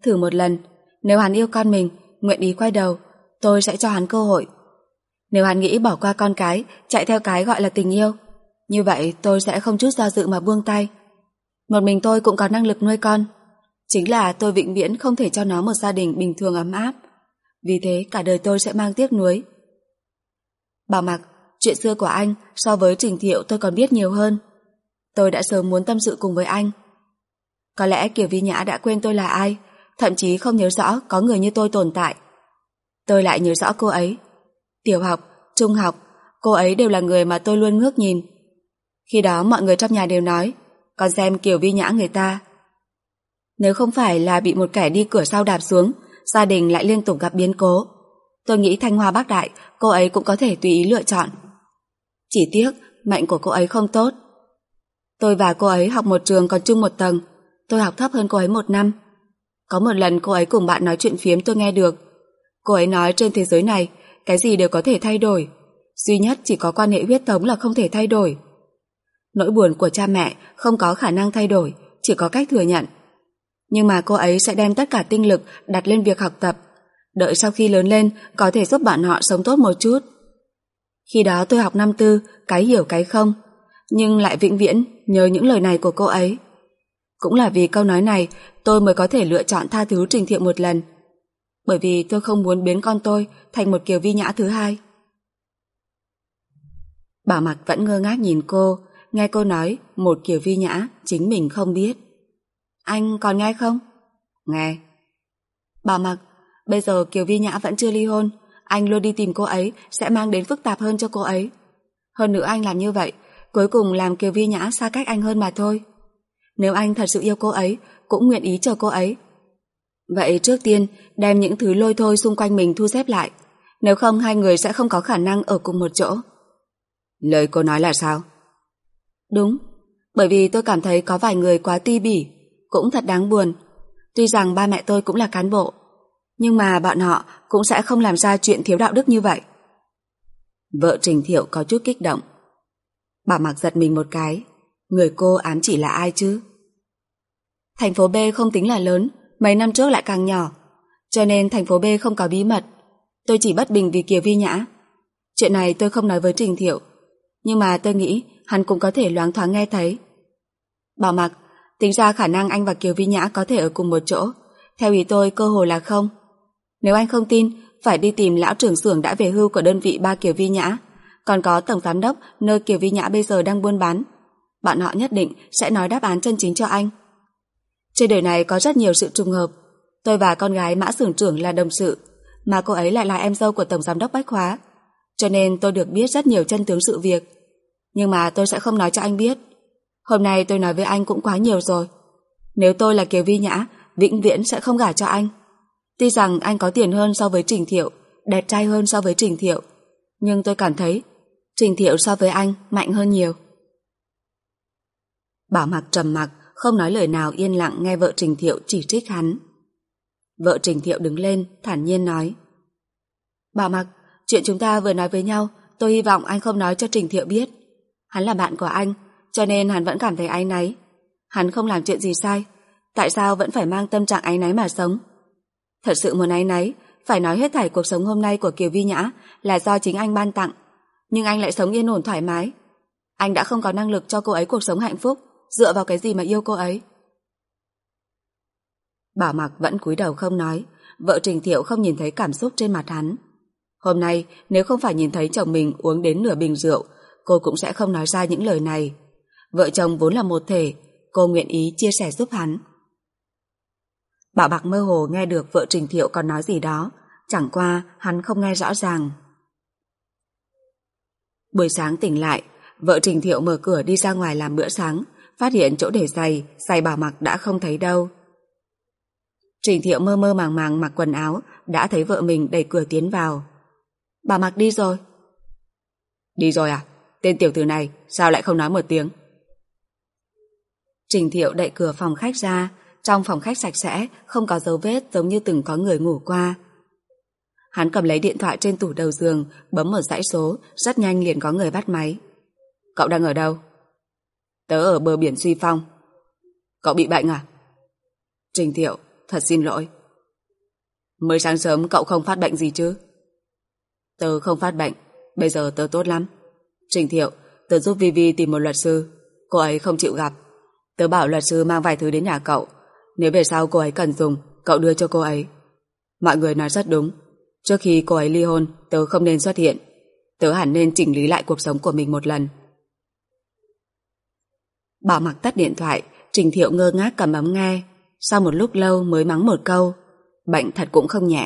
thử một lần. Nếu hắn yêu con mình, nguyện ý quay đầu, tôi sẽ cho hắn cơ hội. Nếu hắn nghĩ bỏ qua con cái, chạy theo cái gọi là tình yêu, như vậy tôi sẽ không chút do dự mà buông tay. Một mình tôi cũng có năng lực nuôi con. Chính là tôi vĩnh viễn không thể cho nó một gia đình bình thường ấm áp. Vì thế cả đời tôi sẽ mang tiếc nuối. Bảo Mặc, chuyện xưa của anh so với Trình Thiệu tôi còn biết nhiều hơn. Tôi đã sớm muốn tâm sự cùng với anh. Có lẽ Kiều Vi Nhã đã quên tôi là ai, thậm chí không nhớ rõ có người như tôi tồn tại. Tôi lại nhớ rõ cô ấy. Tiểu học, trung học, cô ấy đều là người mà tôi luôn ngước nhìn. Khi đó mọi người trong nhà đều nói, con xem Kiều Vi Nhã người ta. Nếu không phải là bị một kẻ đi cửa sau đạp xuống, gia đình lại liên tục gặp biến cố, tôi nghĩ Thanh Hoa Bắc Đại cô ấy cũng có thể tùy ý lựa chọn. Chỉ tiếc mệnh của cô ấy không tốt. Tôi và cô ấy học một trường còn chung một tầng. Tôi học thấp hơn cô ấy 1 năm. Có một lần cô ấy cùng bạn nói chuyện phiếm tôi nghe được. Cô ấy nói trên thế giới này cái gì đều có thể thay đổi, duy nhất chỉ có quan hệ huyết thống là không thể thay đổi. Nỗi buồn của cha mẹ không có khả năng thay đổi, chỉ có cách thừa nhận. Nhưng mà cô ấy sẽ đem tất cả tinh lực đặt lên việc học tập, đợi sau khi lớn lên có thể giúp bạn họ sống tốt một chút. Khi đó tôi học năm tư, cái hiểu cái không, nhưng lại vĩnh viễn nhớ những lời này của cô ấy. Cũng là vì câu nói này tôi mới có thể lựa chọn tha thứ Trình Thiệu một lần, bởi vì tôi không muốn biến con tôi thành một Kiều Vi Nhã thứ hai. Bảo Mặc vẫn ngơ ngác nhìn cô, nghe cô nói một Kiều Vi Nhã chính mình không biết. Anh còn nghe không? Nghe. Bảo Mặc, bây giờ Kiều Vi Nhã vẫn chưa ly hôn, anh luôn đi tìm cô ấy sẽ mang đến phức tạp hơn cho cô ấy. Hơn nữa anh làm như vậy, cuối cùng làm Kiều Vi Nhã xa cách anh hơn mà thôi. Nếu anh thật sự yêu cô ấy, cũng nguyện ý chờ cô ấy. Vậy trước tiên đem những thứ lôi thôi xung quanh mình thu xếp lại, nếu không hai người sẽ không có khả năng ở cùng một chỗ. Lời cô nói là sao? Đúng, bởi vì tôi cảm thấy có vài người quá ti bỉ, cũng thật đáng buồn. Tuy rằng ba mẹ tôi cũng là cán bộ, nhưng mà bọn họ cũng sẽ không làm ra chuyện thiếu đạo đức như vậy. Vợ Trình Thiệu có chút kích động. Bảo Mặc giật mình một cái. Người cô ám chỉ là ai chứ? Thành phố B không tính là lớn, mấy năm trước lại càng nhỏ, cho nên thành phố B không có bí mật. Tôi chỉ bất bình vì Kiều Vi Nhã. Chuyện này tôi không nói với Trình Thiệu, nhưng mà tôi nghĩ hắn cũng có thể loáng thoáng nghe thấy. Bảo Mặc, tính ra khả năng anh và Kiều Vi Nhã có thể ở cùng một chỗ, theo ý tôi cơ hội là không. Nếu anh không tin, phải đi tìm lão trưởng xưởng đã về hưu của đơn vị ba Kiều Vi Nhã, còn có tổng giám đốc nơi Kiều Vi Nhã bây giờ đang buôn bán. Bọn họ nhất định sẽ nói đáp án chân chính cho anh. Trên đời này có rất nhiều sự trùng hợp. Tôi và con gái Mã xưởng trưởng là đồng sự, mà cô ấy lại là em dâu của tổng giám đốc Bách Hóa, cho nên tôi được biết rất nhiều chân tướng sự việc. Nhưng mà tôi sẽ không nói cho anh biết. Hôm nay tôi nói với anh cũng quá nhiều rồi. Nếu tôi là Kiều Vi Nhã, vĩnh viễn sẽ không gả cho anh. Tuy rằng anh có tiền hơn so với Trình Thiệu, đẹp trai hơn so với Trình Thiệu, nhưng tôi cảm thấy Trình Thiệu so với anh mạnh hơn nhiều. Bảo Mặc trầm mặc, không nói lời nào, yên lặng nghe vợ Trình Thiệu chỉ trích hắn. Vợ Trình Thiệu đứng lên, thản nhiên nói: Bảo Mặc, chuyện chúng ta vừa nói với nhau, tôi hy vọng anh không nói cho Trình Thiệu biết. Hắn là bạn của anh, cho nên hắn vẫn cảm thấy áy náy. Hắn không làm chuyện gì sai, tại sao vẫn phải mang tâm trạng áy náy mà sống? Thật sự muốn áy náy, phải nói hết thảy cuộc sống hôm nay của Kiều Vi Nhã là do chính anh ban tặng, nhưng anh lại sống yên ổn thoải mái. Anh đã không có năng lực cho cô ấy cuộc sống hạnh phúc, dựa vào cái gì mà yêu cô ấy? Bảo Mặc vẫn cúi đầu không nói. Vợ Trình Thiệu không nhìn thấy cảm xúc trên mặt hắn. Hôm nay nếu không phải nhìn thấy chồng mình uống đến nửa bình rượu, cô cũng sẽ không nói ra những lời này. Vợ chồng vốn là một thể, cô nguyện ý chia sẻ giúp hắn. Bảo Mặc mơ hồ nghe được vợ Trình Thiệu còn nói gì đó, chẳng qua hắn không nghe rõ ràng. Buổi sáng tỉnh lại, vợ Trình Thiệu mở cửa đi ra ngoài làm bữa sáng, phát hiện chỗ để giày Bảo Mặc đã không thấy đâu. Trình Thiệu mơ mơ màng màng mặc quần áo, đã thấy vợ mình đẩy cửa tiến vào. Bảo Mặc đi rồi. Đi rồi à? Tên tiểu tử này sao lại không nói một tiếng? Trình Thiệu đẩy cửa phòng khách ra. Trong phòng khách sạch sẽ, không có dấu vết, giống như từng có người ngủ qua. Hắn cầm lấy điện thoại trên tủ đầu giường, bấm một dãy số, rất nhanh liền có người bắt máy. Cậu đang ở đâu? Tớ ở bờ biển Duy Phong. Cậu bị bệnh à? Trình Thiệu, thật xin lỗi. Mới sáng sớm cậu không phát bệnh gì chứ? Tớ không phát bệnh, bây giờ tớ tốt lắm. Trình Thiệu, tớ giúp Vivi tìm một luật sư. Cô ấy không chịu gặp. Tớ bảo luật sư mang vài thứ đến nhà cậu. Nếu về sau cô ấy cần dùng, cậu đưa cho cô ấy. Mọi người nói rất đúng. Trước khi cô ấy ly hôn, tớ không nên xuất hiện. Tớ hẳn nên chỉnh lý lại cuộc sống của mình một lần. Bỏ mặc tắt điện thoại, Trình Thiệu ngơ ngác cầm ấm nghe. Sau một lúc lâu mới mắng một câu. Bệnh thật cũng không nhẹ.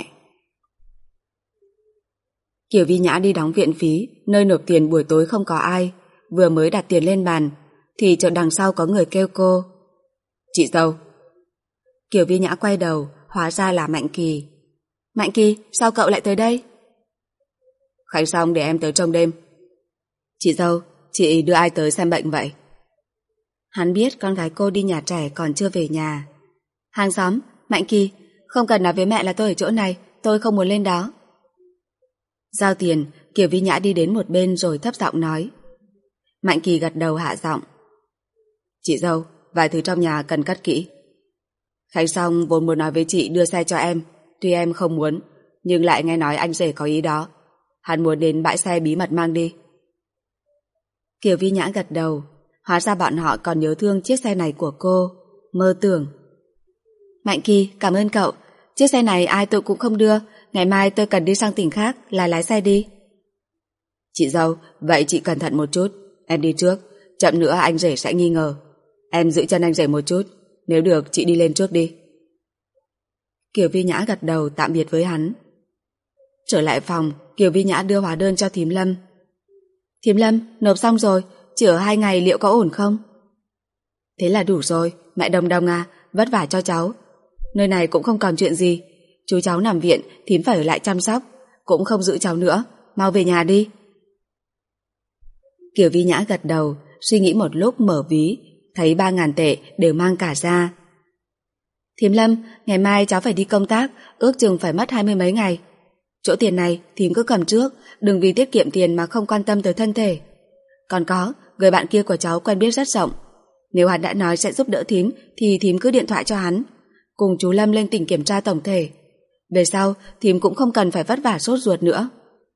Kiều Vi Nhã đi đóng viện phí, nơi nộp tiền buổi tối không có ai. Vừa mới đặt tiền lên bàn, thì chợt đằng sau có người kêu cô. Chị dâu. Kiều Vi Nhã quay đầu, hóa ra là Mạnh Kỳ. Mạnh Kỳ, sao cậu lại tới đây? Khánh xong để em tới trông đêm. Chị dâu, chị đưa ai tới xem bệnh vậy? Hắn biết con gái cô đi nhà trẻ còn chưa về nhà. Hàng xóm, Mạnh Kỳ, không cần nói với mẹ là tôi ở chỗ này, tôi không muốn lên đó. Giao tiền, Kiều Vi Nhã đi đến một bên rồi thấp giọng nói. Mạnh Kỳ gật đầu hạ giọng. Chị dâu, vài thứ trong nhà cần cất kỹ. Khánh xong vốn muốn nói với chị đưa xe cho em, tuy em không muốn, nhưng lại nghe nói anh rể có ý đó. Hắn muốn đến bãi xe bí mật mang đi. Kiều Vi Nhã gật đầu, hóa ra bọn họ còn nhớ thương chiếc xe này của cô, mơ tưởng. Mạnh Kỳ, cảm ơn cậu, chiếc xe này ai tôi cũng không đưa, ngày mai tôi cần đi sang tỉnh khác là lái xe đi. Chị dâu, vậy chị cẩn thận một chút, em đi trước, chậm nữa anh rể sẽ nghi ngờ. Em giữ chân anh rể một chút, nếu được chị đi lên trước đi. Kiều Vi Nhã gật đầu tạm biệt với hắn. Trở lại phòng, Kiều Vi Nhã đưa hóa đơn cho thím Lâm. Thím Lâm, nộp xong rồi, chỉ ở 2 ngày liệu có ổn không? Thế là đủ rồi, mẹ Đồng Đồng à, vất vả cho cháu. Nơi này cũng không còn chuyện gì, chú cháu nằm viện, thím phải ở lại chăm sóc, cũng không giữ cháu nữa, mau về nhà đi. Kiều Vi Nhã gật đầu, suy nghĩ một lúc mở ví, thấy 3.000 tệ đều mang cả ra. Thím Lâm, ngày mai cháu phải đi công tác, ước chừng phải mất 20 mấy ngày. Chỗ tiền này thím cứ cầm trước, đừng vì tiết kiệm tiền mà không quan tâm tới thân thể. Còn có, người bạn kia của cháu quen biết rất rộng. Nếu hắn đã nói sẽ giúp đỡ thím thì thím cứ điện thoại cho hắn, cùng chú Lâm lên tỉnh kiểm tra tổng thể. Về sau thím cũng không cần phải vất vả sốt ruột nữa.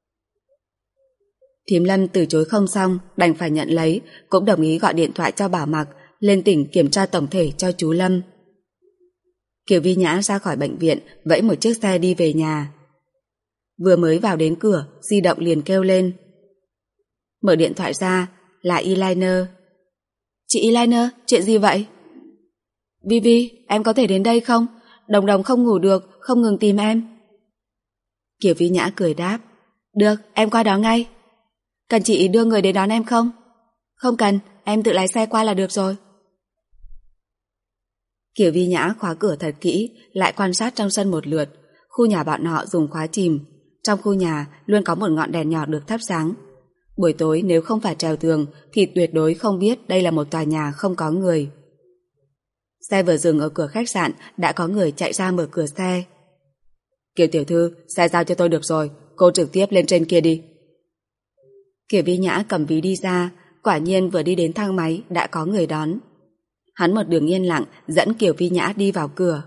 Thím Lâm từ chối không xong, đành phải nhận lấy, cũng đồng ý gọi điện thoại cho Bảo Mặc lên tỉnh kiểm tra tổng thể cho chú Lâm. Kiều Vi Nhã ra khỏi bệnh viện, vẫy một chiếc xe đi về nhà. Vừa mới vào đến cửa, di động liền kêu lên. Mở điện thoại ra, là Eliner. Chị Eliner, chuyện gì vậy? Vivi, em có thể đến đây không? Đồng Đồng không ngủ được, không ngừng tìm em. Kiều Vi Nhã cười đáp. Được, em qua đó ngay. Cần chị đưa người đến đón em không? Không cần, em tự lái xe qua là được rồi. Kiều Vi Nhã khóa cửa thật kỹ, lại quan sát trong sân một lượt. Khu nhà bọn họ dùng khóa chìm. Trong khu nhà luôn có một ngọn đèn nhỏ được thắp sáng. Buổi tối nếu không phải trèo tường thì tuyệt đối không biết đây là một tòa nhà không có người. Xe vừa dừng ở cửa khách sạn đã có người chạy ra mở cửa xe. Kiều tiểu thư, xe giao cho tôi được rồi, cô trực tiếp lên trên kia đi. Kiều Vi Nhã cầm ví đi ra, quả nhiên vừa đi đến thang máy đã có người đón. Hắn một đường yên lặng dẫn Kiều Vi Nhã đi vào cửa.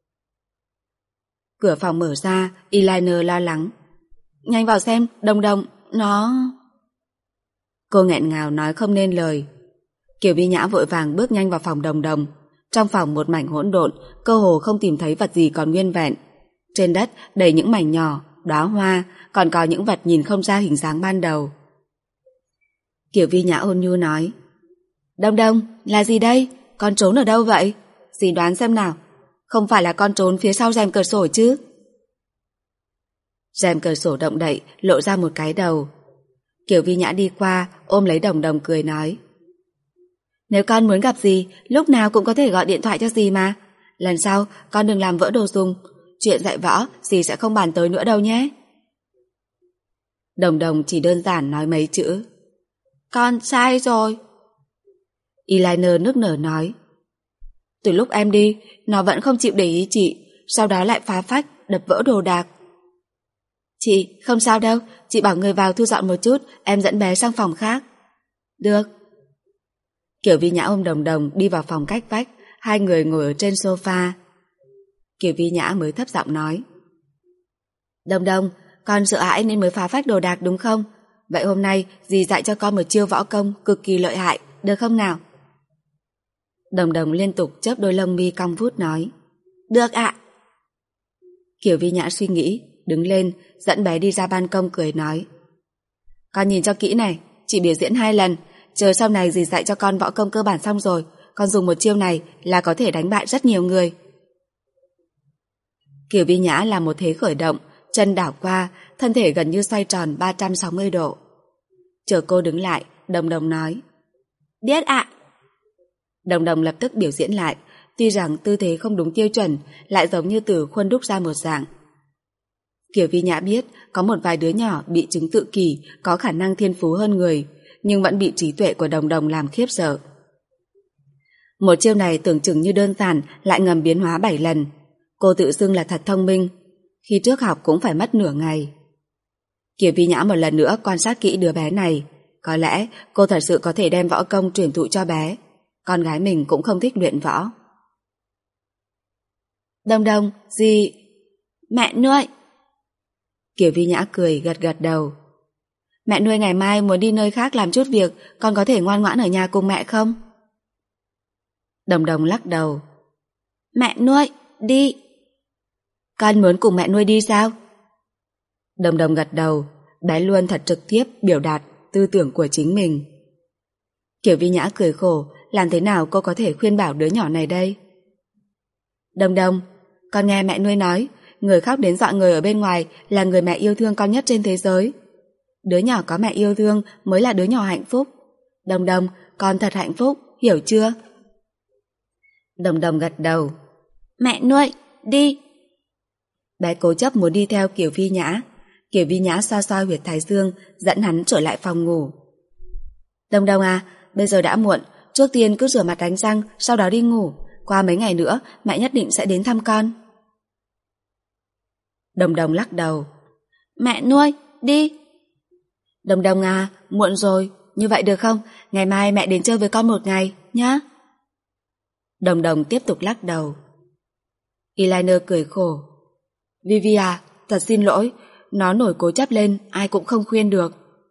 Cửa phòng mở ra, Eliner lo lắng. Nhanh vào xem, Đồng Đồng, nó... Cô nghẹn ngào nói không nên lời. Kiều Vi Nhã vội vàng bước nhanh vào phòng Đồng Đồng. Trong phòng một mảnh hỗn độn, cơ hồ không tìm thấy vật gì còn nguyên vẹn. Trên đất đầy những mảnh nhỏ, đóa hoa, còn có những vật nhìn không ra hình dáng ban đầu. Kiều Vi Nhã ôn nhu nói. Đồng Đồng, là gì đây? Con trốn ở đâu vậy? Dì đoán xem nào. Không phải là con trốn phía sau rèm cửa sổ chứ? Rèm cửa sổ động đậy, lộ ra một cái đầu. Kiều Vi Nhã đi qua, ôm lấy Đồng Đồng cười nói. Nếu con muốn gặp dì, lúc nào cũng có thể gọi điện thoại cho dì mà. Lần sau, con đừng làm vỡ đồ dùng. Chuyện dạy võ, dì sẽ không bàn tới nữa đâu nhé. Đồng Đồng chỉ đơn giản nói mấy chữ. Con sai rồi. Eliner nức nở nói. Từ lúc em đi, nó vẫn không chịu để ý chị, sau đó lại phá phách, đập vỡ đồ đạc. Chị, không sao đâu, chị bảo người vào thu dọn một chút, em dẫn bé sang phòng khác. Được. Kiều Vi Nhã ôm Đồng Đồng đi vào phòng cách vách, hai người ngồi ở trên sofa. Kiều Vi Nhã mới thấp giọng nói. Đồng Đồng, con sợ hãi nên mới phá phách đồ đạc đúng không? Vậy hôm nay dì dạy cho con một chiêu võ công cực kỳ lợi hại, được không nào? Đồng Đồng liên tục chớp đôi lông mi cong vút nói. Được ạ. Kiều Vi Nhã suy nghĩ, đứng lên, dẫn bé đi ra ban công cười nói. Con nhìn cho kỹ này, chị biểu diễn 2 lần, chờ sau này dì dạy cho con võ công cơ bản xong rồi, con dùng một chiêu này là có thể đánh bại rất nhiều người. Kiều Vi Nhã làm một thế khởi động, chân đảo qua, thân thể gần như xoay tròn 360 độ. Chờ cô đứng lại, Đồng Đồng nói. Biết ạ. Đồng Đồng lập tức biểu diễn lại, tuy rằng tư thế không đúng tiêu chuẩn, lại giống như từ khuôn đúc ra một dạng. Kiều Vi Nhã biết có một vài đứa nhỏ bị chứng tự kỷ, có khả năng thiên phú hơn người, nhưng vẫn bị trí tuệ của Đồng Đồng làm khiếp sợ. Một chiêu này tưởng chừng như đơn giản, lại ngầm biến hóa 7 lần. Cô tự xưng là thật thông minh, khi trước học cũng phải mất nửa ngày. Kiều Vi Nhã một lần nữa quan sát kỹ đứa bé này, có lẽ cô thật sự có thể đem võ công truyền thụ cho bé. Con gái mình cũng không thích luyện võ. Đồng Đồng, gì? Mẹ nuôi. Kiều Vi Nhã cười gật gật đầu. Mẹ nuôi ngày mai muốn đi nơi khác làm chút việc, con có thể ngoan ngoãn ở nhà cùng mẹ không? Đồng Đồng lắc đầu. Mẹ nuôi, đi. Con muốn cùng mẹ nuôi đi sao? Đồng Đồng gật đầu, bé luôn thật trực tiếp biểu đạt tư tưởng của chính mình. Kiều Vi Nhã cười khổ, làm thế nào cô có thể khuyên bảo đứa nhỏ này đây? Đồng Đồng, con nghe mẹ nuôi nói, người khóc đến dọa người ở bên ngoài là người mẹ yêu thương con nhất trên thế giới. Đứa nhỏ có mẹ yêu thương mới là đứa nhỏ hạnh phúc. Đồng Đồng, con thật hạnh phúc, hiểu chưa? Đồng Đồng gật đầu. Mẹ nuôi, đi. Bé cố chấp muốn đi theo Kiều Vi Nhã. Kiều Vi Nhã xoa xoa huyệt thái dương, dẫn hắn trở lại phòng ngủ. Đồng Đồng à, bây giờ đã muộn, trước tiên cứ rửa mặt đánh răng, sau đó đi ngủ. Qua mấy ngày nữa, mẹ nhất định sẽ đến thăm con. Đồng Đồng lắc đầu. Mẹ nuôi, đi. Đồng Đồng à, muộn rồi, như vậy được không? Ngày mai mẹ đến chơi với con một ngày, nhá. Đồng Đồng tiếp tục lắc đầu. Eliner cười khổ. Vivi à, thật xin lỗi, nó nổi cố chấp lên, ai cũng không khuyên được.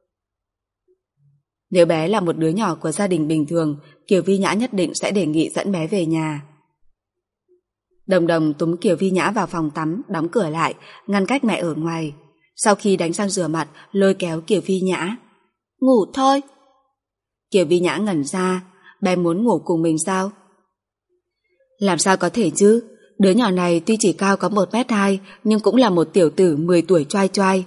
Nếu bé là một đứa nhỏ của gia đình bình thường, Kiều Vi Nhã nhất định sẽ đề nghị dẫn bé về nhà. Đồng Đồng túm Kiều Vi Nhã vào phòng tắm, đóng cửa lại, ngăn cách mẹ ở ngoài. Sau khi đánh răng rửa mặt, lôi kéo Kiều Vi Nhã. Ngủ thôi. Kiều Vi Nhã ngẩn ra, bé muốn ngủ cùng mình sao? Làm sao có thể chứ? Đứa nhỏ này tuy chỉ cao có 1m2, nhưng cũng là một tiểu tử 10 tuổi choai choai.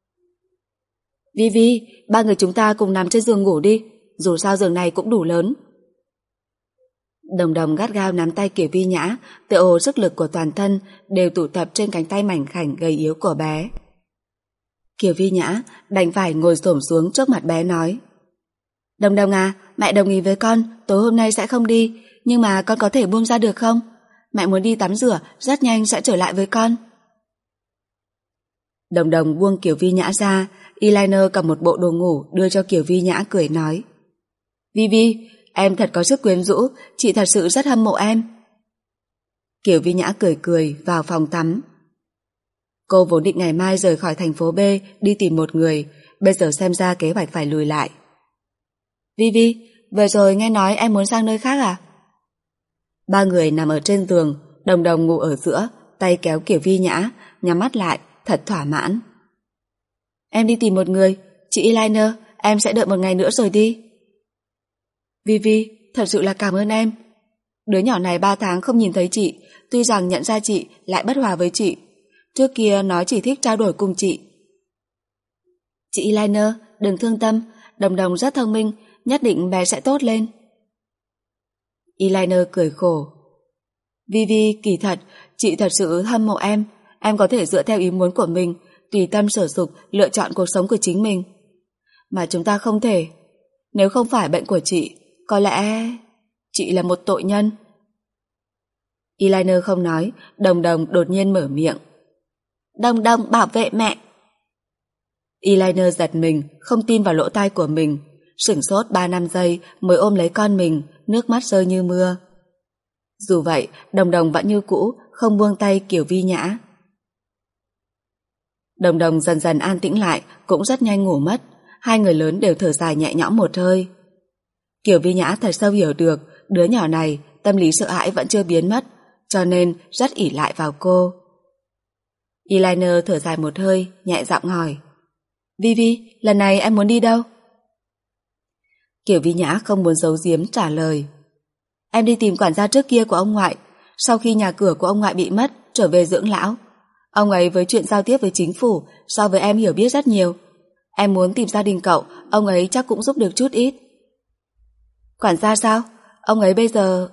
Vi, ba người chúng ta cùng nằm trên giường ngủ đi, dù sao giường này cũng đủ lớn. Đồng Đồng gắt gao nắm tay Kiều Vi Nhã, tựa hồ sức lực của toàn thân đều tụ tập trên cánh tay mảnh khảnh gầy yếu của bé. Kiều Vi Nhã đành phải ngồi xổm xuống trước mặt bé nói. Đồng Đồng à, mẹ đồng ý với con, tối hôm nay sẽ không đi, nhưng mà con có thể buông ra được không? Mẹ muốn đi tắm rửa, rất nhanh sẽ trở lại với con. Đồng Đồng buông Kiều Vi Nhã ra, Eliner cầm một bộ đồ ngủ đưa cho Kiều Vi Nhã cười nói. Vi, em thật có sức quyến rũ, chị thật sự rất hâm mộ em. Kiều Vi Nhã cười cười vào phòng tắm. Cô vốn định ngày mai rời khỏi thành phố B đi tìm một người, bây giờ xem ra kế hoạch phải lùi lại. Vi, vừa rồi nghe nói em muốn sang nơi khác à? Ba người nằm ở trên giường, Đồng Đồng ngủ ở giữa, tay kéo Kiều Vi Nhã, nhắm mắt lại, thật thỏa mãn. Em đi tìm một người, chị Eliner, em sẽ đợi một ngày nữa rồi đi. Vi, thật sự là cảm ơn em. Đứa nhỏ này 3 tháng không nhìn thấy chị, tuy rằng nhận ra chị lại bất hòa với chị. Trước kia nó chỉ thích trao đổi cùng chị. Chị Eliner, đừng thương tâm, Đồng Đồng rất thông minh, nhất định bé sẽ tốt lên. Eliner cười khổ. Vi, kỳ thật, chị thật sự hâm mộ em có thể dựa theo ý muốn của mình, tùy tâm sở dục lựa chọn cuộc sống của chính mình. Mà chúng ta không thể. Nếu không phải bệnh của chị, có lẽ chị là một tội nhân. Eliner không nói, Đồng Đồng đột nhiên mở miệng. Đồng Đồng bảo vệ mẹ. Eliner giật mình, không tin vào lỗ tai của mình, sửng sốt 3-5 giây mới ôm lấy con mình, nước mắt rơi như mưa. Dù vậy, Đồng Đồng vẫn như cũ, không buông tay Kiều Vi Nhã. Đồng Đồng dần dần an tĩnh lại, cũng rất nhanh ngủ mất. Hai người lớn đều thở dài nhẹ nhõm một hơi. Kiều Vi Nhã thật sâu hiểu được đứa nhỏ này tâm lý sợ hãi vẫn chưa biến mất, cho nên rất ỷ lại vào cô. Eyeliner thở dài một hơi, nhẹ giọng hỏi: Vi, lần này em muốn đi đâu? Kiều Vi Nhã không muốn giấu giếm trả lời: Em đi tìm quản gia trước kia của ông ngoại. Sau khi nhà cửa của ông ngoại bị mất, trở về dưỡng lão. Ông ấy với chuyện giao tiếp với chính phủ so với em hiểu biết rất nhiều. Em muốn tìm gia đình cậu, ông ấy chắc cũng giúp được chút ít. Quản gia sao? Ông ấy bây giờ...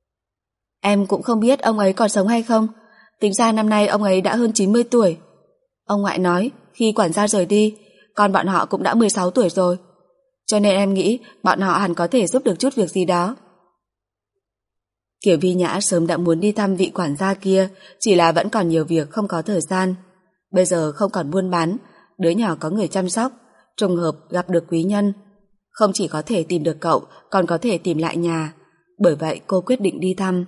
Em cũng không biết ông ấy còn sống hay không. Tính ra năm nay ông ấy đã hơn 90 tuổi. Ông ngoại nói khi quản gia rời đi, con bọn họ cũng đã 16 tuổi rồi. Cho nên em nghĩ bọn họ hẳn có thể giúp được chút việc gì đó. Kiều Vi Nhã sớm đã muốn đi thăm vị quản gia kia, chỉ là vẫn còn nhiều việc không có thời gian. Bây giờ không còn buôn bán, đứa nhỏ có người chăm sóc, trùng hợp gặp được quý nhân. Không chỉ có thể tìm được cậu, còn có thể tìm lại nhà. Bởi vậy cô quyết định đi thăm.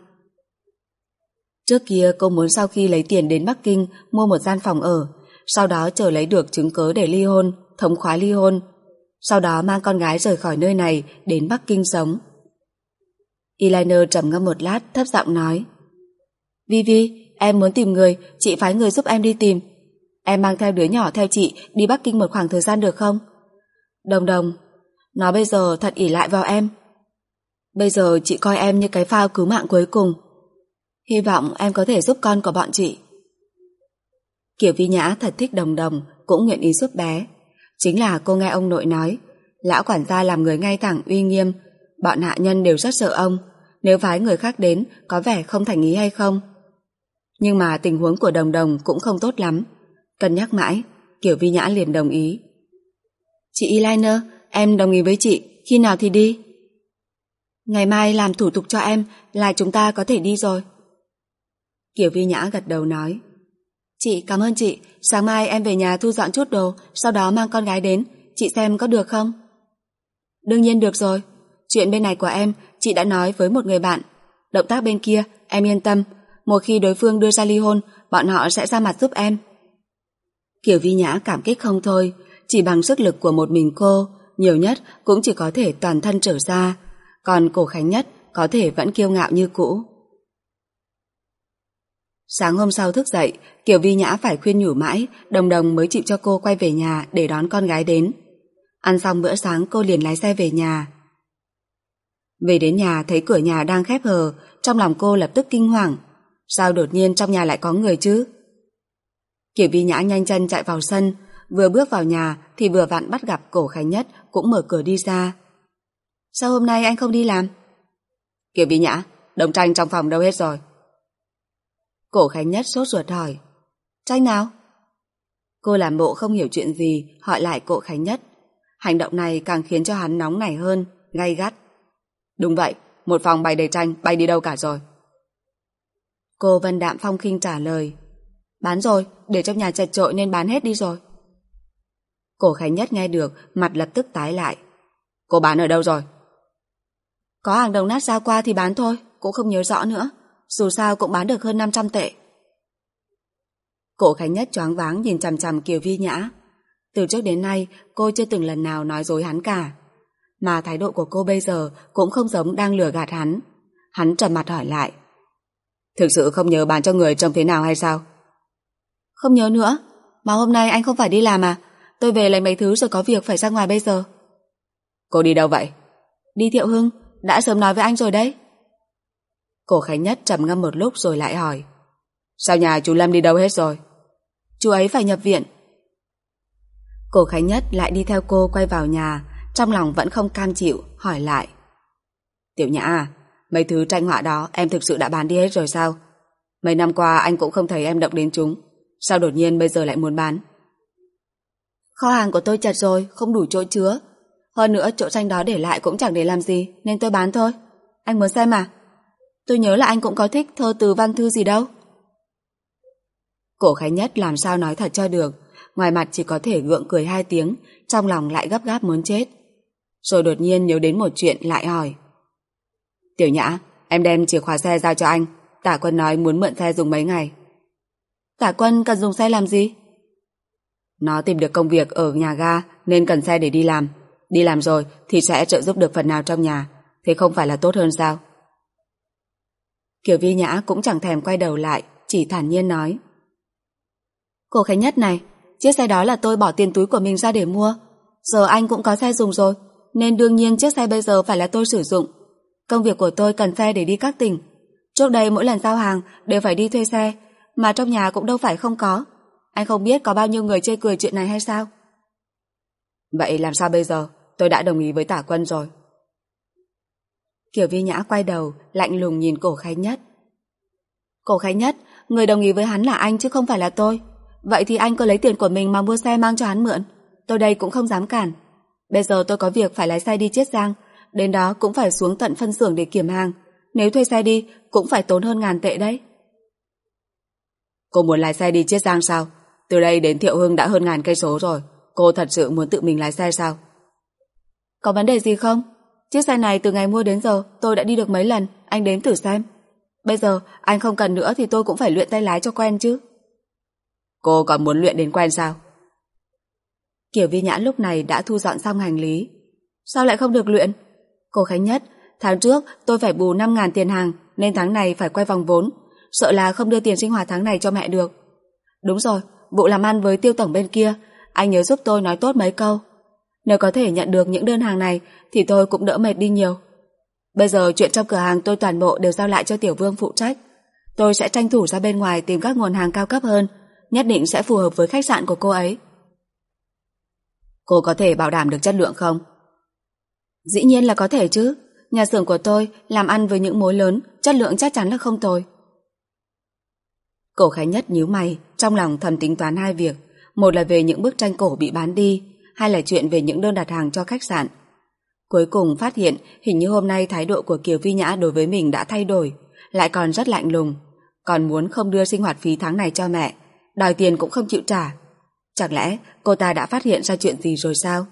Trước kia cô muốn sau khi lấy tiền đến Bắc Kinh mua một gian phòng ở, sau đó chờ lấy được chứng cớ để ly hôn, thống khoái ly hôn. Sau đó mang con gái rời khỏi nơi này đến Bắc Kinh sống. Eyeliner trầm ngâm một lát, thấp giọng nói: Vi, em muốn tìm người, chị phái người giúp em đi tìm. Em mang theo đứa nhỏ theo chị đi Bắc Kinh một khoảng thời gian được không? Đồng, nó bây giờ thật ỷ lại vào em. Bây giờ chị coi em như cái phao cứu mạng cuối cùng. Hy vọng em có thể giúp con của bọn chị. Kiều Vi Nhã thật thích Đồng, cũng nguyện ý giúp bé. Chính là cô nghe ông nội nói, lão quản gia làm người ngay thẳng uy nghiêm, bọn hạ nhân đều rất sợ ông, nếu phái người khác đến có vẻ không thành ý hay không. Nhưng mà tình huống của Đồng cũng không tốt lắm. Cân nhắc mãi, Kiều Vi Nhã liền đồng ý. Chị Eyeliner, em đồng ý với chị, khi nào thì đi? Ngày mai làm thủ tục cho em là chúng ta có thể đi rồi. Kiều Vi Nhã gật đầu nói: Chị cảm ơn chị, sáng mai em về nhà thu dọn chút đồ, sau đó mang con gái đến, chị xem có được không? Đương nhiên được rồi, chuyện bên này của em chị đã nói với một người bạn. Động tác bên kia em yên tâm, một khi đối phương đưa ra ly hôn, bọn họ sẽ ra mặt giúp em. Kiều Vi Nhã cảm kích không thôi, chỉ bằng sức lực của một mình cô, nhiều nhất cũng chỉ có thể toàn thân trở ra, còn Cổ Khánh Nhất có thể vẫn kiêu ngạo như cũ. Sáng hôm sau thức dậy, Kiều Vi Nhã phải khuyên nhủ mãi, Đồng mới chịu cho cô quay về nhà để đón con gái đến. Ăn xong bữa sáng cô liền lái xe về nhà. Về đến nhà thấy cửa nhà đang khép hờ, trong lòng cô lập tức kinh hoàng. Sao đột nhiên trong nhà lại có người chứ? Kiều Vi Nhã nhanh chân chạy vào sân, vừa bước vào nhà thì vừa vặn bắt gặp Cổ Khánh Nhất cũng mở cửa đi ra. Sao hôm nay anh không đi làm? Kiều Vi Nhã, Đồng Tranh trong phòng đâu hết rồi? Cổ Khánh Nhất sốt ruột hỏi. Tranh nào? Cô làm bộ không hiểu chuyện gì, hỏi lại Cổ Khánh Nhất. Hành động này càng khiến cho hắn nóng nảy hơn, gay gắt. Đúng vậy, một phòng bày đầy tranh, bay đi đâu cả rồi? Cô vân đạm phong khinh trả lời. Bán rồi, để trong nhà chật chội nên bán hết đi rồi. Cổ Khánh Nhất nghe được, mặt lập tức tái lại. Cô bán ở đâu rồi? Có hàng đồng nát giao qua thì bán thôi, cũng không nhớ rõ nữa. Dù sao cũng bán được hơn 500 tệ. Cổ Khánh Nhất choáng váng nhìn chằm chằm Kiều Vi Nhã. Từ trước đến nay cô chưa từng lần nào nói dối hắn cả. Mà thái độ của cô bây giờ cũng không giống đang lừa gạt hắn. Hắn trầm mặt hỏi lại. Thực sự không nhớ bán cho người trông thế nào hay sao? Không nhớ nữa. Mà hôm nay anh không phải đi làm à? Tôi về lấy mấy thứ rồi có việc phải ra ngoài bây giờ. Cô đi đâu vậy? Đi Thiệu Hưng, đã sớm nói với anh rồi đấy. Cổ Khánh Nhất trầm ngâm một lúc rồi lại hỏi. Sao nhà chú Lâm đi đâu hết rồi? Chú ấy phải nhập viện. Cổ Khánh Nhất lại đi theo cô quay vào nhà, trong lòng vẫn không cam chịu, hỏi lại. Tiểu Nhã à, mấy thứ tranh họa đó em thực sự đã bán đi hết rồi sao? Mấy năm qua anh cũng không thấy em động đến chúng, sao đột nhiên bây giờ lại muốn bán? Kho hàng của tôi chật rồi, không đủ chỗ chứa. Hơn nữa chỗ tranh đó để lại cũng chẳng để làm gì, nên tôi bán thôi. Anh muốn xem à? Tôi nhớ là anh cũng có thích thơ từ văn thư gì đâu. Cổ Khánh Nhất làm sao nói thật cho được, ngoài mặt chỉ có thể gượng cười 2 tiếng, trong lòng lại gấp gáp muốn chết. Rồi đột nhiên nhớ đến một chuyện lại hỏi. Tiểu Nhã, em đem chìa khóa xe giao cho anh, Tả Quân nói muốn mượn xe dùng mấy ngày. Tả Quân cần dùng xe làm gì? Nó tìm được công việc ở nhà ga nên cần xe để đi làm. Đi làm rồi thì sẽ trợ giúp được phần nào trong nhà. Thế không phải là tốt hơn sao? Kiều Vi Nhã cũng chẳng thèm quay đầu lại, chỉ thản nhiên nói. Cô Khánh Nhất này, chiếc xe đó là tôi bỏ tiền túi của mình ra để mua. Giờ anh cũng có xe dùng rồi, nên đương nhiên chiếc xe bây giờ phải là tôi sử dụng. Công việc của tôi cần xe để đi các tỉnh. Trước đây mỗi lần giao hàng đều phải đi thuê xe, mà trong nhà cũng đâu phải không có. Anh không biết có bao nhiêu người chê cười chuyện này hay sao? Vậy làm sao bây giờ? Tôi đã đồng ý với Tả Quân rồi. Kiều Vi Nhã quay đầu, lạnh lùng nhìn Cổ Khánh Nhất. Cổ Khánh Nhất, người đồng ý với hắn là anh chứ không phải là tôi. Vậy thì anh cứ lấy tiền của mình mà mua xe mang cho hắn mượn. Tôi đây cũng không dám cản. Bây giờ tôi có việc phải lái xe đi Chiết Giang, đến đó cũng phải xuống tận phân xưởng để kiểm hàng. Nếu thuê xe đi cũng phải tốn hơn 1.000 tệ đấy. Cô muốn lái xe đi Chiết Giang sao? Từ đây đến Thiệu Hưng đã hơn 1.000 cây số rồi. Cô thật sự muốn tự mình lái xe sao? Có vấn đề gì không? Chiếc xe này từ ngày mua đến giờ tôi đã đi được mấy lần, anh đếm thử xem. Bây giờ anh không cần nữa thì tôi cũng phải luyện tay lái cho quen chứ. Cô còn muốn luyện đến quen sao? Kiều Vi Nhã lúc này đã thu dọn xong hành lý. Sao lại không được luyện? Cô Khánh Nhất, tháng trước tôi phải bù 5.000 tiền hàng nên tháng này phải quay vòng vốn. Sợ là không đưa tiền sinh hoạt tháng này cho mẹ được. Đúng rồi, vụ làm ăn với Tiêu tổng bên kia, anh nhớ giúp tôi nói tốt mấy câu. Nếu có thể nhận được những đơn hàng này thì tôi cũng đỡ mệt đi nhiều. Bây giờ chuyện trong cửa hàng tôi toàn bộ đều giao lại cho Tiểu Vương phụ trách. Tôi sẽ tranh thủ ra bên ngoài tìm các nguồn hàng cao cấp hơn, nhất định sẽ phù hợp với khách sạn của cô ấy. Cô có thể bảo đảm được chất lượng không? Dĩ nhiên là có thể chứ. Nhà xưởng của tôi làm ăn với những mối lớn, chất lượng chắc chắn là không tồi. Cổ Khánh Nhất nhíu mày, trong lòng thầm tính toán hai việc. Một là về những bức tranh cổ bị bán đi, hai là chuyện về những đơn đặt hàng cho khách sạn. Cuối cùng phát hiện hình như hôm nay thái độ của Kiều Vi Nhã đối với mình đã thay đổi, lại còn rất lạnh lùng, còn muốn không đưa sinh hoạt phí tháng này cho mẹ, đòi tiền cũng không chịu trả. Chẳng lẽ cô ta đã phát hiện ra chuyện gì rồi sao?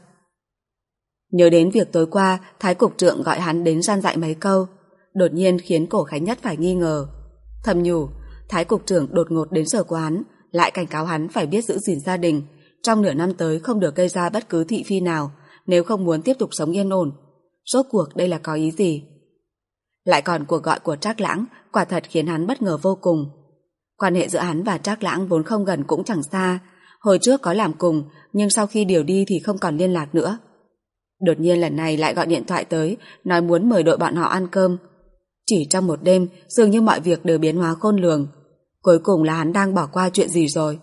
Nhớ đến việc tối qua Thái cục trưởng gọi hắn đến gian dạy mấy câu, đột nhiên khiến Cổ Khánh Nhất phải nghi ngờ. Thầm nhủ, Thái cục trưởng đột ngột đến sở của hắn, lại cảnh cáo hắn phải biết giữ gìn gia đình, trong nửa năm tới không được gây ra bất cứ thị phi nào, nếu không muốn tiếp tục sống yên ổn. Rốt cuộc đây là có ý gì? Lại còn cuộc gọi của Trác Lãng quả thật khiến hắn bất ngờ vô cùng. Quan hệ giữa hắn và Trác Lãng vốn không gần cũng chẳng xa, hồi trước có làm cùng nhưng sau khi điều đi thì không còn liên lạc nữa. Đột nhiên lần này lại gọi điện thoại tới, nói muốn mời đội bọn họ ăn cơm. Chỉ trong một đêm dường như mọi việc đều biến hóa khôn lường. Cuối cùng là hắn đang bỏ qua chuyện gì rồi?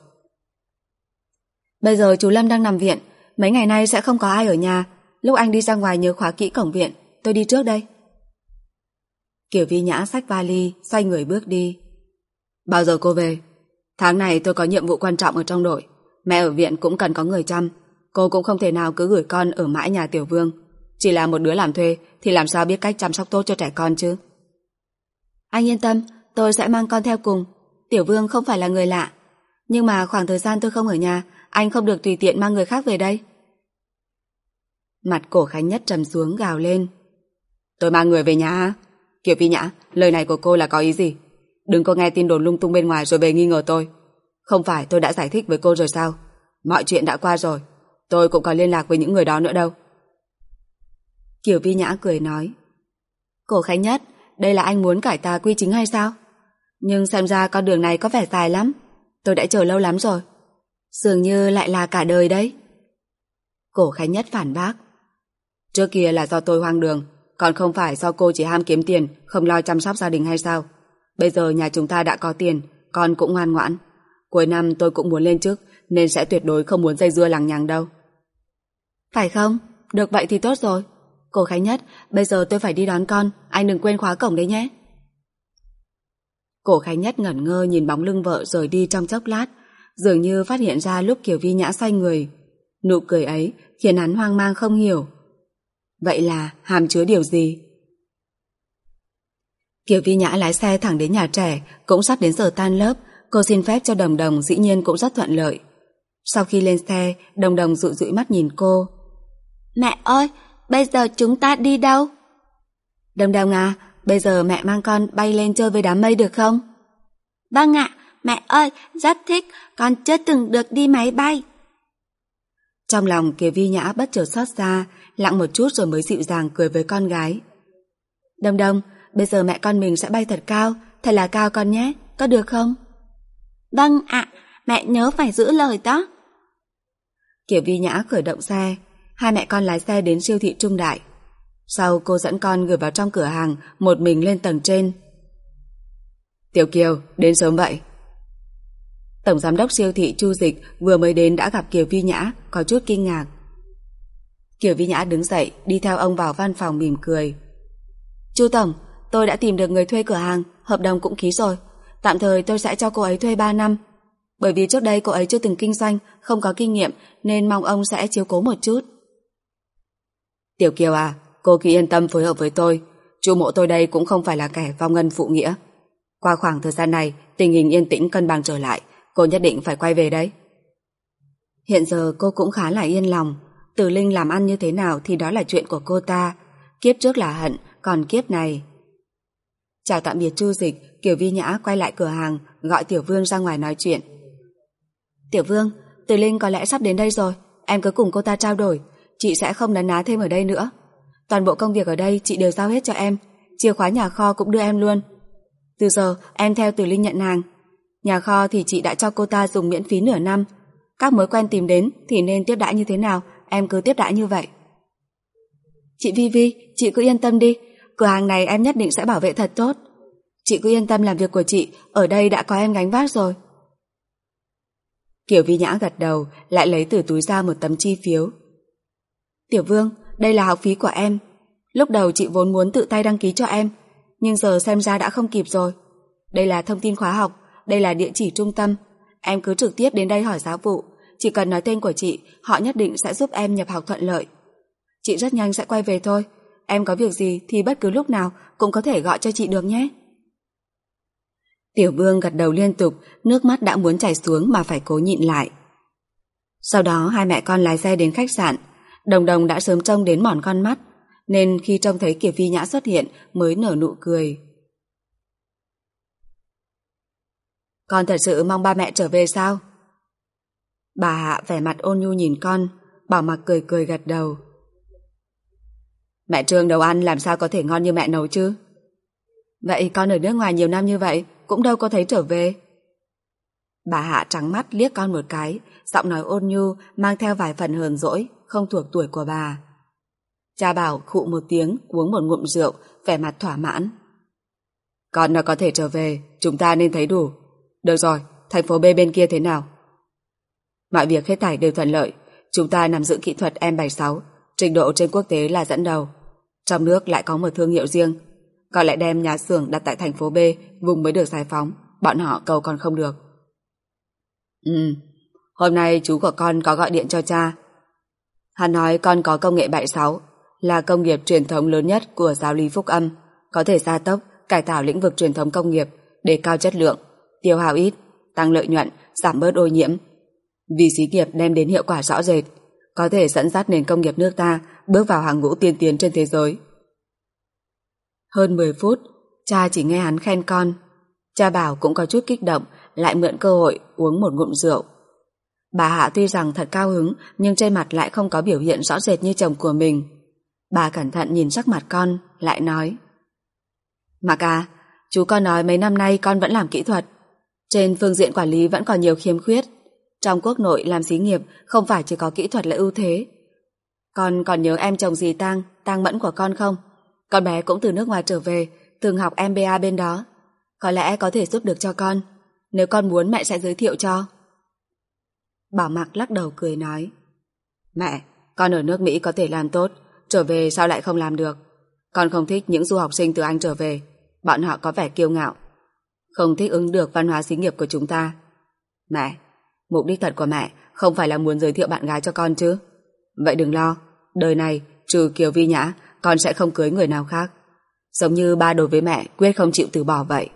Bây giờ chú Lâm đang nằm viện, mấy ngày nay sẽ không có ai ở nhà. Lúc anh đi ra ngoài nhớ khóa kỹ cổng viện, tôi đi trước đây. Kiều Vi Nhã xách vali, xoay người bước đi. Bao giờ cô về? Tháng này tôi có nhiệm vụ quan trọng ở trong đội. Mẹ ở viện cũng cần có người chăm. Cô cũng không thể nào cứ gửi con ở mãi nhà Tiểu Vương. Chỉ là một đứa làm thuê thì làm sao biết cách chăm sóc tốt cho trẻ con chứ? Anh yên tâm, tôi sẽ mang con theo cùng. Tiểu Vương không phải là người lạ. Nhưng mà khoảng thời gian tôi không ở nhà, anh không được tùy tiện mang người khác về đây. Mặt Cổ Khánh Nhất trầm xuống gào lên. Tôi mang người về nhà hả? Kiều Vi Nhã, lời này của cô là có ý gì? Đừng có nghe tin đồn lung tung bên ngoài rồi về nghi ngờ tôi. Không phải tôi đã giải thích với cô rồi sao? Mọi chuyện đã qua rồi. Tôi cũng còn liên lạc với những người đó nữa đâu. Kiều Vi Nhã cười nói. Cổ Khánh Nhất, đây là anh muốn cải tà quy chính hay sao? Nhưng xem ra con đường này có vẻ dài lắm. Tôi đã chờ lâu lắm rồi. Dường như lại là cả đời đấy. Cổ Khánh Nhất phản bác. Trước kia là do tôi hoang đường, còn không phải do cô chỉ ham kiếm tiền, không lo chăm sóc gia đình hay sao? Bây giờ nhà chúng ta đã có tiền, con cũng ngoan ngoãn. Cuối năm tôi cũng muốn lên chức, nên sẽ tuyệt đối không muốn dây dưa lằng nhằng đâu. Phải không? Được vậy thì tốt rồi. Cổ Khánh Nhất, bây giờ tôi phải đi đón con, anh đừng quên khóa cổng đấy nhé. Cổ Khánh Nhất ngẩn ngơ nhìn bóng lưng vợ rời đi trong chốc lát, dường như phát hiện ra lúc Kiều Vi Nhã xoay người. Nụ cười ấy khiến hắn hoang mang không hiểu. Vậy là hàm chứa điều gì? Kiều Vi Nhã lái xe thẳng đến nhà trẻ, cũng sắp đến giờ tan lớp. Cô xin phép cho Đồng Đồng dĩ nhiên cũng rất thuận lợi. Sau khi lên xe, Đồng Đồng dụi dụi mắt nhìn cô. Mẹ ơi, bây giờ chúng ta đi đâu? Đồng Đồng à, bây giờ mẹ mang con bay lên chơi với đám mây được không? Vâng ạ, mẹ ơi, rất thích, con chưa từng được đi máy bay. Trong lòng Kiều Vi Nhã bất chợt xót xa, lặng một chút rồi mới dịu dàng cười với con gái. Đông Đông, bây giờ mẹ con mình sẽ bay thật cao, thật là cao con nhé, có được không? Vâng ạ, mẹ nhớ phải giữ lời đó. Kiều Vi Nhã khởi động xe, hai mẹ con lái xe đến siêu thị Trung Đại. Sau cô dẫn con gửi vào trong cửa hàng, một mình lên tầng trên. Tiểu Kiều, đến sớm vậy. Tổng giám đốc siêu thị Chu Dịch vừa mới đến đã gặp Kiều Vi Nhã, có chút kinh ngạc. Kiều Vi Nhã đứng dậy, đi theo ông vào văn phòng mỉm cười. Chu Tổng, tôi đã tìm được người thuê cửa hàng, hợp đồng cũng ký rồi. Tạm thời tôi sẽ cho cô ấy thuê 3 năm. Bởi vì trước đây cô ấy chưa từng kinh doanh, không có kinh nghiệm, nên mong ông sẽ chiếu cố một chút. Tiểu Kiều à, cô cứ yên tâm phối hợp với tôi. Chu mộ tôi đây cũng không phải là kẻ vong ân phụ nghĩa. Qua khoảng thời gian này, tình hình yên tĩnh cân bằng trở lại, cô nhất định phải quay về đấy. Hiện giờ cô cũng khá là yên lòng. Từ Linh làm ăn như thế nào thì đó là chuyện của cô ta. Kiếp trước là hận, còn kiếp này... Chào tạm biệt Chu Dịch, Kiều Vi Nhã quay lại cửa hàng, gọi Tiểu Vương ra ngoài nói chuyện. Tiểu Vương, Từ Linh có lẽ sắp đến đây rồi, em cứ cùng cô ta trao đổi, chị sẽ không nấn ná thêm ở đây nữa. Toàn bộ công việc ở đây chị đều giao hết cho em, chìa khóa nhà kho cũng đưa em luôn. Từ giờ em theo Từ Linh nhận hàng. Nhà kho thì chị đã cho cô ta dùng miễn phí nửa năm. Các mối quen tìm đến thì nên tiếp đãi như thế nào, em cứ tiếp đãi như vậy. Chị Vi Vi, chị cứ yên tâm đi, cửa hàng này em nhất định sẽ bảo vệ thật tốt. Chị cứ yên tâm làm việc của chị, ở đây đã có em gánh vác rồi. Kiều Vi Nhã gật đầu, lại lấy từ túi ra một tấm chi phiếu. Tiểu Vương, đây là học phí của em. Lúc đầu chị vốn muốn tự tay đăng ký cho em, nhưng giờ xem ra đã không kịp rồi. Đây là thông tin khóa học, đây là địa chỉ trung tâm. Em cứ trực tiếp đến đây hỏi giáo vụ, chỉ cần nói tên của chị, họ nhất định sẽ giúp em nhập học thuận lợi. Chị rất nhanh sẽ quay về thôi. Em có việc gì thì bất cứ lúc nào cũng có thể gọi cho chị được nhé. Tiểu Vương gật đầu liên tục, nước mắt đã muốn chảy xuống mà phải cố nhịn lại. Sau đó hai mẹ con lái xe đến khách sạn. Đồng Đồng đã sớm trông đến mòn con mắt, nên khi trông thấy Kiều Vi Nhã xuất hiện mới nở nụ cười. Con thật sự mong ba mẹ trở về sao? Bà Hạ vẻ mặt ôn nhu nhìn con, Bảo Mặc cười cười gật đầu. Mẹ Trương nấu ăn làm sao có thể ngon như mẹ nấu chứ? Vậy con ở nước ngoài nhiều năm như vậy cũng đâu có thấy trở về. Bà Hạ trắng mắt liếc con một cái, giọng nói ôn nhu mang theo vài phần hờn dỗi, không thuộc tuổi của bà. Cha Bảo khụ một tiếng, uống một ngụm rượu, vẻ mặt thỏa mãn. Con nó có thể trở về, chúng ta nên thấy đủ. Được rồi, thành phố B bên kia thế nào? Mọi việc hết thảy đều thuận lợi. Chúng ta nắm giữ kỹ thuật M76, trình độ trên quốc tế là dẫn đầu. Trong nước lại có một thương hiệu riêng. Còn lại đem nhà xưởng đặt tại thành phố B, vùng mới được giải phóng. Bọn họ cầu còn không được. Hôm nay chú của con có gọi điện cho cha. Hắn nói con có công nghệ 76, là công nghiệp truyền thống lớn nhất của giáo lý Phúc Âm, có thể gia tốc, cải tạo lĩnh vực truyền thống công nghiệp, đề cao chất lượng, tiêu hao ít, tăng lợi nhuận, giảm bớt ô nhiễm. Vì xí nghiệp đem đến hiệu quả rõ rệt, có thể dẫn dắt nền công nghiệp nước ta bước vào hàng ngũ tiên tiến trên thế giới. Hơn 10 phút, cha chỉ nghe hắn khen con. Cha Bảo cũng có chút kích động, lại mượn cơ hội uống một ngụm rượu. Bà Hạ tuy rằng thật cao hứng, nhưng trên mặt lại không có biểu hiện rõ rệt như chồng của mình. Bà cẩn thận nhìn sắc mặt con, lại nói: Mặc à, chú con nói mấy năm nay con vẫn làm kỹ thuật. Trên phương diện quản lý vẫn còn nhiều khiếm khuyết. Trong quốc nội làm xí nghiệp không phải chỉ có kỹ thuật là ưu thế. Con còn nhớ em chồng dì Tang Mẫn của con không? Con bé cũng từ nước ngoài trở về, từng học MBA bên đó. Có lẽ có thể giúp được cho con. Nếu con muốn mẹ sẽ giới thiệu cho. Bảo Mặc lắc đầu cười nói: Mẹ, con ở nước Mỹ có thể làm tốt, trở về sao lại không làm được? Con không thích những du học sinh từ Anh trở về, bọn họ có vẻ kiêu ngạo, không thích ứng được văn hóa xí nghiệp của chúng ta. Mẹ, mục đích thật của mẹ không phải là muốn giới thiệu bạn gái cho con chứ? Vậy đừng lo, đời này trừ Kiều Vi Nhã, con sẽ không cưới người nào khác. Giống như ba đối với mẹ quyết không chịu từ bỏ vậy.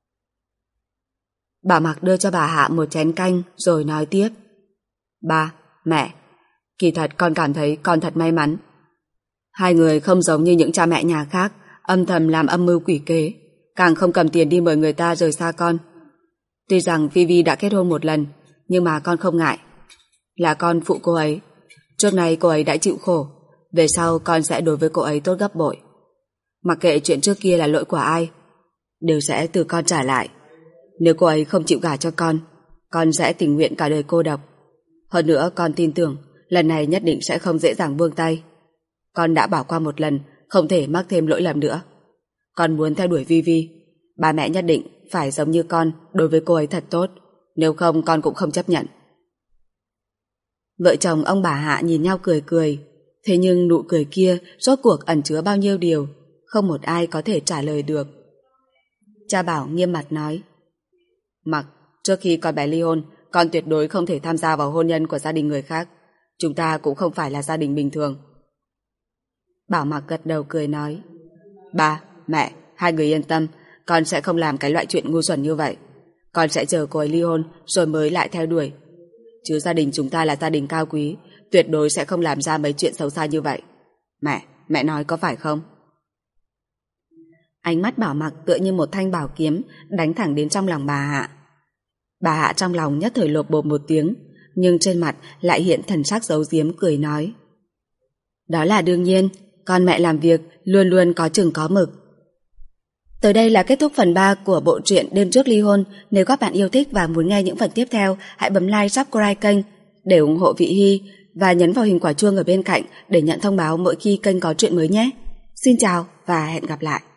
Bà Mặc đưa cho bà Hạ một chén canh rồi nói tiếp: Ba, mẹ, kỳ thật con cảm thấy con thật may mắn. Hai người không giống như những cha mẹ nhà khác, âm thầm làm âm mưu quỷ kế, càng không cầm tiền đi mời người ta rời xa con. Tuy rằng Vivi đã kết hôn một lần, nhưng mà con không ngại. Là con phụ cô ấy. Trước này cô ấy đã chịu khổ, về sau con sẽ đối với cô ấy tốt gấp bội. Mặc kệ chuyện trước kia là lỗi của ai, đều sẽ từ con trả lại. Nếu cô ấy không chịu gả cho con sẽ tình nguyện cả đời cô độc. Hơn nữa con tin tưởng lần này nhất định sẽ không dễ dàng buông tay. Con đã bỏ qua một lần, không thể mắc thêm lỗi lầm nữa. Con muốn theo đuổi Vivi, ba mẹ nhất định phải giống như con đối với cô ấy thật tốt, nếu không con cũng không chấp nhận. Vợ chồng ông bà Hạ nhìn nhau cười cười, thế nhưng nụ cười kia rốt cuộc ẩn chứa bao nhiêu điều, không một ai có thể trả lời được. Cha Bảo nghiêm mặt nói: Mặc, trước khi con bé ly hôn, con tuyệt đối không thể tham gia vào hôn nhân của gia đình người khác. Chúng ta cũng không phải là gia đình bình thường. Bảo Mặc gật đầu cười nói: Ba, mẹ, hai người yên tâm, con sẽ không làm cái loại chuyện ngu xuẩn như vậy. Con sẽ chờ cô ấy ly hôn rồi mới lại theo đuổi. Chứ gia đình chúng ta là gia đình cao quý, tuyệt đối sẽ không làm ra mấy chuyện xấu xa như vậy. Mẹ nói có phải không? Ánh mắt Bảo Mặc tựa như một thanh bảo kiếm đánh thẳng đến trong lòng bà Hạ. Bà Hạ trong lòng nhất thời lộp bộp một tiếng, nhưng trên mặt lại hiện thần sắc giấu giếm cười nói: Đó là đương nhiên, con mẹ làm việc luôn luôn có chừng có mực. Tới đây là kết thúc phần 3 của bộ truyện Đêm Trước Ly Hôn. Nếu các bạn yêu thích và muốn nghe những phần tiếp theo, hãy bấm like, subscribe kênh để ủng hộ Vị Hy và nhấn vào hình quả chuông ở bên cạnh để nhận thông báo mỗi khi kênh có truyện mới nhé. Xin chào và hẹn gặp lại.